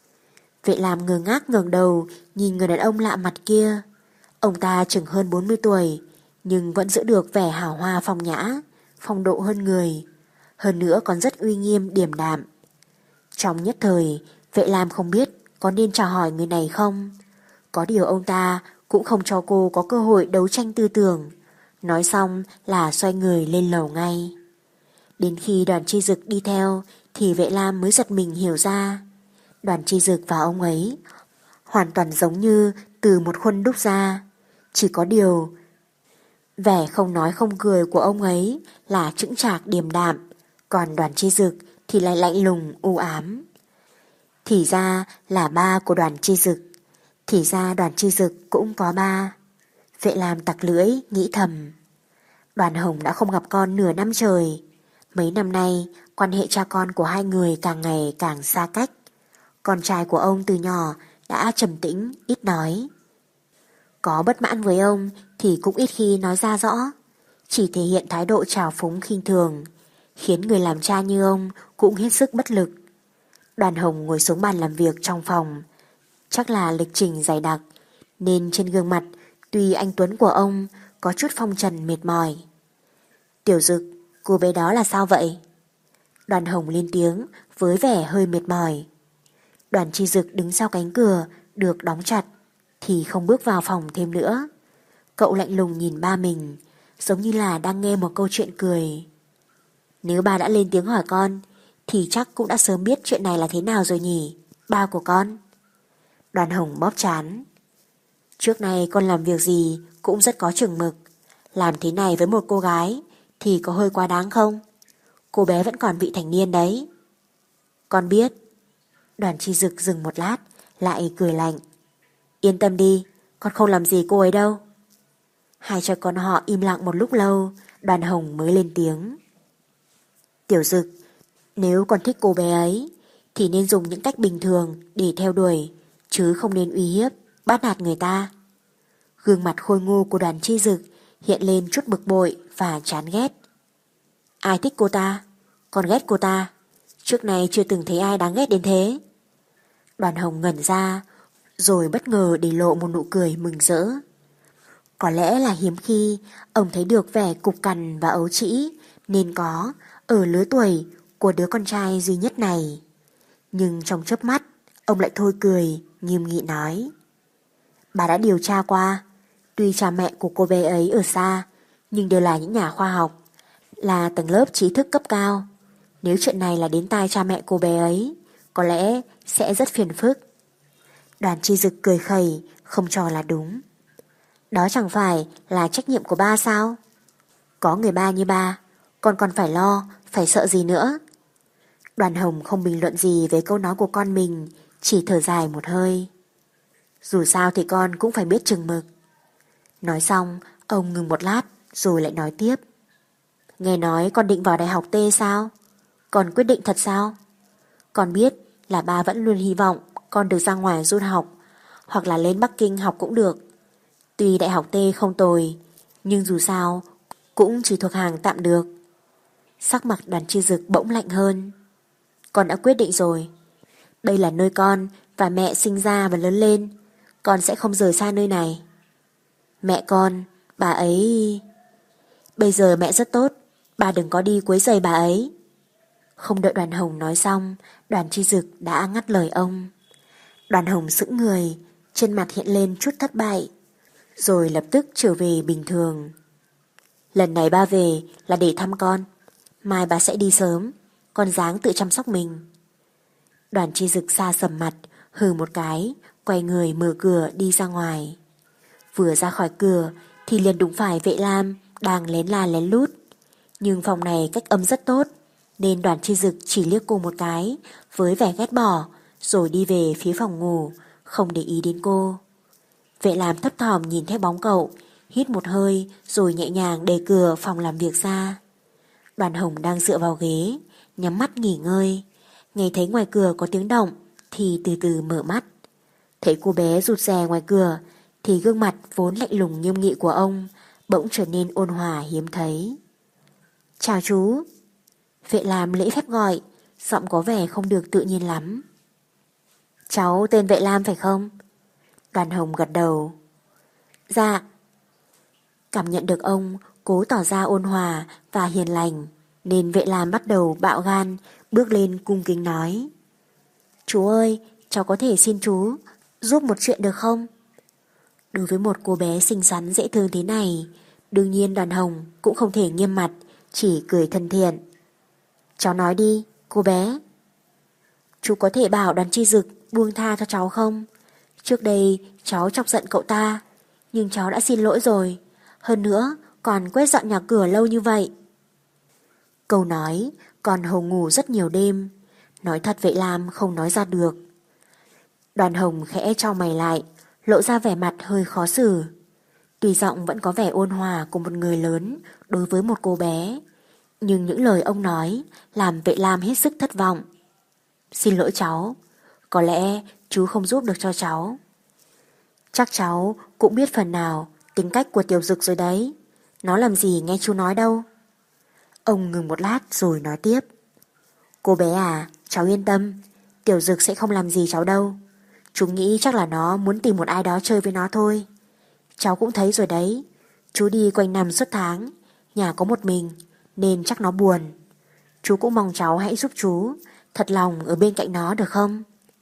Speaker 3: Vệ Lam ngơ ngác ngẩng đầu nhìn người đàn ông lạ mặt kia. Ông ta chừng hơn 40 tuổi, nhưng vẫn giữ được vẻ hào hoa phong nhã, phong độ hơn người, hơn nữa còn rất uy nghiêm điềm đạm. Trong nhất thời, Vệ Lam không biết có nên chào hỏi người này không. Có điều ông ta cũng không cho cô có cơ hội đấu tranh tư tưởng, nói xong là xoay người lên lầu ngay. Đến khi Đoàn Chi Dực đi theo thì Vệ Lam mới giật mình hiểu ra, Đoàn Chi Dực và ông ấy hoàn toàn giống như từ một khuôn đúc ra. Chỉ có điều vẻ không nói không cười của ông ấy là chững chạc điềm đạm, còn Đoàn Chi Dực thì lại lạnh lùng u ám. Thì ra là ba của Đoàn Chi Dực, thì ra Đoàn Chi Dực cũng có ba. Vệ Lam tặc lưỡi nghĩ thầm. Đoàn Hồng đã không gặp con nửa năm trời. Mấy năm nay quan hệ cha con của hai người càng ngày càng xa cách. Con trai của ông từ nhỏ đã trầm tĩnh, ít nói. Có bất mãn với ông thì cũng ít khi nói ra rõ, chỉ thể hiện thái độ trào phúng khinh thường, khiến người làm cha như ông cũng hết sức bất lực. Đoàn Hồng ngồi xuống bàn làm việc trong phòng. Chắc là lịch trình dày đặc, nên trên gương mặt tuy anh tuấn của ông có chút phong trần mệt mỏi. "Tiểu Dực, cô bé đó là sao vậy?" Đoàn Hồng lên tiếng với vẻ hơi mệt mỏi. Đoàn Chi Dực đứng sau cánh cửa được đóng chặt thì không bước vào phòng thêm nữa. Cậu lạnh lùng nhìn ba mình, giống như là đang nghe một câu chuyện cười. "Nếu ba đã lên tiếng hỏi con thì chắc cũng đã sớm biết chuyện này là thế nào rồi nhỉ, ba của con?" Đoàn Hồng bóp trán. "Trước nay con làm việc gì cũng rất có chừng mực. Làm thế này với một cô gái thì có hơi quá đáng không? Cô bé vẫn còn vị thành niên đấy." "Con biết." Đoàn Chi Dực dừng một lát, lại cười lạnh. "Yên tâm đi, con không làm gì cô ấy đâu." Hai cha con họ im lặng một lúc lâu, Đoàn Hồng mới lên tiếng. "Tiểu Dực, nếu con thích cô bé ấy thì nên dùng những cách bình thường để theo đuổi, chứ không nên uy hiếp, bắt nạt người ta." Gương mặt khôi ngô của Đoàn Chi Dực hiện lên chút bực bội và chán ghét. "Ai thích cô ta? Con ghét cô ta. Trước nay chưa từng thấy ai đáng ghét đến thế." Đoàn Hồng ngẩn ra, rồi bất ngờ để lộ một nụ cười mừng rỡ. Có lẽ là hiếm khi ông thấy được vẻ cục cằn và ấu trĩ nên có ở lứa tuổi của đứa con trai duy nhất này. Nhưng trong chớp mắt, ông lại thôi cười, nghiêm nghị nói. "Bà đã điều tra qua, tuy cha mẹ của cô bé ấy ở xa, nhưng đều là những nhà khoa học, là tầng lớp trí thức cấp cao. Nếu chuyện này là đến tai cha mẹ cô bé ấy, có lẽ sẽ rất phiền phức." Đoàn Chi Dực cười khẩy, không cho là đúng. Đó chẳng phải là trách nhiệm của ba sao? Có người ba như ba, con còn phải lo, phải sợ gì nữa? Đoàn Hồng không bình luận gì về câu nói của con mình, chỉ thở dài một hơi. Dù sao thì con cũng phải biết chừng mực. Nói xong, ông ngừng một lát rồi lại nói tiếp. Nghe nói con định vào đại học T sao? Con quyết định thật sao? Con biết là ba vẫn luôn hy vọng con được ra ngoài du học, hoặc là lên Bắc Kinh học cũng được. Tuy đại học T không tồi, nhưng dù sao cũng chỉ thuộc hàng tạm được. Sắc mặt Đoàn Chi Dực bỗng lạnh hơn. Con đã quyết định rồi. Đây là nơi con và mẹ sinh ra và lớn lên. Con sẽ không rời xa nơi này. Mẹ con, bà ấy... Bây giờ mẹ rất tốt, bà đừng có đi quấy rầy bà ấy. Không đợi Đoàn Hồng nói xong, Đoàn Chi Dực đã ngắt lời ông. Đoàn Hồng sững người, trên mặt hiện lên chút thất bại, rồi lập tức trở về bình thường. Lần này ba về là để thăm con, mai bà sẽ đi sớm, con ráng tự chăm sóc mình. Đoàn Chi Dực xa sầm mặt, hừ một cái, quay người mở cửa đi ra ngoài. Vừa ra khỏi cửa thì liền đụng phải Vệ Lam đang lén la lén lút. Nhưng phòng này cách âm rất tốt, nên Đoàn Chi Dực chỉ liếc cô một cái với vẻ ghét bỏ, rồi đi về phía phòng ngủ, không để ý đến cô. Vệ Lam thấp thỏm nhìn theo bóng cậu, hít một hơi rồi nhẹ nhàng đẩy cửa phòng làm việc ra. Đoàn Hồng đang dựa vào ghế, nhắm mắt nghỉ ngơi, nghe thấy ngoài cửa có tiếng động thì từ từ mở mắt. Thấy cô bé rụt rè ngoài cửa thì gương mặt vốn lạnh lùng nghiêm nghị của ông bỗng trở nên ôn hòa hiếm thấy. Chào chú. Vệ Lam lễ phép gọi, giọng có vẻ không được tự nhiên lắm. Cháu tên Vệ Lam phải không? Đoàn Hồng gật đầu. Dạ. Cảm nhận được ông cố tỏ ra ôn hòa và hiền lành, nên Vệ Lam bắt đầu bạo gan, bước lên cung kính nói. Chú ơi, cháu có thể xin chú giúp một chuyện được không? Đối với một cô bé xinh xắn dễ thương thế này, đương nhiên Đoàn Hồng cũng không thể nghiêm mặt, chỉ cười thân thiện. Cháu nói đi, cô bé. Chú có thể bảo Đoàn Chi Dực buông tha cho cháu không? Trước đây cháu chọc giận cậu ta, nhưng cháu đã xin lỗi rồi. Hơn nữa còn quét dọn nhà cửa lâu như vậy. Câu nói còn Hồng ngủ rất nhiều đêm. Nói thật Vệ Lam không nói ra được. Đoàn Hồng khẽ chau mày lại, lộ ra vẻ mặt hơi khó xử. Tuy giọng vẫn có vẻ ôn hòa của một người lớn đối với một cô bé, nhưng những lời ông nói làm Vệ Lam hết sức thất vọng. Xin lỗi cháu, có lẽ chú không giúp được cho cháu. Chắc cháu cũng biết phần nào tính cách của Tiểu Dực rồi đấy. Nó làm gì nghe chú nói đâu. Ông ngừng một lát rồi nói tiếp. Cô bé à, cháu yên tâm, Tiểu Dực sẽ không làm gì cháu đâu. Chú nghĩ chắc là nó muốn tìm một ai đó chơi với nó thôi. Cháu cũng thấy rồi đấy, chú đi quanh năm suốt tháng, nhà có một mình, nên chắc nó buồn. Chú cũng mong cháu hãy giúp chú, thật lòng ở bên cạnh nó được không?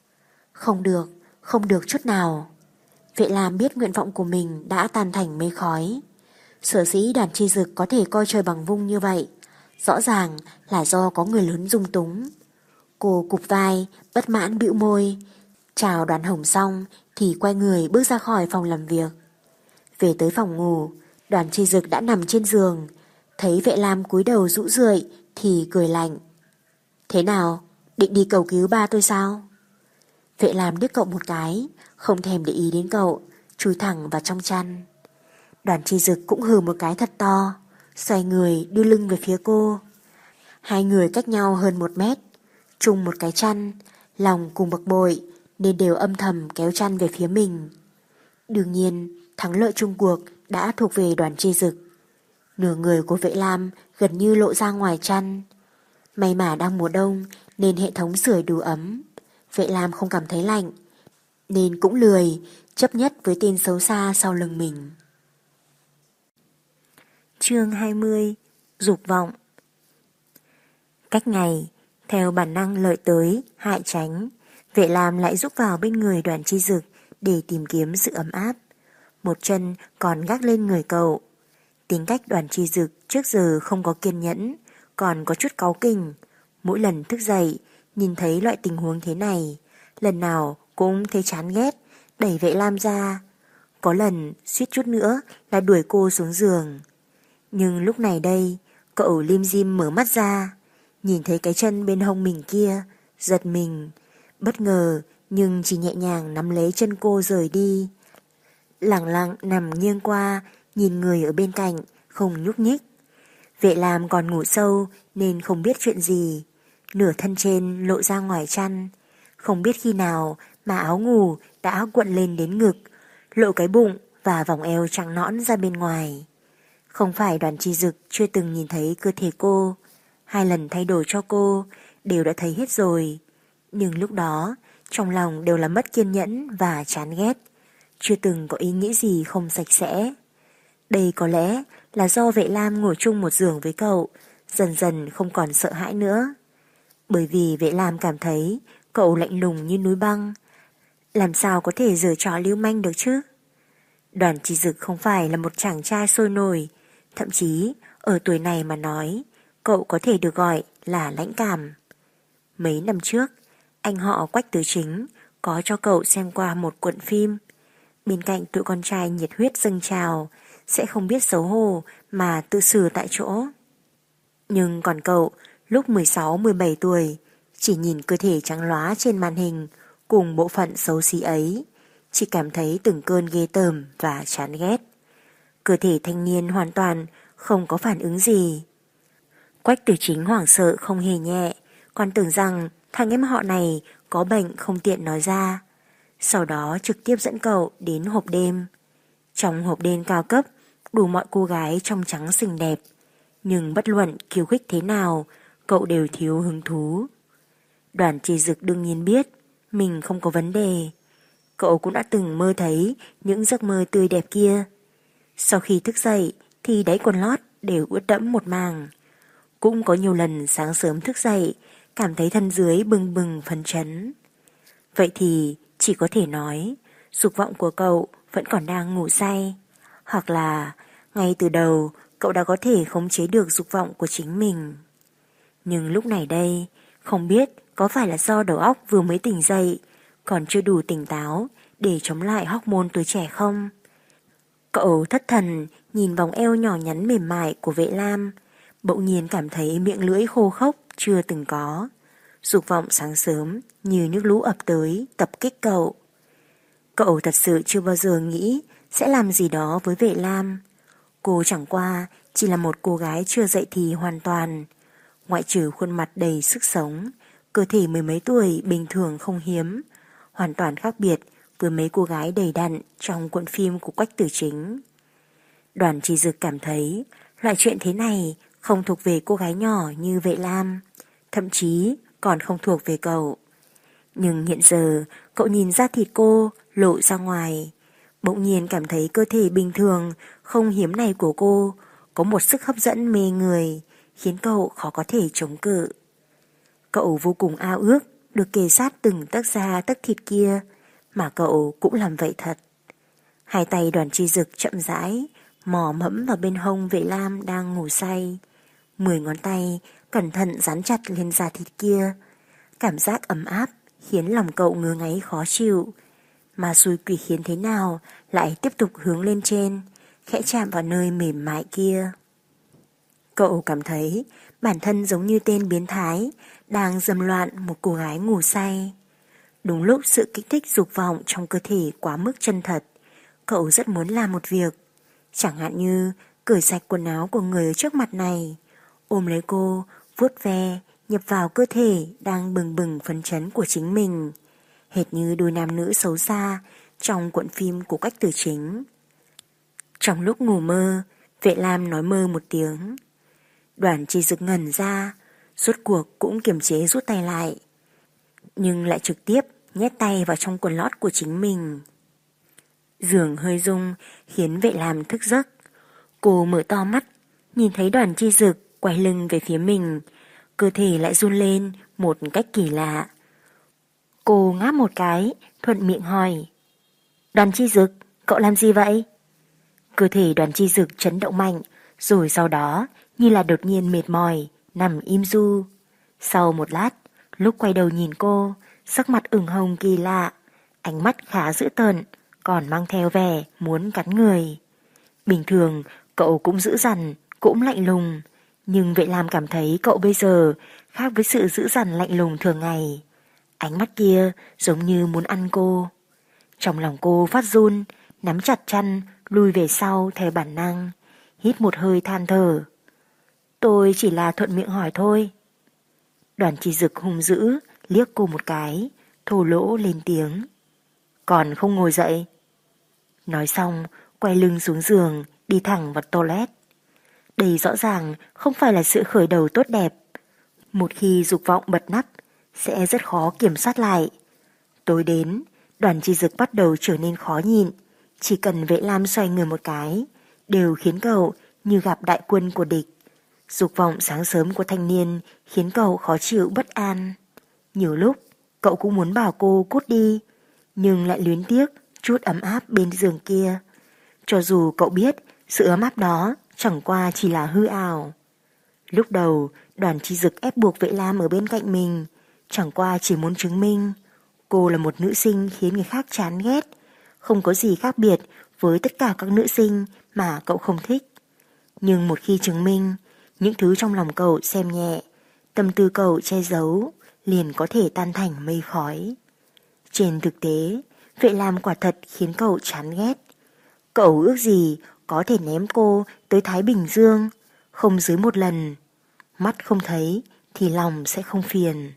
Speaker 3: Không được chút nào. Vệ Lam biết nguyện vọng của mình đã tan thành mây khói. Sở dĩ Đoàn Chi Dực có thể coi trời bằng vung như vậy, rõ ràng là do có người lớn dung túng. Cô cụp vai, bất mãn bĩu môi, chào Đoàn Hồng xong thì quay người bước ra khỏi phòng làm việc. Về tới phòng ngủ, Đoàn Chi Dực đã nằm trên giường, thấy Vệ Lam cúi đầu rũ rượi thì cười lạnh. Thế nào, định đi cầu cứu ba tôi sao? Vệ Lam liếc cậu một cái, không thèm để ý đến cậu, chui thẳng vào trong chăn. Đoàn Chi Dực cũng hừ một cái thật to, xoay người đưa lưng về phía cô. Hai người cách nhau hơn 1 mét, chung một cái chăn, lòng cùng bực bội nên đều âm thầm kéo chăn về phía mình. Đương nhiên, thắng lợi chung cuộc đã thuộc về Đoàn Chi Dực. Nửa người của Vệ Lam gần như lộ ra ngoài chăn. May mà đang mùa đông nên hệ thống sưởi đủ ấm. Vệ Lam không cảm thấy lạnh, nên cũng lười chấp nhất với tên xấu xa sau lưng mình. Chương 20. Dục vọng. Cách ngày, theo bản năng lợi tới, hại tránh, Vệ Lam lại rúc vào bên người Đoàn Chi Dực để tìm kiếm sự ấm áp. Một chân còn gác lên người cậu. Tính cách Đoàn Chi Dực trước giờ không có kiên nhẫn, còn có chút cáu kỉnh. Mỗi lần thức dậy, nhìn thấy loại tình huống thế này, lần nào cũng thấy chán ghét, đẩy Vệ Lam ra. Có lần suýt chút nữa là đuổi cô xuống giường. Nhưng lúc này đây, cậu lim dim mở mắt ra, nhìn thấy cái chân bên hông mình kia, giật mình, bất ngờ nhưng chỉ nhẹ nhàng nắm lấy chân cô rời đi. Lẳng lặng nằm nghiêng qua, nhìn người ở bên cạnh, không nhúc nhích. Vệ Lam còn ngủ sâu nên không biết chuyện gì. Nửa thân trên lộ ra ngoài chăn. Không biết khi nào mà áo ngủ đã cuộn lên đến ngực, lộ cái bụng và vòng eo trắng nõn ra bên ngoài. Không phải Đoàn Chi Dực chưa từng nhìn thấy cơ thể cô. 2 lần thay đổi cho cô đều đã thấy hết rồi. Nhưng lúc đó trong lòng đều là mất kiên nhẫn và chán ghét, chưa từng có ý nghĩ gì không sạch sẽ. Đây có lẽ là do Vệ Lam ngồi chung một giường với cậu, dần dần không còn sợ hãi nữa. Bởi vì Vệ Lam cảm thấy cậu lạnh lùng như núi băng, làm sao có thể giở trò lưu manh được chứ. Đoàn Chi Dực không phải là một chàng trai sôi nổi, thậm chí ở tuổi này mà nói, cậu có thể được gọi là lãnh cảm. Mấy năm trước, anh họ Quách Tứ Chính có cho cậu xem qua một cuộn phim. Bên cạnh tụi con trai nhiệt huyết dâng trào, sẽ không biết xấu hổ mà tự xử tại chỗ. Nhưng còn cậu, lúc 16-17 tuổi, chỉ nhìn cơ thể trắng lóa trên màn hình cùng bộ phận xấu xí ấy, chỉ cảm thấy từng cơn ghê tởm và chán ghét. Cơ thể thanh niên hoàn toàn không có phản ứng gì. Quách Tử Chính hoảng sợ không hề nhẹ, còn tưởng rằng thằng em họ này có bệnh không tiện nói ra. Sau đó trực tiếp dẫn cậu đến hộp đêm. Trong hộp đêm cao cấp, đủ mọi cô gái trong trắng xinh đẹp. Nhưng bất luận khiêu khích thế nào, cậu đều thiếu hứng thú. Đoàn Chi Dực đương nhiên biết mình không có vấn đề. Cậu cũng đã từng mơ thấy những giấc mơ tươi đẹp kia. Sau khi thức dậy thì đáy quần lót đều ướt đẫm một màng. Cũng có nhiều lần sáng sớm thức dậy, cảm thấy thân dưới bừng bừng phấn chấn. Vậy thì chỉ có thể nói dục vọng của cậu vẫn còn đang ngủ say, hoặc là ngay từ đầu cậu đã có thể khống chế được dục vọng của chính mình. Nhưng lúc này đây, không biết có phải là do đầu óc vừa mới tỉnh dậy, còn chưa đủ tỉnh táo để chống lại hormone tuổi trẻ không? Cậu thất thần nhìn vòng eo nhỏ nhắn mềm mại của Vệ Lam, bỗng nhiên cảm thấy miệng lưỡi khô khốc chưa từng có. Dục vọng sáng sớm như nước lũ ập tới tập kích cậu. Cậu thật sự chưa bao giờ nghĩ sẽ làm gì đó với Vệ Lam. Cô chẳng qua chỉ là một cô gái chưa dậy thì hoàn toàn. Ngoại trừ khuôn mặt đầy sức sống, cơ thể mười mấy tuổi bình thường không hiếm, hoàn toàn khác biệt với mấy cô gái đầy đặn trong cuộn phim của Quách Tử Chính. Đoàn Chi Dực cảm thấy loại chuyện thế này không thuộc về cô gái nhỏ như Vệ Lam, thậm chí còn không thuộc về cậu. Nhưng hiện giờ cậu nhìn ra thịt cô lộ ra ngoài, bỗng nhiên cảm thấy cơ thể bình thường không hiếm này của cô có một sức hấp dẫn mê người, khiến cậu khó có thể chống cự. Cậu vô cùng ao ước được kề sát từng tấc da tấc thịt kia, mà cậu cũng làm vậy thật. Hai tay Đoàn Chi Dực chậm rãi mò mẫm vào bên hông Vệ Lam đang ngủ say. 10 ngón tay cẩn thận dán chặt lên da thịt kia. Cảm giác ấm áp khiến lòng cậu ngứa ngáy khó chịu. Mà xui quỷ khiến thế nào lại tiếp tục hướng lên trên, khẽ chạm vào nơi mềm mại kia. Cậu cảm thấy bản thân giống như tên biến thái đang dâm loạn một cô gái ngủ say. Đúng lúc sự kích thích dục vọng trong cơ thể quá mức chân thật, cậu rất muốn làm một việc, chẳng hạn như cởi sạch quần áo của người ở trước mặt này, ôm lấy cô, vuốt ve, nhập vào cơ thể đang bừng bừng phấn chấn của chính mình, hệt như đôi nam nữ xấu xa trong cuộn phim của Quách Tử Chính. Trong lúc ngủ mơ, Vệ Lam nói mơ một tiếng. Đoàn Chi Dực ngẩn ra, rốt cuộc cũng kiềm chế rút tay lại, nhưng lại trực tiếp nhét tay vào trong quần lót của chính mình. Giường hơi rung khiến Vệ Lam thức giấc. Cô mở to mắt, nhìn thấy Đoàn Chi Dực quay lưng về phía mình, cơ thể lại run lên một cách kỳ lạ. Cô ngáp một cái, thuận miệng hỏi: Đoàn Chi Dực, cậu làm gì vậy? Cơ thể Đoàn Chi Dực chấn động mạnh, rồi sau đó như là đột nhiên mệt mỏi, nằm im ru. Sau một lát, lúc quay đầu nhìn cô, sắc mặt ửng hồng kỳ lạ, ánh mắt khá dữ tợn, còn mang theo vẻ muốn cắn người. Bình thường cậu cũng dữ dằn, cũng lạnh lùng, nhưng Vệ Lam cảm thấy cậu bây giờ khác với sự dữ dằn lạnh lùng thường ngày. Ánh mắt kia giống như muốn ăn cô. Trong lòng cô phát run, nắm chặt chăn, lùi về sau theo bản năng, hít một hơi than thở. Tôi chỉ là thuận miệng hỏi thôi. Đoàn Chi Dực hung dữ, liếc cô một cái, thô lỗ lên tiếng. Còn không ngồi dậy. Nói xong, quay lưng xuống giường, đi thẳng vào toilet. Đây rõ ràng không phải là sự khởi đầu tốt đẹp. Một khi dục vọng bật nắp, sẽ rất khó kiểm soát lại. Tối đến, Đoàn Chi Dực bắt đầu trở nên khó nhịn. Chỉ cần Vệ Lam xoay người một cái, đều khiến cậu như gặp đại quân của địch. Dục vọng sáng sớm của thanh niên khiến cậu khó chịu bất an. Nhiều lúc, cậu cũng muốn bảo cô cút đi, nhưng lại luyến tiếc chút ấm áp bên giường kia. Cho dù cậu biết sự ấm áp đó chẳng qua chỉ là hư ảo. Lúc đầu, Đoàn Chi Dực ép buộc Vệ Lam ở bên cạnh mình, chẳng qua chỉ muốn chứng minh cô là một nữ sinh khiến người khác chán ghét, không có gì khác biệt với tất cả các nữ sinh mà cậu không thích. Nhưng một khi chứng minh, những thứ trong lòng cậu xem nhẹ, tâm tư cậu che giấu, liền có thể tan thành mây khói. Trên thực tế, Vệ Lam quả thật khiến cậu chán ghét. Cậu ước gì có thể ném cô tới Thái Bình Dương, không dưới một lần. Mắt không thấy thì lòng sẽ không phiền.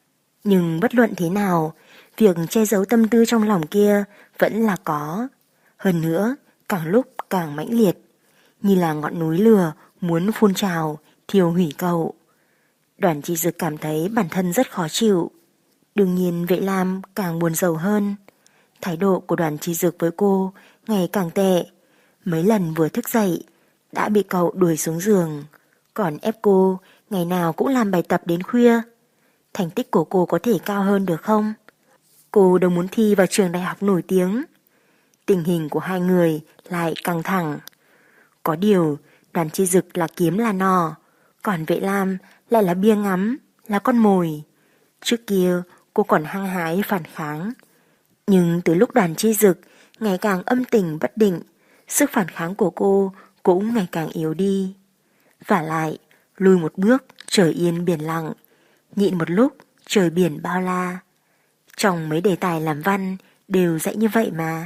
Speaker 3: Nhưng bất luận thế nào, việc che giấu tâm tư trong lòng kia vẫn là có. Hơn nữa, càng lúc càng mãnh liệt, như là ngọn núi lửa muốn phun trào, thiêu hủy cậu. Đoàn Chi Dực cảm thấy bản thân rất khó chịu. Đương nhiên Vệ Lam càng buồn rầu hơn. Thái độ của Đoàn Chi Dực với cô ngày càng tệ. Mấy lần vừa thức dậy đã bị cậu đuổi xuống giường, còn ép cô ngày nào cũng làm bài tập đến khuya. Thành tích của cô có thể cao hơn được không? Cô đâu muốn thi vào trường đại học nổi tiếng. Tình hình của hai người lại căng thẳng. Có điều, Đoàn Chi Dực là kiếm là nỏ, còn Vệ Lam lại là bia ngắm, là con mồi. Trước kia cô còn hăng hái phản kháng, nhưng từ lúc Đoàn Chi Dực ngày càng âm tình bất định, sức phản kháng của cô cũng ngày càng yếu đi. Vả lại, lùi một bước trời yên biển lặng, nhịn một lúc trời biển bao la. Trong mấy đề tài làm văn đều dạy như vậy mà.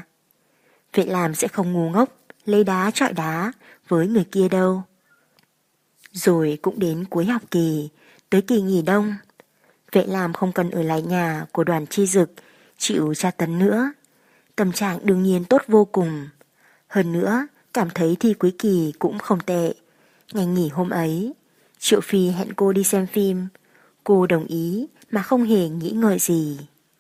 Speaker 3: Vệ Lam sẽ không ngu ngốc lấy đá chọi đá với người kia đâu. Rồi cũng đến cuối học kỳ, tới kỳ nghỉ đông. Vệ Lam không cần ở lại nhà của Đoàn Chi Dực chịu tra tấn nữa. Tâm trạng đương nhiên tốt vô cùng. Hơn nữa, cảm thấy thi cuối kỳ cũng không tệ. Ngày nghỉ hôm ấy, Triệu Phi hẹn cô đi xem phim. Cô đồng ý mà không hề nghĩ ngợi gì.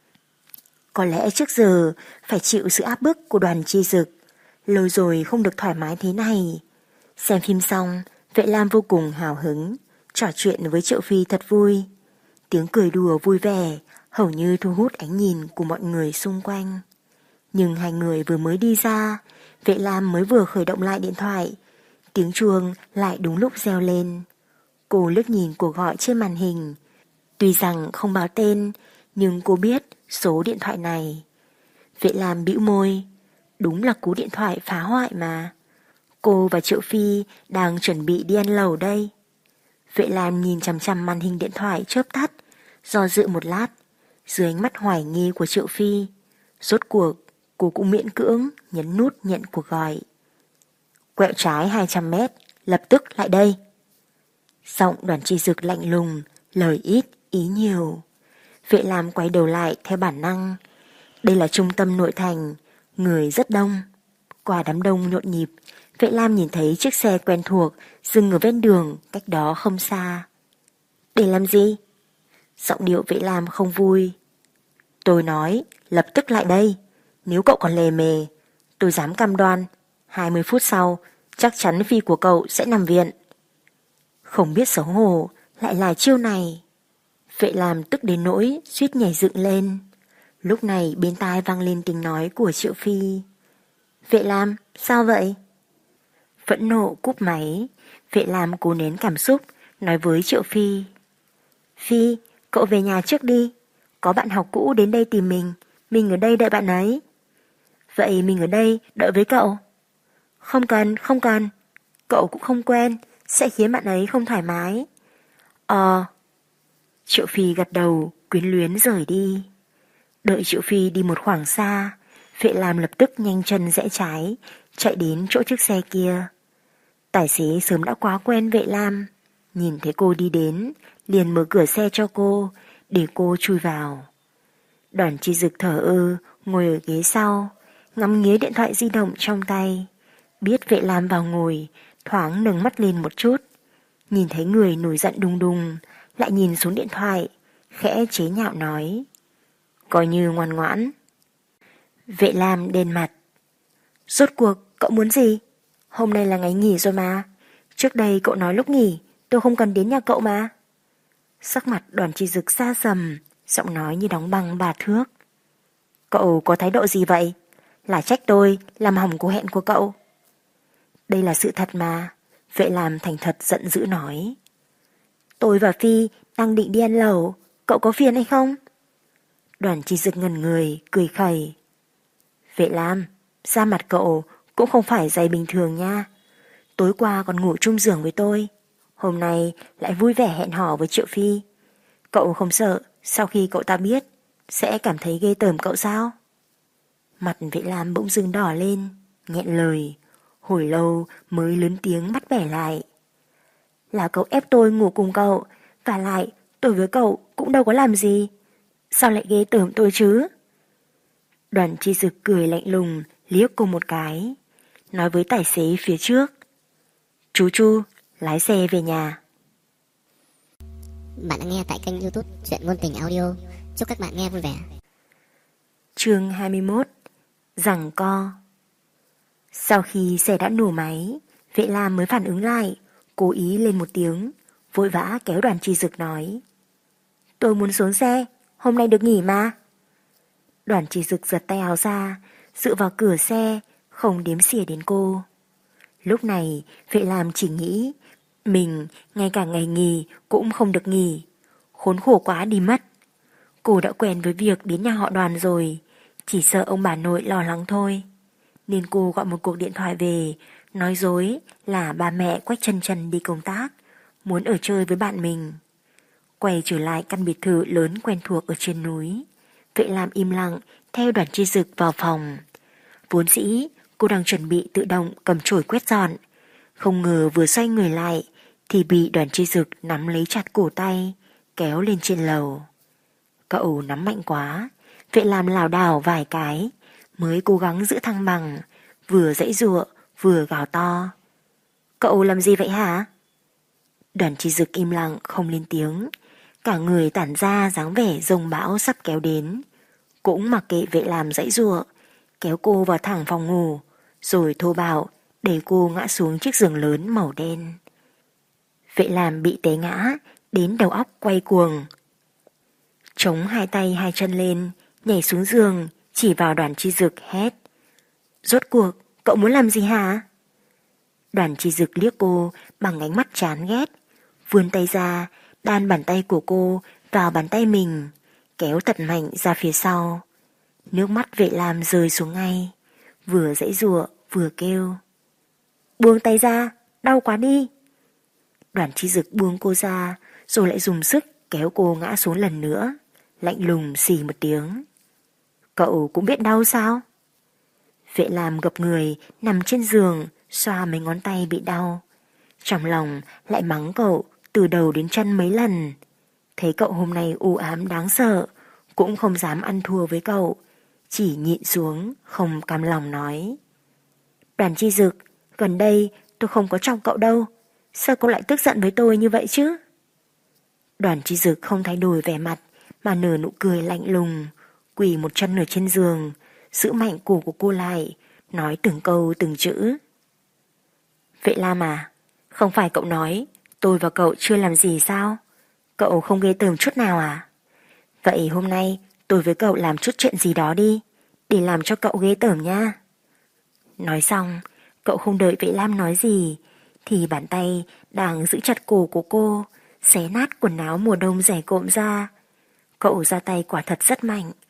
Speaker 3: Có lẽ trước giờ phải chịu sự áp bức của Đoàn Chi Dực, lâu rồi không được thoải mái thế này. Xem phim xong, Vệ Lam vô cùng hào hứng, trò chuyện với Triệu Phi thật vui. Tiếng cười đùa vui vẻ, hầu như thu hút ánh nhìn của mọi người xung quanh. Nhưng hai người vừa mới đi ra, Vệ Lam mới vừa khởi động lại điện thoại, tiếng chuông lại đúng lúc reo lên. Cô liếc nhìn cuộc gọi trên màn hình. Tuy rằng không báo tên, nhưng cô biết số điện thoại này. Vệ Lam bĩu môi, đúng là cú điện thoại phá hoại mà. Cô và Triệu Phi đang chuẩn bị đi ăn lẩu đây. Vệ Lam nhìn chằm chằm màn hình điện thoại chớp tắt, do dự một lát, dưới ánh mắt hoài nghi của Triệu Phi. Rốt cuộc, cô cũng miễn cưỡng nhấn nút nhận cuộc gọi. Quẹo trái 200 mét, lập tức lại đây. Giọng Đoàn Chi Dực lạnh lùng, lời ít, ý nhiều. Vệ Lam quay đầu lại theo bản năng. Đây là trung tâm nội thành, người rất đông. Qua đám đông nhộn nhịp, Vệ Lam nhìn thấy chiếc xe quen thuộc dừng ở ven đường cách đó không xa. Để làm gì? Giọng điệu Vệ Lam không vui. Tôi nói lập tức lại đây. Nếu cậu còn lề mề, tôi dám cam đoan 20 phút sau chắc chắn Phi của cậu sẽ nằm viện. Không biết xấu hổ lại là chiêu này. Vệ Lam tức đến nỗi suýt nhảy dựng lên. Lúc này bên tai vang lên tiếng nói của Triệu Phi. Vệ Lam, sao vậy? Phẫn nộ cúp máy, Vệ Lam cố nén cảm xúc, nói với Triệu Phi. Phi, cậu về nhà trước đi. Có bạn học cũ đến đây tìm mình, Mình ở đây đợi bạn ấy. Vậy mình ở đây đợi với cậu. Không cần, không cần. Cậu cũng không quen, sẽ khiến bạn ấy không thoải mái. Triệu Phi gật đầu, quyến luyến rời đi. Đợi Triệu Phi đi một khoảng xa, Vệ Lam lập tức nhanh chân rẽ trái, chạy đến chỗ chiếc xe kia. Tài xế sớm đã quá quen Vệ Lam, nhìn thấy cô đi đến, liền mở cửa xe cho cô, để cô chui vào. Đoàn Chi Dực thở ơ, ngồi ở ghế sau, ngắm nghía điện thoại di động trong tay. Biết Vệ Lam vào ngồi, thoáng nâng mắt lên một chút. Nhìn thấy người nổi giận đùng đùng, lại nhìn xuống điện thoại, khẽ chế nhạo nói. Coi như ngoan ngoãn. Vệ Lam đen mặt. Rốt cuộc cậu muốn gì? Hôm nay là ngày nghỉ rồi mà. Trước đây cậu nói lúc nghỉ tôi không cần đến nhà cậu mà. Sắc mặt Đoàn Chi Dực xa sầm, giọng nói như đóng băng 3 thước. Cậu có thái độ gì vậy? Là trách tôi làm hỏng cuộc hẹn của cậu? Đây là sự thật mà. Vệ Lam thành thật giận dữ nói. Tôi và Phi đang định đi ăn lẩu, cậu có phiền hay không? Đoàn Chi Dực ngẩn người, cười khẩy. Vệ Lam, da mặt cậu cũng không phải dày bình thường nha. Tối qua còn ngủ chung giường với tôi, hôm nay lại vui vẻ hẹn hò với Triệu Phi. Cậu không sợ sau khi cậu ta biết sẽ cảm thấy ghê tởm cậu sao? Mặt Vệ Lam bỗng dưng đỏ lên, nghẹn lời, hồi lâu mới lớn tiếng bắt bẻ lại. Là cậu ép tôi ngủ cùng cậu, và lại tôi với cậu cũng đâu có làm gì. Sao lại ghê tởm tôi chứ? Đoàn Chi Dực cười lạnh lùng, liếc cô một cái, nói với tài xế phía trước. Chú Chu, lái xe về nhà.
Speaker 4: Bạn đã nghe tại kênh YouTube Truyện Ngôn Tình Audio. Chúc các bạn nghe vui vẻ.
Speaker 3: Chương 21. Giằng co. Sau khi xe đã nổ máy, Vệ Lam mới phản ứng lại, cố ý lên một tiếng, vội vã kéo Đoàn Chi Dực nói. Tôi muốn xuống xe, hôm nay được nghỉ mà. Đoàn Chi Dực giật tay áo ra, dựa vào cửa xe, không đếm xỉa đến cô. Lúc này, Vệ Lam chỉ nghĩ, mình ngay cả ngày nghỉ cũng không được nghỉ. Khốn khổ quá đi mất. Cô đã quen với việc đến nhà họ Đoàn rồi, chỉ sợ ông bà nội lo lắng thôi. Nên cô gọi một cuộc điện thoại về, nói dối là ba mẹ Quách Chân Chân đi công tác, muốn ở chơi với bạn mình. Quay trở lại căn biệt thự lớn quen thuộc ở trên núi, Vệ Lam im lặng theo Đoàn Chi Dực vào phòng. Vốn dĩ cô đang chuẩn bị tự động cầm chổi quét dọn, không ngờ vừa xoay người lại thì bị Đoàn Chi Dực nắm lấy chặt cổ tay, kéo lên trên lầu. Cậu nắm mạnh quá, Vệ Lam lảo đảo vài cái mới cố gắng giữ thăng bằng, vừa giãy giụa vừa gào to. Cậu làm gì vậy hả? Đoàn Chi Dực im lặng không lên tiếng, cả người tản ra dáng vẻ rông bão sắp kéo đến. Cũng mặc kệ Vệ Lam giãy giụa, kéo cô vào thẳng phòng ngủ, rồi thô bạo đẩy cô ngã xuống chiếc giường lớn màu đen. Vệ Lam bị té ngã, đến đầu óc quay cuồng. Chống hai tay hai chân lên, nhảy xuống giường, chỉ vào Đoàn Chi Dực hét. Rốt cuộc, cậu muốn làm gì hả? Đoàn Chi Dực liếc cô bằng ánh mắt chán ghét, vươn tay ra, đan bàn tay của cô vào bàn tay mình, kéo thật mạnh ra phía sau. Nước mắt Vệ Lam rơi xuống ngay, vừa giãy giụa vừa kêu. Buông tay ra, đau quá đi. Đoàn Chi Dực buông cô ra, rồi lại dùng sức kéo cô ngã xuống lần nữa, lạnh lùng xì một tiếng. Cậu cũng biết đau sao? Vệ Lam gập người nằm trên giường, xoa mấy ngón tay bị đau. Trong lòng lại mắng cậu từ đầu đến chân mấy lần. Thấy cậu hôm nay u ám đáng sợ, cũng không dám ăn thua với cậu, chỉ nhịn xuống không cam lòng nói. Đoàn Chi Dực, gần đây tôi không có chọc cậu đâu, sao cậu lại tức giận với tôi như vậy chứ? Đoàn Chi Dực không thay đổi vẻ mặt mà nở nụ cười lạnh lùng, quỳ một chân ở trên giường, giữ mạnh cổ của cô lại, nói từng câu từng chữ. Vệ Lam à, không phải cậu nói tôi và cậu chưa làm gì sao? Cậu không ghê tởm chút nào à? Vậy hôm nay tôi với cậu làm chút chuyện gì đó đi, để làm cho cậu ghê tởm nha. Nói xong, cậu không đợi Vệ Lam nói gì, thì bàn tay đang giữ chặt cổ của cô, xé nát quần áo mùa đông rẻ cộm ra. Cậu ra tay quả thật rất mạnh,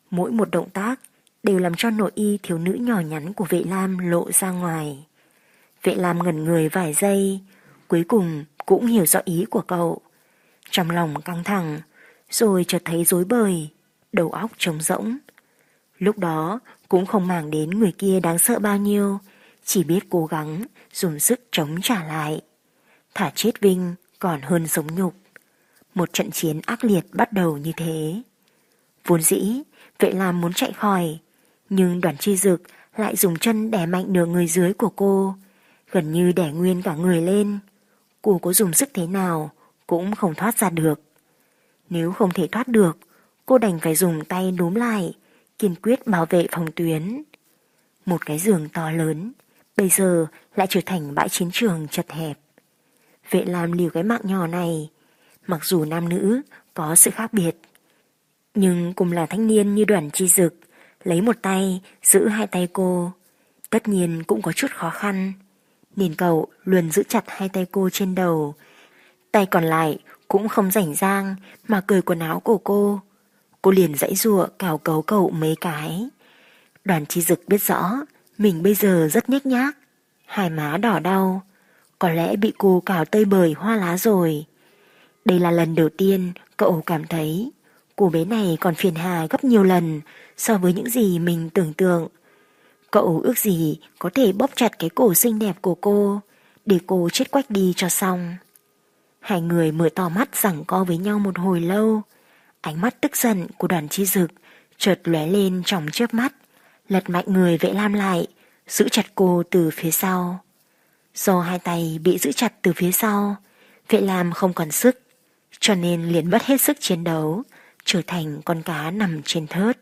Speaker 3: Mỗi một động tác đều làm cho nội y thiếu nữ nhỏ nhắn của Vệ Lam lộ ra ngoài. Vệ Lam ngẩn người vài giây, cuối cùng cũng hiểu rõ ý của cậu. Trong lòng căng thẳng, rồi chợt thấy rối bời, đầu óc trống rỗng. Lúc đó cũng không màng đến người kia đáng sợ bao nhiêu, chỉ biết cố gắng dùng sức chống trả lại. Thả chết Vinh còn hơn sống nhục. Một trận chiến ác liệt bắt đầu như thế. Vốn dĩ Vệ Lam muốn chạy khỏi, nhưng Đoàn Chi Dực lại dùng chân đè mạnh nửa người dưới của cô, gần như đè nguyên cả người lên. Cô có dùng sức thế nào cũng không thoát ra được. Nếu không thể thoát được, cô đành phải dùng tay núm lại, kiên quyết bảo vệ phòng tuyến. Một cái giường to lớn, bây giờ lại trở thành bãi chiến trường chật hẹp. Vệ Lam liều cái mạng nhỏ này, mặc dù nam nữ có sự khác biệt, nhưng cùng là thanh niên như Đoàn Chi Dực, lấy một tay giữ hai tay cô, tất nhiên cũng có chút khó khăn, nên cậu luôn giữ chặt hai tay cô trên đầu, tay còn lại cũng không rảnh rang mà cởi quần áo của cô. Cô liền giãy giụa cào cấu cậu mấy cái. Đoàn Chi Dực biết rõ mình bây giờ rất nhếch nhác, hai má đỏ đau, có lẽ bị cô cào tơi bời hoa lá rồi. Đây là lần đầu tiên cậu cảm thấy cô bé này còn phiền hà gấp nhiều lần so với những gì mình tưởng tượng. Cậu ước gì có thể bóp chặt cái cổ xinh đẹp của cô, để cô chết quách đi cho xong. Hai người mở to mắt giằng co với nhau một hồi lâu. Ánh mắt tức giận của Đoàn Chi Dực chợt lóe lên trong chớp mắt, lật mạnh người Vệ Lam lại, giữ chặt cô từ phía sau. Do hai tay bị giữ chặt từ phía sau, Vệ Lam không còn sức, cho nên liền mất hết sức chiến đấu, trở thành con cá nằm trên thớt.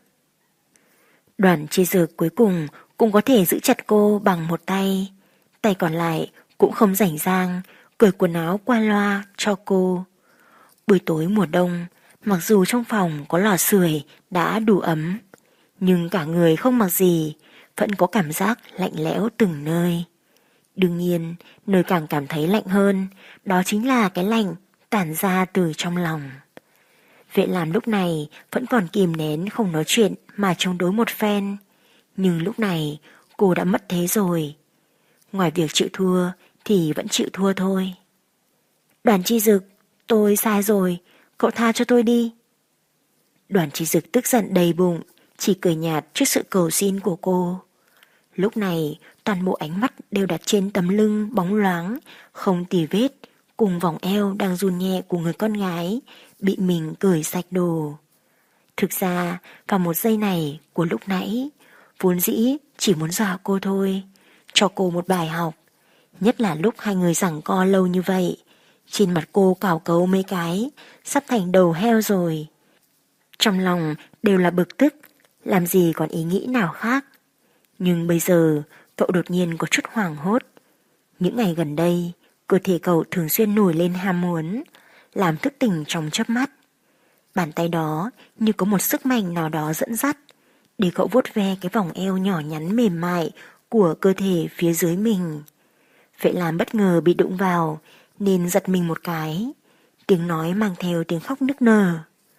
Speaker 3: Đoàn Chi Dực cuối cùng cũng có thể giữ chặt cô bằng một tay, tay còn lại cũng không rảnh rang cởi quần áo qua loa cho cô. Buổi tối mùa đông, mặc dù trong phòng có lò sưởi đã đủ ấm, nhưng cả người không mặc gì vẫn có cảm giác lạnh lẽo từng nơi. Đương nhiên, nơi càng cảm thấy lạnh hơn, đó chính là cái lạnh tản ra từ trong lòng. Vệ Lam lúc này vẫn còn kìm nén không nói chuyện mà chống đối một phen, nhưng lúc này cô đã mất thế rồi. Ngoài việc chịu thua thì vẫn chịu thua thôi. Đoàn Chi Dực, tôi sai rồi, cậu tha cho tôi đi. Đoàn Chi Dực tức giận đầy bụng, chỉ cười nhạt trước sự cầu xin của cô. Lúc này toàn bộ ánh mắt đều đặt trên tấm lưng bóng loáng, không tì vết, cùng vòng eo đang run nhẹ của người con gái bị mình cởi sạch đồ. Thực ra vào một giây này của lúc nãy, vốn dĩ chỉ muốn dọa cô thôi, cho cô một bài học. Nhất là lúc hai người giằng co lâu như vậy, trên mặt cô cào cấu mấy cái, sắp thành đầu heo rồi. Trong lòng đều là bực tức, làm gì còn ý nghĩ nào khác. Nhưng bây giờ cậu đột nhiên có chút hoảng hốt. Những ngày gần đây, cơ thể cậu thường xuyên nổi lên ham muốn, làm thức tỉnh trong chớp mắt. Bàn tay đó như có một sức mạnh nào đó dẫn dắt, để cậu vuốt ve cái vòng eo nhỏ nhắn mềm mại của cơ thể phía dưới mình. Vệ Lam bất ngờ bị đụng vào, nên giật mình một cái. Tiếng nói mang theo tiếng khóc nức nở.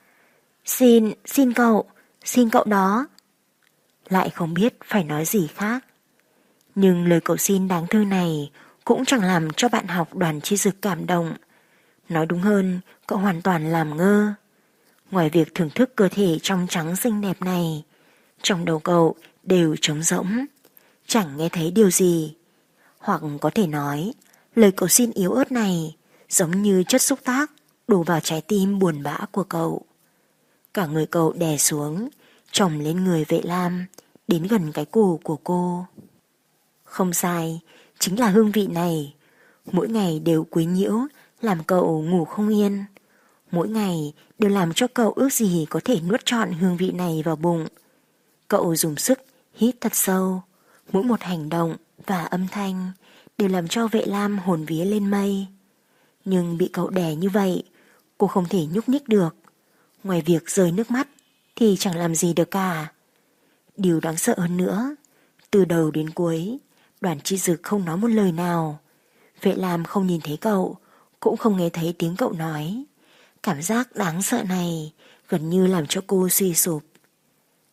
Speaker 3: Xin cậu đó. Lại không biết phải nói gì khác. Nhưng lời cầu xin đáng thương này cũng chẳng làm cho bạn học Đoàn Chi Dực cảm động. Nói đúng hơn, cậu hoàn toàn làm ngơ. Ngoài việc thưởng thức cơ thể trong trắng xinh đẹp này, trong đầu cậu đều trống rỗng, chẳng nghe thấy điều gì. Hoặc có thể nói, lời cầu xin yếu ớt này giống như chất xúc tác đổ vào trái tim buồn bã của cậu. Cả người cậu đè xuống, chồng lên người Vệ Lam, đến gần cái cổ của cô. Không sai, chính là hương vị này. Mỗi ngày đều quấy nhiễu, làm cậu ngủ không yên. Mỗi ngày đều làm cho cậu ước gì có thể nuốt trọn hương vị này vào bụng. Cậu dùng sức hít thật sâu, mỗi một hành động và âm thanh đều làm cho Vệ Lam hồn vía lên mây. Nhưng bị cậu đè như vậy, cô không thể nhúc nhích được. Ngoài việc rơi nước mắt thì chẳng làm gì được cả. Điều đáng sợ hơn nữa, từ đầu đến cuối, Đoàn Chi Dực không nói một lời nào. Vệ Lam không nhìn thấy cậu, cũng không nghe thấy tiếng cậu nói. Cảm giác đáng sợ này gần như làm cho cô suy sụp.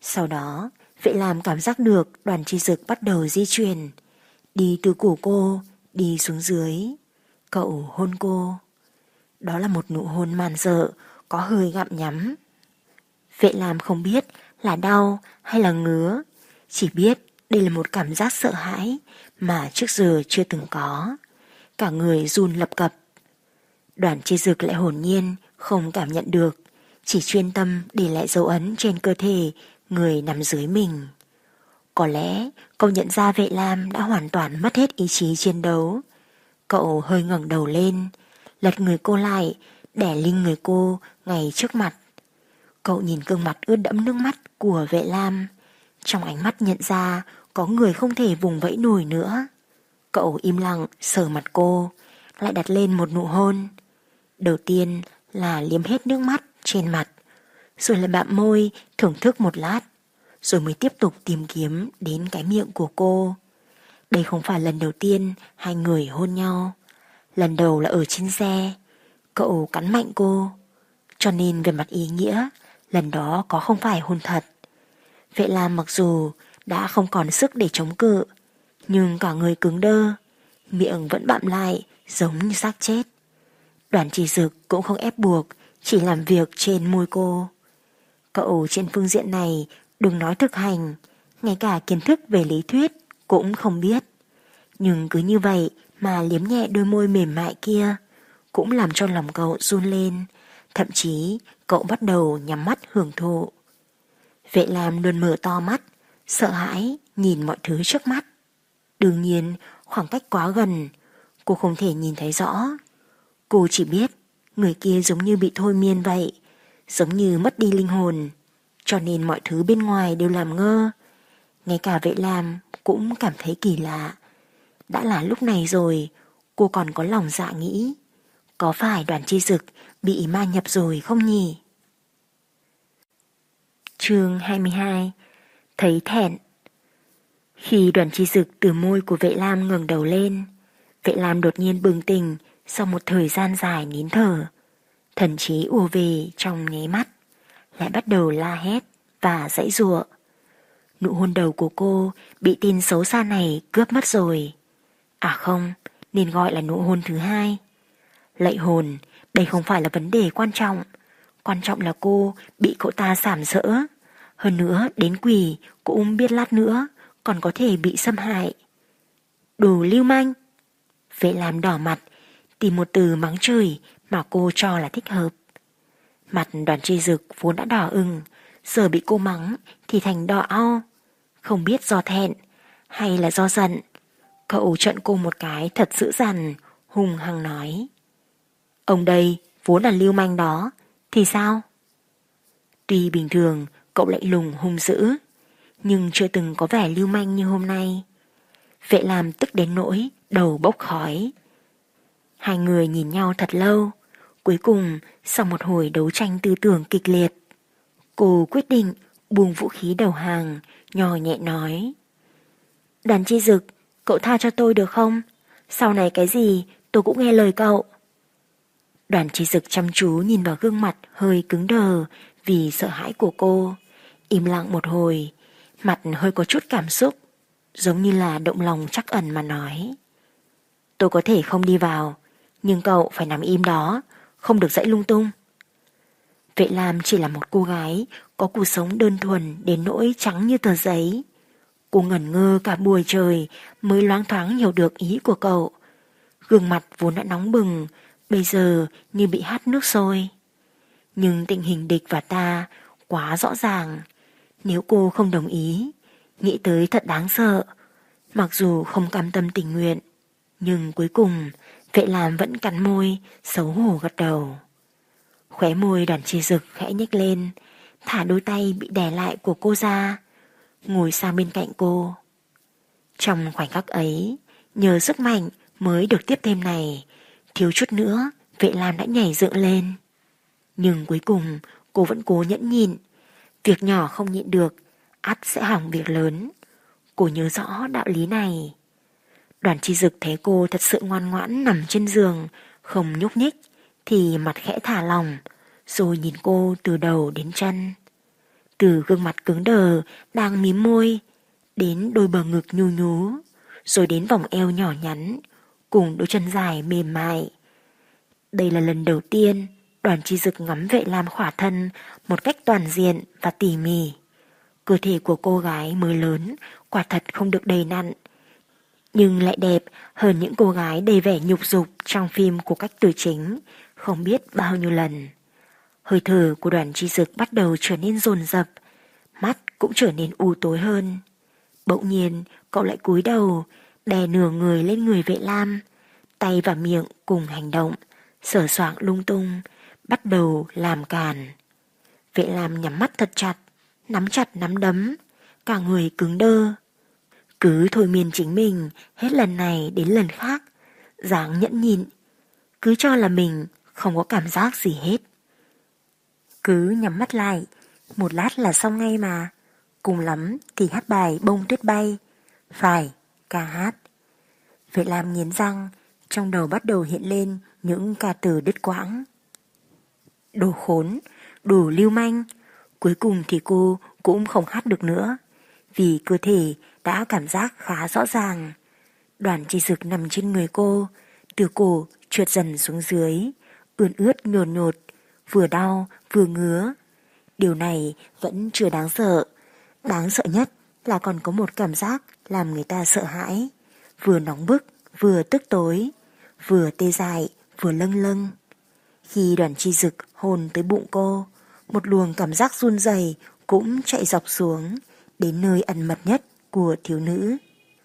Speaker 3: Sau đó, Vệ Lam cảm giác được Đoàn Chi Dực bắt đầu di chuyển, đi từ cổ cô, đi xuống dưới. Cậu hôn cô. Đó là một nụ hôn man dợ, có hơi gặm nhắm. Vệ Lam không biết là đau hay là ngứa, chỉ biết đây là một cảm giác sợ hãi mà trước giờ chưa từng có. Cả người run lập cập. Đoàn Chi Dực lại hồn nhiên, không cảm nhận được, chỉ chuyên tâm để lại dấu ấn trên cơ thể người nằm dưới mình. Có lẽ cậu nhận ra Vệ Lam đã hoàn toàn mất hết ý chí chiến đấu. Cậu hơi ngẩng đầu lên, lật người cô lại, đè lưng người cô ngay trước mặt. Cậu nhìn gương mặt ướt đẫm nước mắt của Vệ Lam, trong ánh mắt nhận ra có người không thể vùng vẫy nổi nữa. Cậu im lặng sờ mặt cô, lại đặt lên một nụ hôn. Đầu tiên là liếm hết nước mắt trên mặt, rồi lại bặm môi thưởng thức một lát, rồi mới tiếp tục tìm kiếm đến cái miệng của cô. Đây không phải lần đầu tiên hai người hôn nhau. Lần đầu là ở trên xe, cậu cắn mạnh cô, cho nên về mặt ý nghĩa, lần đó có không phải hôn thật. Vệ Lam mặc dù đã không còn sức để chống cự, nhưng cả người cứng đơ, miệng vẫn bặm lại giống như xác chết. Đoàn Chỉ Dực cũng không ép buộc, chỉ làm việc trên môi cô. Cậu trên phương diện này đừng nói thực hành, ngay cả kiến thức về lý thuyết cũng không biết. Nhưng cứ như vậy mà liếm nhẹ đôi môi mềm mại kia cũng làm cho lòng cậu run lên, thậm chí cậu bắt đầu nhắm mắt hưởng thụ. Vệ Lam luôn mở to mắt, sợ hãi nhìn mọi thứ trước mắt. Đương nhiên khoảng cách quá gần, cô không thể nhìn thấy rõ. Cô chỉ biết người kia giống như bị thôi miên vậy, giống như mất đi linh hồn, cho nên mọi thứ bên ngoài đều làm ngơ. Ngay cả Vệ Lam cũng cảm thấy kỳ lạ. Đã là lúc này rồi, cô còn có lòng dạ nghĩ, có phải Đoàn Chi Dực bị ma nhập rồi không nhỉ? Chương 22. Thấy thẹn. Khi Đoàn Chi Dực từ môi của Vệ Lam ngẩng đầu lên, Vệ Lam đột nhiên bừng tỉnh sau một thời gian dài nín thở. Thần trí ùa về trong nháy mắt, lại bắt đầu la hét và giãy giụa. Nụ hôn đầu của cô bị tin xấu xa này cướp mất rồi. À không, nên gọi là nụ hôn thứ hai. Lạy hồn, đây không phải là vấn đề quan trọng. Quan trọng là cô bị cậu ta sàm sỡ. Hơn nữa đến quỷ cũng biết lát nữa còn có thể bị xâm hại. Đồ lưu manh. Vệ Lam đỏ mặt, tìm một từ mắng chửi mà cô cho là thích hợp. Mặt Đoàn Chi Dực vốn đã đỏ ửng, giờ bị cô mắng thì thành đỏ au. Không biết do thẹn hay là do giận, cậu trợn cô một cái thật dữ dằn, hung hăng nói: ông đây vốn là lưu manh đó, thì sao? Tuy bình thường cậu lạnh lùng hung dữ, nhưng chưa từng có vẻ lưu manh như hôm nay. Vệ Lam tức đến nỗi đầu bốc khói. Hai người nhìn nhau thật lâu, cuối cùng sau một hồi đấu tranh tư tưởng kịch liệt, cô quyết định buông vũ khí đầu hàng, nhỏ nhẹ nói: Đoàn Chi Dực, cậu tha cho tôi được không? Sau này cái gì tôi cũng nghe lời cậu. Đoàn Chi Dực chăm chú nhìn vào gương mặt hơi cứng đờ vì sợ hãi của cô, im lặng một hồi, mặt hơi có chút cảm xúc, giống như là động lòng trắc ẩn mà nói: tôi có thể không đi vào, nhưng cậu phải nằm im đó, không được dãy lung tung. Vệ Lam chỉ là một cô gái có cuộc sống đơn thuần đến nỗi trắng như tờ giấy. Cô ngẩn ngơ cả buổi trời mới loáng thoáng hiểu được ý của cậu. Gương mặt vốn đã nóng bừng, bây giờ như bị hắt nước sôi. Nhưng tình hình địch và ta quá rõ ràng. Nếu cô không đồng ý, nghĩ tới thật đáng sợ. Mặc dù không cam tâm tình nguyện, nhưng cuối cùng Vệ Lam vẫn cắn môi, xấu hổ gật đầu. Khóe môi Đoàn Chi Dực khẽ nhếch lên, thả đôi tay bị đè lại của cô ra, ngồi sang bên cạnh cô. Trong khoảnh khắc ấy, nhờ sức mạnh mới được tiếp thêm này, thiếu chút nữa Vệ Lam đã nhảy dựng lên. Nhưng cuối cùng cô vẫn cố nhẫn nhịn. Việc nhỏ không nhịn được, ắt sẽ hỏng việc lớn. Cô nhớ rõ đạo lý này. Đoàn Chi Dực thấy cô thật sự ngoan ngoãn nằm trên giường, không nhúc nhích, thì mặt khẽ thả lỏng, rồi nhìn cô từ đầu đến chân. Từ gương mặt cứng đờ đang mím môi, đến đôi bờ ngực nhu nhú, rồi đến vòng eo nhỏ nhắn, cùng đôi chân dài mềm mại. Đây là lần đầu tiên Đoàn Chi Dực ngắm Vệ Lam khỏa thân một cách toàn diện và tỉ mỉ. Cơ thể của cô gái mới lớn quả thật không được đầy nặn, nhưng lại đẹp hơn những cô gái đầy vẻ nhục dục trong phim của Cách Tử Chính không biết bao nhiêu lần. Hơi thở của Đoàn Chi Dực bắt đầu trở nên dồn dập, mắt cũng trở nên u tối hơn. Bỗng nhiên cậu lại cúi đầu, đè nửa người lên người Vệ Lam, tay và miệng cùng hành động, sờ soạng lung tung, bắt đầu làm càn. Vệ Lam nhắm mắt thật chặt, nắm chặt nắm đấm, cả người cứng đơ. Cứ thôi miên chính mình hết lần này đến lần khác, dáng nhẫn nhịn, cứ cho là mình không có cảm giác gì hết. Cứ nhắm mắt lại, một lát là xong ngay mà, cùng lắm thì hát bài Bông Tuyết Bay, phải, ca hát. Vệ Lam nghiến răng, trong đầu bắt đầu hiện lên những ca từ đứt quãng. Đồ khốn, đồ lưu manh, cuối cùng thì cô cũng không hát được nữa, vì cơ thể đã cảm giác khá rõ ràng. Đoàn Chi Dực nằm trên người cô, từ cổ trượt dần xuống dưới, ươn ướt nhột nhột, vừa đau vừa ngứa. Điều này vẫn chưa đáng sợ. Đáng sợ nhất là còn có một cảm giác làm người ta sợ hãi, vừa nóng bức, vừa tức tối, vừa tê dại, vừa lâng lâng. Khi Đoàn Chi Dực hôn tới bụng cô, một luồng cảm giác run rẩy cũng chạy dọc xuống, đến nơi ẩn mật nhất của thiếu nữ.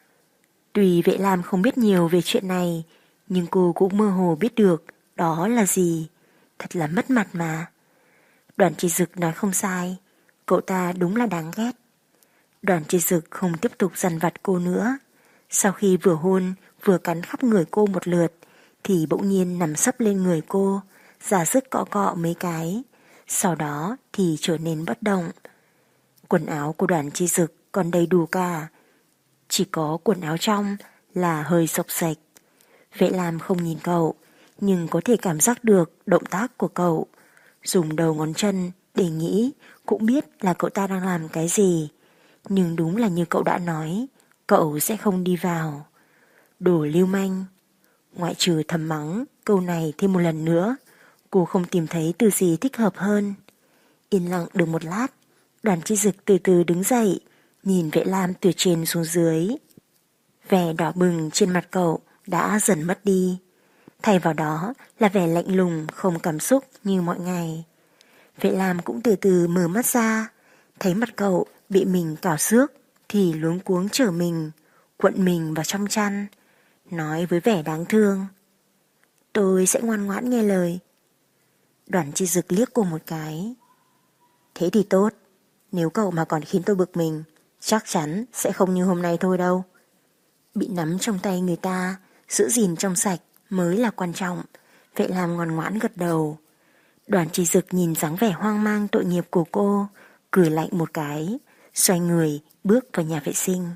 Speaker 3: Tuy Vệ Lam không biết nhiều về chuyện này, nhưng cô cũng mơ hồ biết được đó là gì. Thật là mất mặt mà. Đoàn Chi Dực nói không sai, cậu ta đúng là đáng ghét. Đoàn Chi Dực không tiếp tục dằn vặt cô nữa. Sau khi vừa hôn vừa cắn khắp người cô một lượt, thì bỗng nhiên nằm sấp lên người cô, ra sức cọ cọ mấy cái, sau đó thì trở nên bất động. Quần áo của Đoàn Chi Dực còn đầy đủ cả, chỉ có quần áo trong là hơi xộc xệch. Vệ Lam không nhìn cậu, nhưng có thể cảm giác được động tác của cậu. Dùng đầu ngón chân để nghĩ cũng biết là cậu ta đang làm cái gì. Nhưng đúng là như cậu đã nói, cậu sẽ không đi vào. Đồ lưu manh. Ngoại trừ thầm mắng câu này thêm một lần nữa, cô không tìm thấy từ gì thích hợp hơn. Yên lặng được một lát, Đoàn Chi Dực từ từ đứng dậy, nhìn Vệ Lam từ trên xuống dưới. Vẻ đỏ bừng trên mặt cậu đã dần mất đi, thay vào đó là vẻ lạnh lùng không cảm xúc như mọi ngày. Vệ Lam cũng từ từ mở mắt ra, thấy mặt cậu bị mình cào xước thì luống cuống trở mình, cuộn mình vào trong chăn, nói với vẻ đáng thương: "Tôi sẽ ngoan ngoãn nghe lời." Đoàn Chi Dực liếc cô một cái. "Thế thì tốt, nếu cậu mà còn khiến tôi bực mình, chắc chắn sẽ không như hôm nay thôi đâu." Bị nắm trong tay người ta, giữ gìn trong sạch mới là quan trọng. Vệ Lam ngoan ngoãn gật đầu. Đoàn Chi Dực nhìn dáng vẻ hoang mang tội nghiệp của cô, cười lạnh một cái, xoay người bước vào nhà vệ sinh.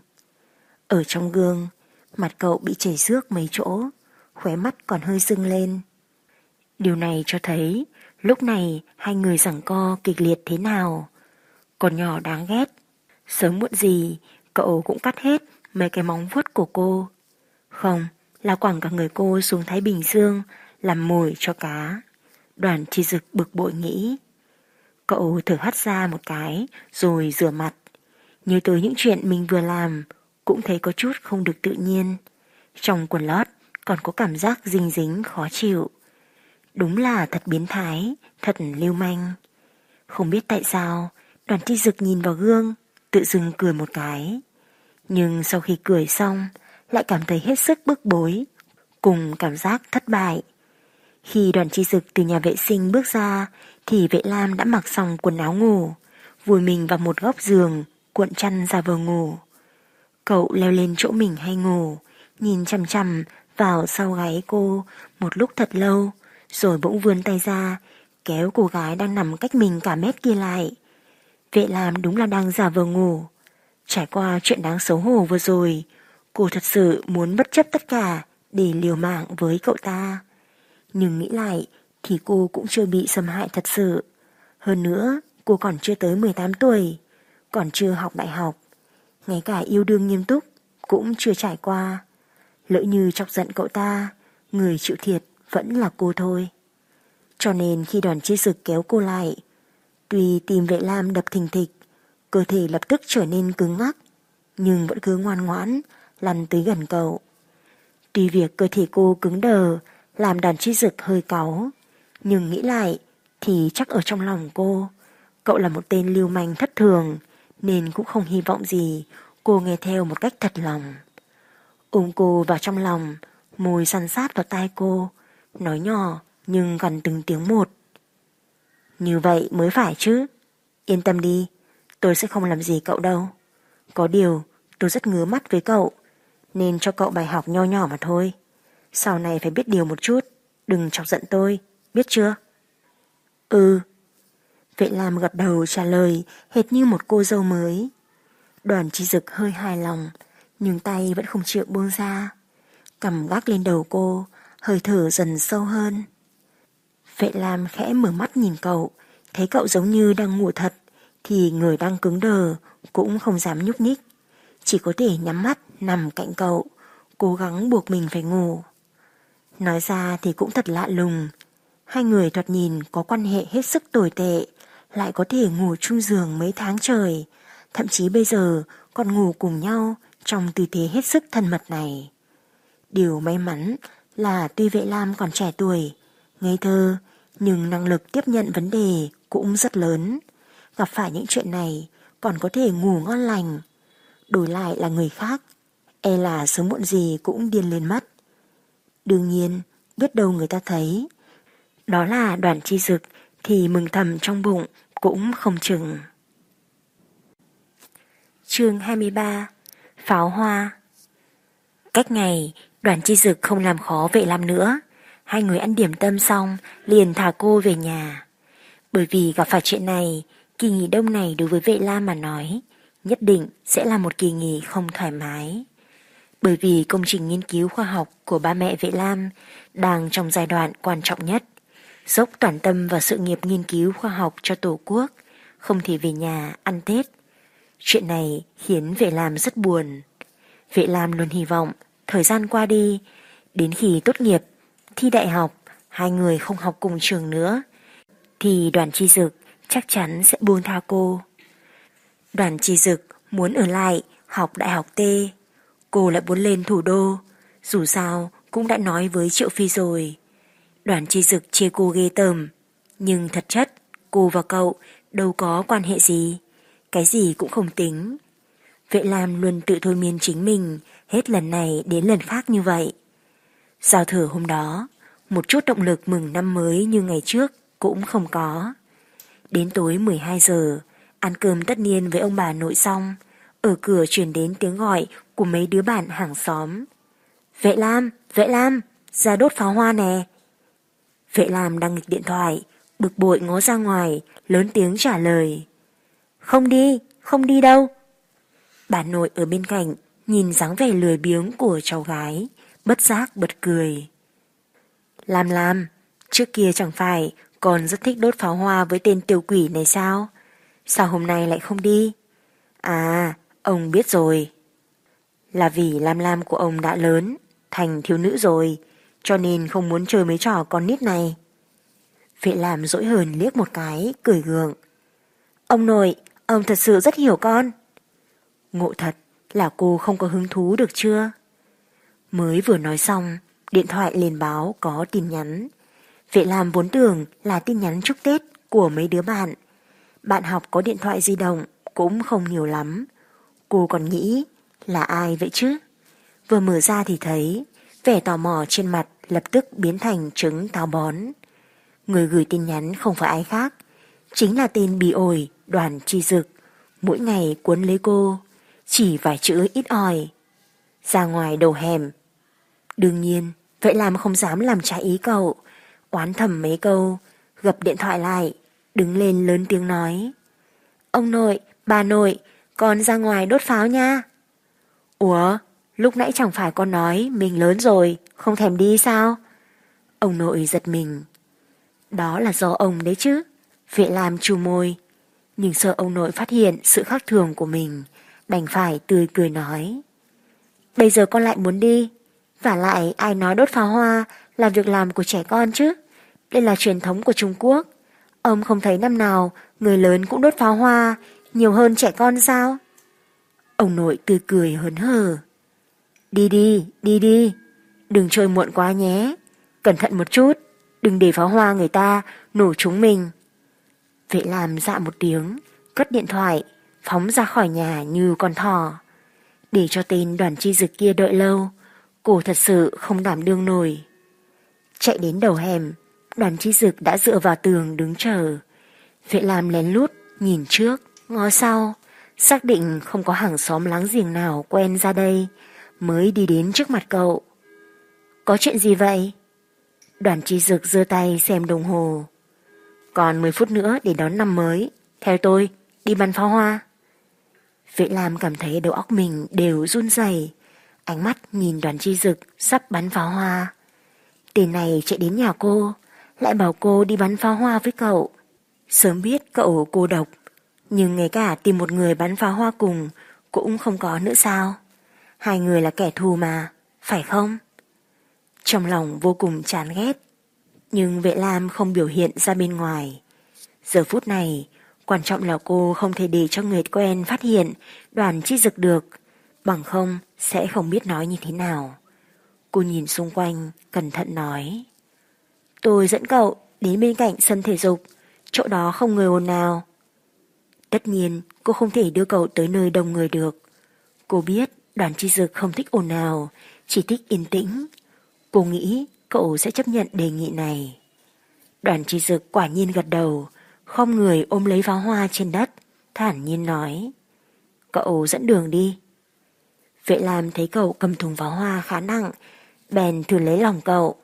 Speaker 3: Ở trong gương, mặt cậu bị chảy xước mấy chỗ, khóe mắt còn hơi sưng lên. Điều này cho thấy lúc này hai người giằng co kịch liệt thế nào. Con nhỏ đáng ghét, sớm muộn gì cậu cũng cắt hết mấy cái móng vuốt của cô. Không, là quẳng cả người cô xuống Thái Bình Dương làm mồi cho cá. Đoàn Chi Dực bực bội nghĩ. Cậu thở hắt ra một cái rồi rửa mặt. Nhớ tới những chuyện mình vừa làm, cũng thấy có chút không được tự nhiên. Trong quần lót còn có cảm giác dinh dính khó chịu. Đúng là thật biến thái, thật lưu manh. Không biết tại sao Đoàn Chi Dực nhìn vào gương, tự dưng cười một cái. Nhưng sau khi cười xong, lại cảm thấy hết sức bức bối, cùng cảm giác thất bại. Khi Đoàn Chi Dực từ nhà vệ sinh bước ra, thì Vệ Lam đã mặc xong quần áo ngủ, vùi mình vào một góc giường, cuộn chăn ra vờ ngủ. Cậu leo lên chỗ mình hay ngủ, nhìn chằm chằm vào sau gáy cô một lúc thật lâu, rồi bỗng vươn tay ra, kéo cô gái đang nằm cách mình cả mét kia lại. Vệ Lam đúng là đang giả vờ ngủ. Trải qua chuyện đáng xấu hổ vừa rồi, cô thật sự muốn bất chấp tất cả để liều mạng với cậu ta. Nhưng nghĩ lại thì cô cũng chưa bị xâm hại thật sự. Hơn nữa cô còn chưa tới 18 tuổi, còn chưa học đại học, ngay cả yêu đương nghiêm túc cũng chưa trải qua. Lỡ như chọc giận cậu ta, người chịu thiệt vẫn là cô thôi. Cho nên khi Đoàn Chi Dực kéo cô lại, tuy tim Vệ Lam đập thình thịch, cơ thể lập tức trở nên cứng ngắc, nhưng vẫn cứ ngoan ngoãn lăn tới gần cậu. Tuy việc cơ thể cô cứng đờ làm Đoàn Chi Dực hơi cáu, nhưng nghĩ lại thì chắc ở trong lòng cô, cậu là một tên lưu manh thất thường, nên cũng không hy vọng gì cô nghe theo một cách thật lòng. Ôm cô vào trong lòng, môi săn sát vào tai cô, nói nhỏ nhưng gần từng tiếng một. Như vậy mới phải chứ. Yên tâm đi, tôi sẽ không làm gì cậu đâu. Có điều tôi rất ngứa mắt với cậu, nên cho cậu bài học nho nhỏ mà thôi. Sau này phải biết điều một chút, đừng chọc giận tôi, biết chưa? Ừ. Vệ Lam gật đầu trả lời hệt như một cô dâu mới. Đoàn Chi Dực hơi hài lòng, nhưng tay vẫn không chịu buông ra. Cằm gác lên đầu cô, hơi thở dần sâu hơn. Vệ Lam khẽ mở mắt nhìn cậu, thấy cậu giống như đang ngủ thật, thì người đang cứng đờ cũng không dám nhúc nhích, chỉ có thể nhắm mắt nằm cạnh cậu, cố gắng buộc mình phải ngủ. Nói ra thì cũng thật lạ lùng, hai người thoạt nhìn có quan hệ hết sức tồi tệ, lại có thể ngủ chung giường mấy tháng trời, thậm chí bây giờ còn ngủ cùng nhau trong tư thế hết sức thân mật này. Điều may mắn là tuy Vệ Lam còn trẻ tuổi, ngây thơ, nhưng năng lực tiếp nhận vấn đề cũng rất lớn. Gặp phải những chuyện này còn có thể ngủ ngon lành. Đổi lại là người khác, e là sớm muộn gì cũng điên lên mất. Đương nhiên, biết đâu người ta thấy đó là Đoàn Chi Dực thì mừng thầm trong bụng cũng không chừng. Chương 23. Pháo hoa. Cách ngày, Đoàn Chi Dực không làm khó Vệ Lam nữa. Hai người ăn điểm tâm xong liền thả cô về nhà. Bởi vì gặp phải chuyện này, kỳ nghỉ đông này đối với Vệ Lam mà nói nhất định sẽ là một kỳ nghỉ không thoải mái. Bởi vì công trình nghiên cứu khoa học của ba mẹ Vệ Lam đang trong giai đoạn quan trọng nhất, dốc toàn tâm vào sự nghiệp nghiên cứu khoa học cho Tổ quốc, không thể về nhà ăn Tết. Chuyện này khiến Vệ Lam rất buồn. Vệ Lam luôn hy vọng thời gian qua đi, đến khi tốt nghiệp, thi đại học, hai người không học cùng trường nữa, thì Đoàn Chi Dực chắc chắn sẽ buông tha cô. Đoàn Chi Dực muốn ở lại học đại học T, cô lại muốn lên thủ đô, dù sao cũng đã nói với Triệu Phi rồi. Đoàn Chi Dực chê cô ghê tởm, nhưng thật chất cô và cậu đâu có quan hệ gì, cái gì cũng không tính. Vệ Lam luôn tự thôi miên chính mình hết lần này đến lần khác như vậy. Giao thừa hôm đó, một chút động lực mừng năm mới như ngày trước cũng không có. Đến tối 12 giờ, ăn cơm tất niên với ông bà nội xong, ở cửa truyền đến tiếng gọi của mấy đứa bạn hàng xóm. Vệ Lam, ra đốt pháo hoa nè. Vệ Lam đang nghịch điện thoại, bực bội ngó ra ngoài, lớn tiếng trả lời. Không đi đâu. Bà nội ở bên cạnh, nhìn dáng vẻ lười biếng của cháu gái, bất giác bật cười. Lam, trước kia chẳng phải còn rất thích đốt pháo hoa với tên tiểu quỷ này sao? Sao hôm nay lại không đi? À, ông biết rồi. Là vì Lam của ông đã lớn, thành thiếu nữ rồi, cho nên không muốn chơi mấy trò con nít này. Vệ Lam dỗi hờn liếc một cái, cười gượng. Ông nội, ông thật sự rất hiểu con. Ngộ thật là cô không có hứng thú được chưa? Mới vừa nói xong, điện thoại liền báo có tin nhắn. Vệ Lam vốn tưởng là tin nhắn chúc Tết của mấy đứa bạn. Bạn học có điện thoại di động cũng không nhiều lắm. Cô còn nghĩ là ai vậy chứ? Vừa mở ra thì thấy vẻ tò mò trên mặt lập tức biến thành trứng táo bón. Người gửi tin nhắn không phải ai khác, chính là tên bị ổi Đoàn Chi Dực, mỗi ngày cuốn lấy cô, chỉ vài chữ ít ỏi. Ra ngoài đầu hẻm. Đương nhiên, Vệ Lam không dám làm trái ý cậu, oán thầm mấy câu, gập điện thoại lại, đứng lên lớn tiếng nói. Ông nội, bà nội, con ra ngoài đốt pháo nha. Ủa, lúc nãy chẳng phải con nói mình lớn rồi, không thèm đi sao? Ông nội giật mình. Đó là do ông đấy chứ. Vệ Lam chu môi. nhưng sợ ông nội phát hiện sự khác thường của mình, đành phải tươi cười nói. Bây giờ con lại muốn đi, vả lại ai nói đốt pháo hoa là việc làm của trẻ con chứ. Đây là truyền thống của Trung Quốc. Ông không thấy năm nào người lớn cũng đốt pháo hoa nhiều hơn trẻ con sao? Ông nội tươi cười hớn hở. Đi đi, đi đi, đừng chơi muộn quá nhé. Cẩn thận một chút, đừng để pháo hoa người ta nổ trúng mình. Vệ Lam dạ một tiếng, cất điện thoại, phóng ra khỏi nhà như con thỏ. Để cho tên Đoàn Chi Dực kia đợi lâu, cô thật sự không đảm đương nổi. Chạy đến đầu hẻm, Đoàn Chi Dực đã dựa vào tường đứng chờ. Vệ Lam lén lút nhìn trước, ngó sau, xác định không có hàng xóm láng giềng nào quen ra đây, mới đi đến trước mặt cậu. Có chuyện gì vậy? Đoàn Chi Dực giơ tay xem đồng hồ. Còn 10 phút nữa để đón năm mới, theo tôi đi bắn pháo hoa. Vệ Lam cảm thấy đầu óc mình đều run rẩy, ánh mắt nhìn Đoàn Chi Dực sắp bắn pháo hoa. Tên này chạy đến nhà cô, lại bảo cô đi bắn pháo hoa với cậu. Sớm biết cậu cô độc, nhưng ngay cả tìm một người bắn pháo hoa cùng cũng không có nữa sao? Hai người là kẻ thù mà, phải không? Trong lòng vô cùng chán ghét, nhưng Vệ Lam không biểu hiện ra bên ngoài. Giờ phút này, quan trọng là cô không thể để cho người quen phát hiện Đoàn Chi Dực được, bằng không sẽ không biết nói như thế nào. Cô nhìn xung quanh, cẩn thận nói. Tôi dẫn cậu đến bên cạnh sân thể dục, chỗ đó không người ồn nào. Tất nhiên, cô không thể đưa cậu tới nơi đông người được. Cô biết Đoàn Chi Dực không thích ồn ào, chỉ thích yên tĩnh. Cô nghĩ cậu sẽ chấp nhận đề nghị này. Đoàn Chi Dực quả nhiên gật đầu, khom người ôm lấy pháo hoa trên đất, thản nhiên nói. Cậu dẫn đường đi. Vệ Lam thấy cậu cầm thùng pháo hoa khá nặng, bèn thử lấy lòng cậu.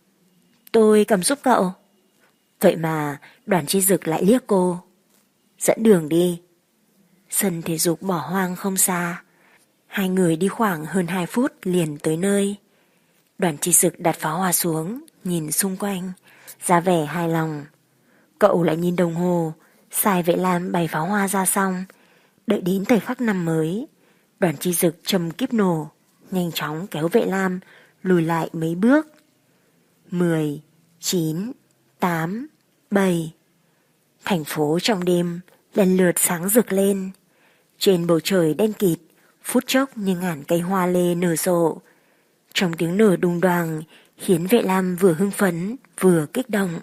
Speaker 3: Tôi cầm giúp cậu. Vậy mà Đoàn Chi Dực lại liếc cô. Dẫn đường đi. Sân thể dục bỏ hoang không xa. Hai người đi khoảng hơn 2 phút liền tới nơi. Đoàn Chi Dực đặt pháo hoa xuống, nhìn xung quanh, ra vẻ hài lòng. Cậu lại nhìn đồng hồ, sai Vệ Lam bày pháo hoa ra xong. Đợi đến thời khắc năm mới, Đoàn Chi Dực trầm kíp nổ, nhanh chóng kéo Vệ Lam lùi lại mấy bước. 10, 9, 8, 7. Thành phố trong đêm lần lượt sáng rực lên. Trên bầu trời đen kịt, phút chốc như ngàn cây hoa lê nở rộ. Trong tiếng nở đùng đoàng khiến Vệ Lam vừa hưng phấn vừa kích động.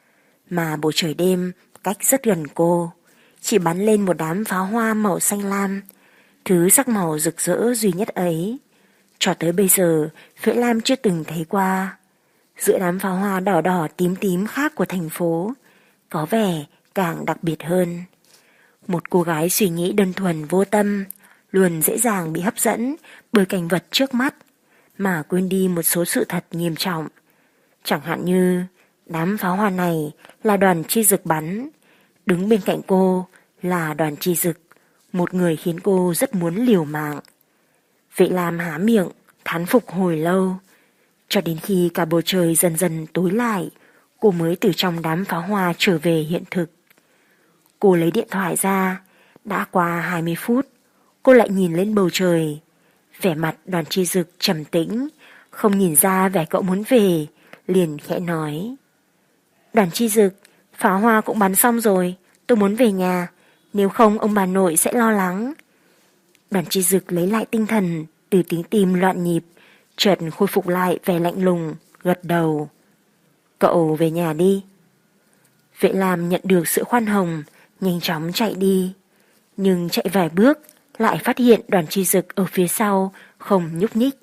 Speaker 3: Mà bầu trời đêm cách rất gần cô, chỉ bắn lên một đám pháo hoa màu xanh lam, thứ sắc màu rực rỡ duy nhất ấy. Cho tới bây giờ Vệ Lam chưa từng thấy qua. Giữa đám pháo hoa đỏ đỏ tím tím khác của thành phố, có vẻ càng đặc biệt hơn. Một cô gái suy nghĩ đơn thuần vô tâm, luôn dễ dàng bị hấp dẫn bởi cảnh vật trước mắt, mà quên đi một số sự thật nghiêm trọng. Chẳng hạn như đám pháo hoa này là Đoàn Chi Dực bắn, đứng bên cạnh cô là Đoàn Chi Dực, một người khiến cô rất muốn liều mạng. Vệ Lam há miệng thán phục hồi lâu, cho đến khi cả bầu trời dần dần tối lại, cô mới từ trong đám pháo hoa trở về hiện thực. Cô lấy điện thoại ra, đã qua 20 phút, cô lại nhìn lên bầu trời. Vẻ mặt Đoàn Chi Dực trầm tĩnh, không nhìn ra vẻ cậu muốn về, liền khẽ nói. Đoàn Chi Dực, pháo hoa cũng bắn xong rồi, tôi muốn về nhà, nếu không ông bà nội sẽ lo lắng. Đoàn Chi Dực lấy lại tinh thần từ tiếng tim loạn nhịp, chợt khôi phục lại vẻ lạnh lùng, gật đầu. Cậu về nhà đi. Vệ Lam nhận được sự khoan hồng, nhanh chóng chạy đi. Nhưng chạy vài bước, lại phát hiện Đoàn Chi Dực ở phía sau, không nhúc nhích.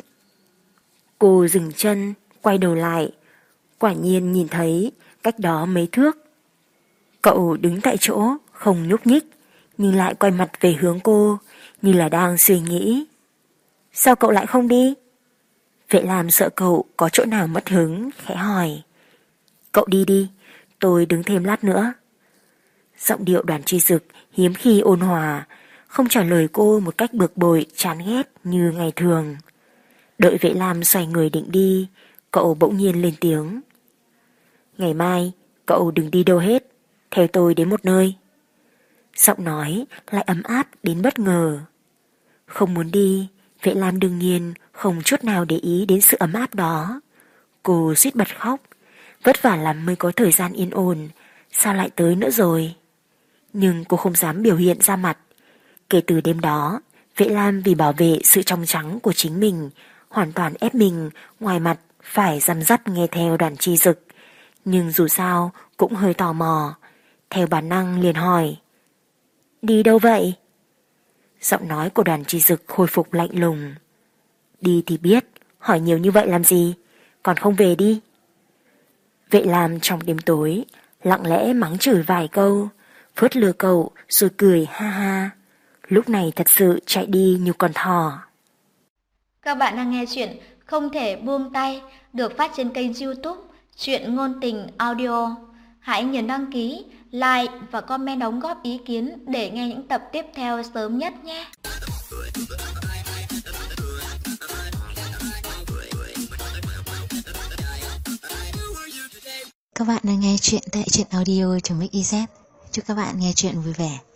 Speaker 3: Cô dừng chân, quay đầu lại, quả nhiên nhìn thấy cách đó mấy thước. Cậu đứng tại chỗ, không nhúc nhích, nhưng lại quay mặt về hướng cô, như là đang suy nghĩ. Sao cậu lại không đi? Vệ Lam sợ cậu có chỗ nào mất hứng, khẽ hỏi. Cậu đi đi, tôi đứng thêm lát nữa. Giọng điệu Đoàn Chi Dực hiếm khi ôn hòa, không trả lời cô một cách bực bội chán ghét như ngày thường. Đợi Vệ Lam xoay người định đi, cậu bỗng nhiên lên tiếng. Ngày mai cậu đừng đi đâu hết, theo tôi đến một nơi. Giọng nói lại ấm áp đến bất ngờ. Không muốn đi, Vệ Lam đương nhiên không chút nào để ý đến sự ấm áp đó. Cô suýt bật khóc. Vất vả lắm mới có thời gian yên ổn, sao lại tới nữa rồi? Nhưng cô không dám biểu hiện ra mặt. Kể từ đêm đó, Vệ Lam vì bảo vệ sự trong trắng của chính mình, hoàn toàn ép mình ngoài mặt phải răm rắp nghe theo Đoàn Chi Dực. Nhưng dù sao cũng hơi tò mò. Theo bản năng liền hỏi: đi đâu vậy? Giọng nói của Đoàn Chi Dực khôi phục lạnh lùng. Đi thì biết, hỏi nhiều như vậy làm gì? Còn không về đi. Vệ Lam trong đêm tối lặng lẽ mắng chửi vài câu, phớt lờ cậu rồi cười ha ha. Lúc này thật sự chạy đi như con thỏ.
Speaker 2: Các bạn đang nghe chuyện Không Thể Buông Tay được phát trên kênh YouTube Truyện Ngôn Tình Audio. Hãy nhấn đăng ký, like và comment đóng góp ý kiến để nghe những tập tiếp theo sớm nhất nhé.
Speaker 1: Các bạn đang nghe chuyện tại truyện audio.mix.iz. Chúc các bạn nghe chuyện vui vẻ.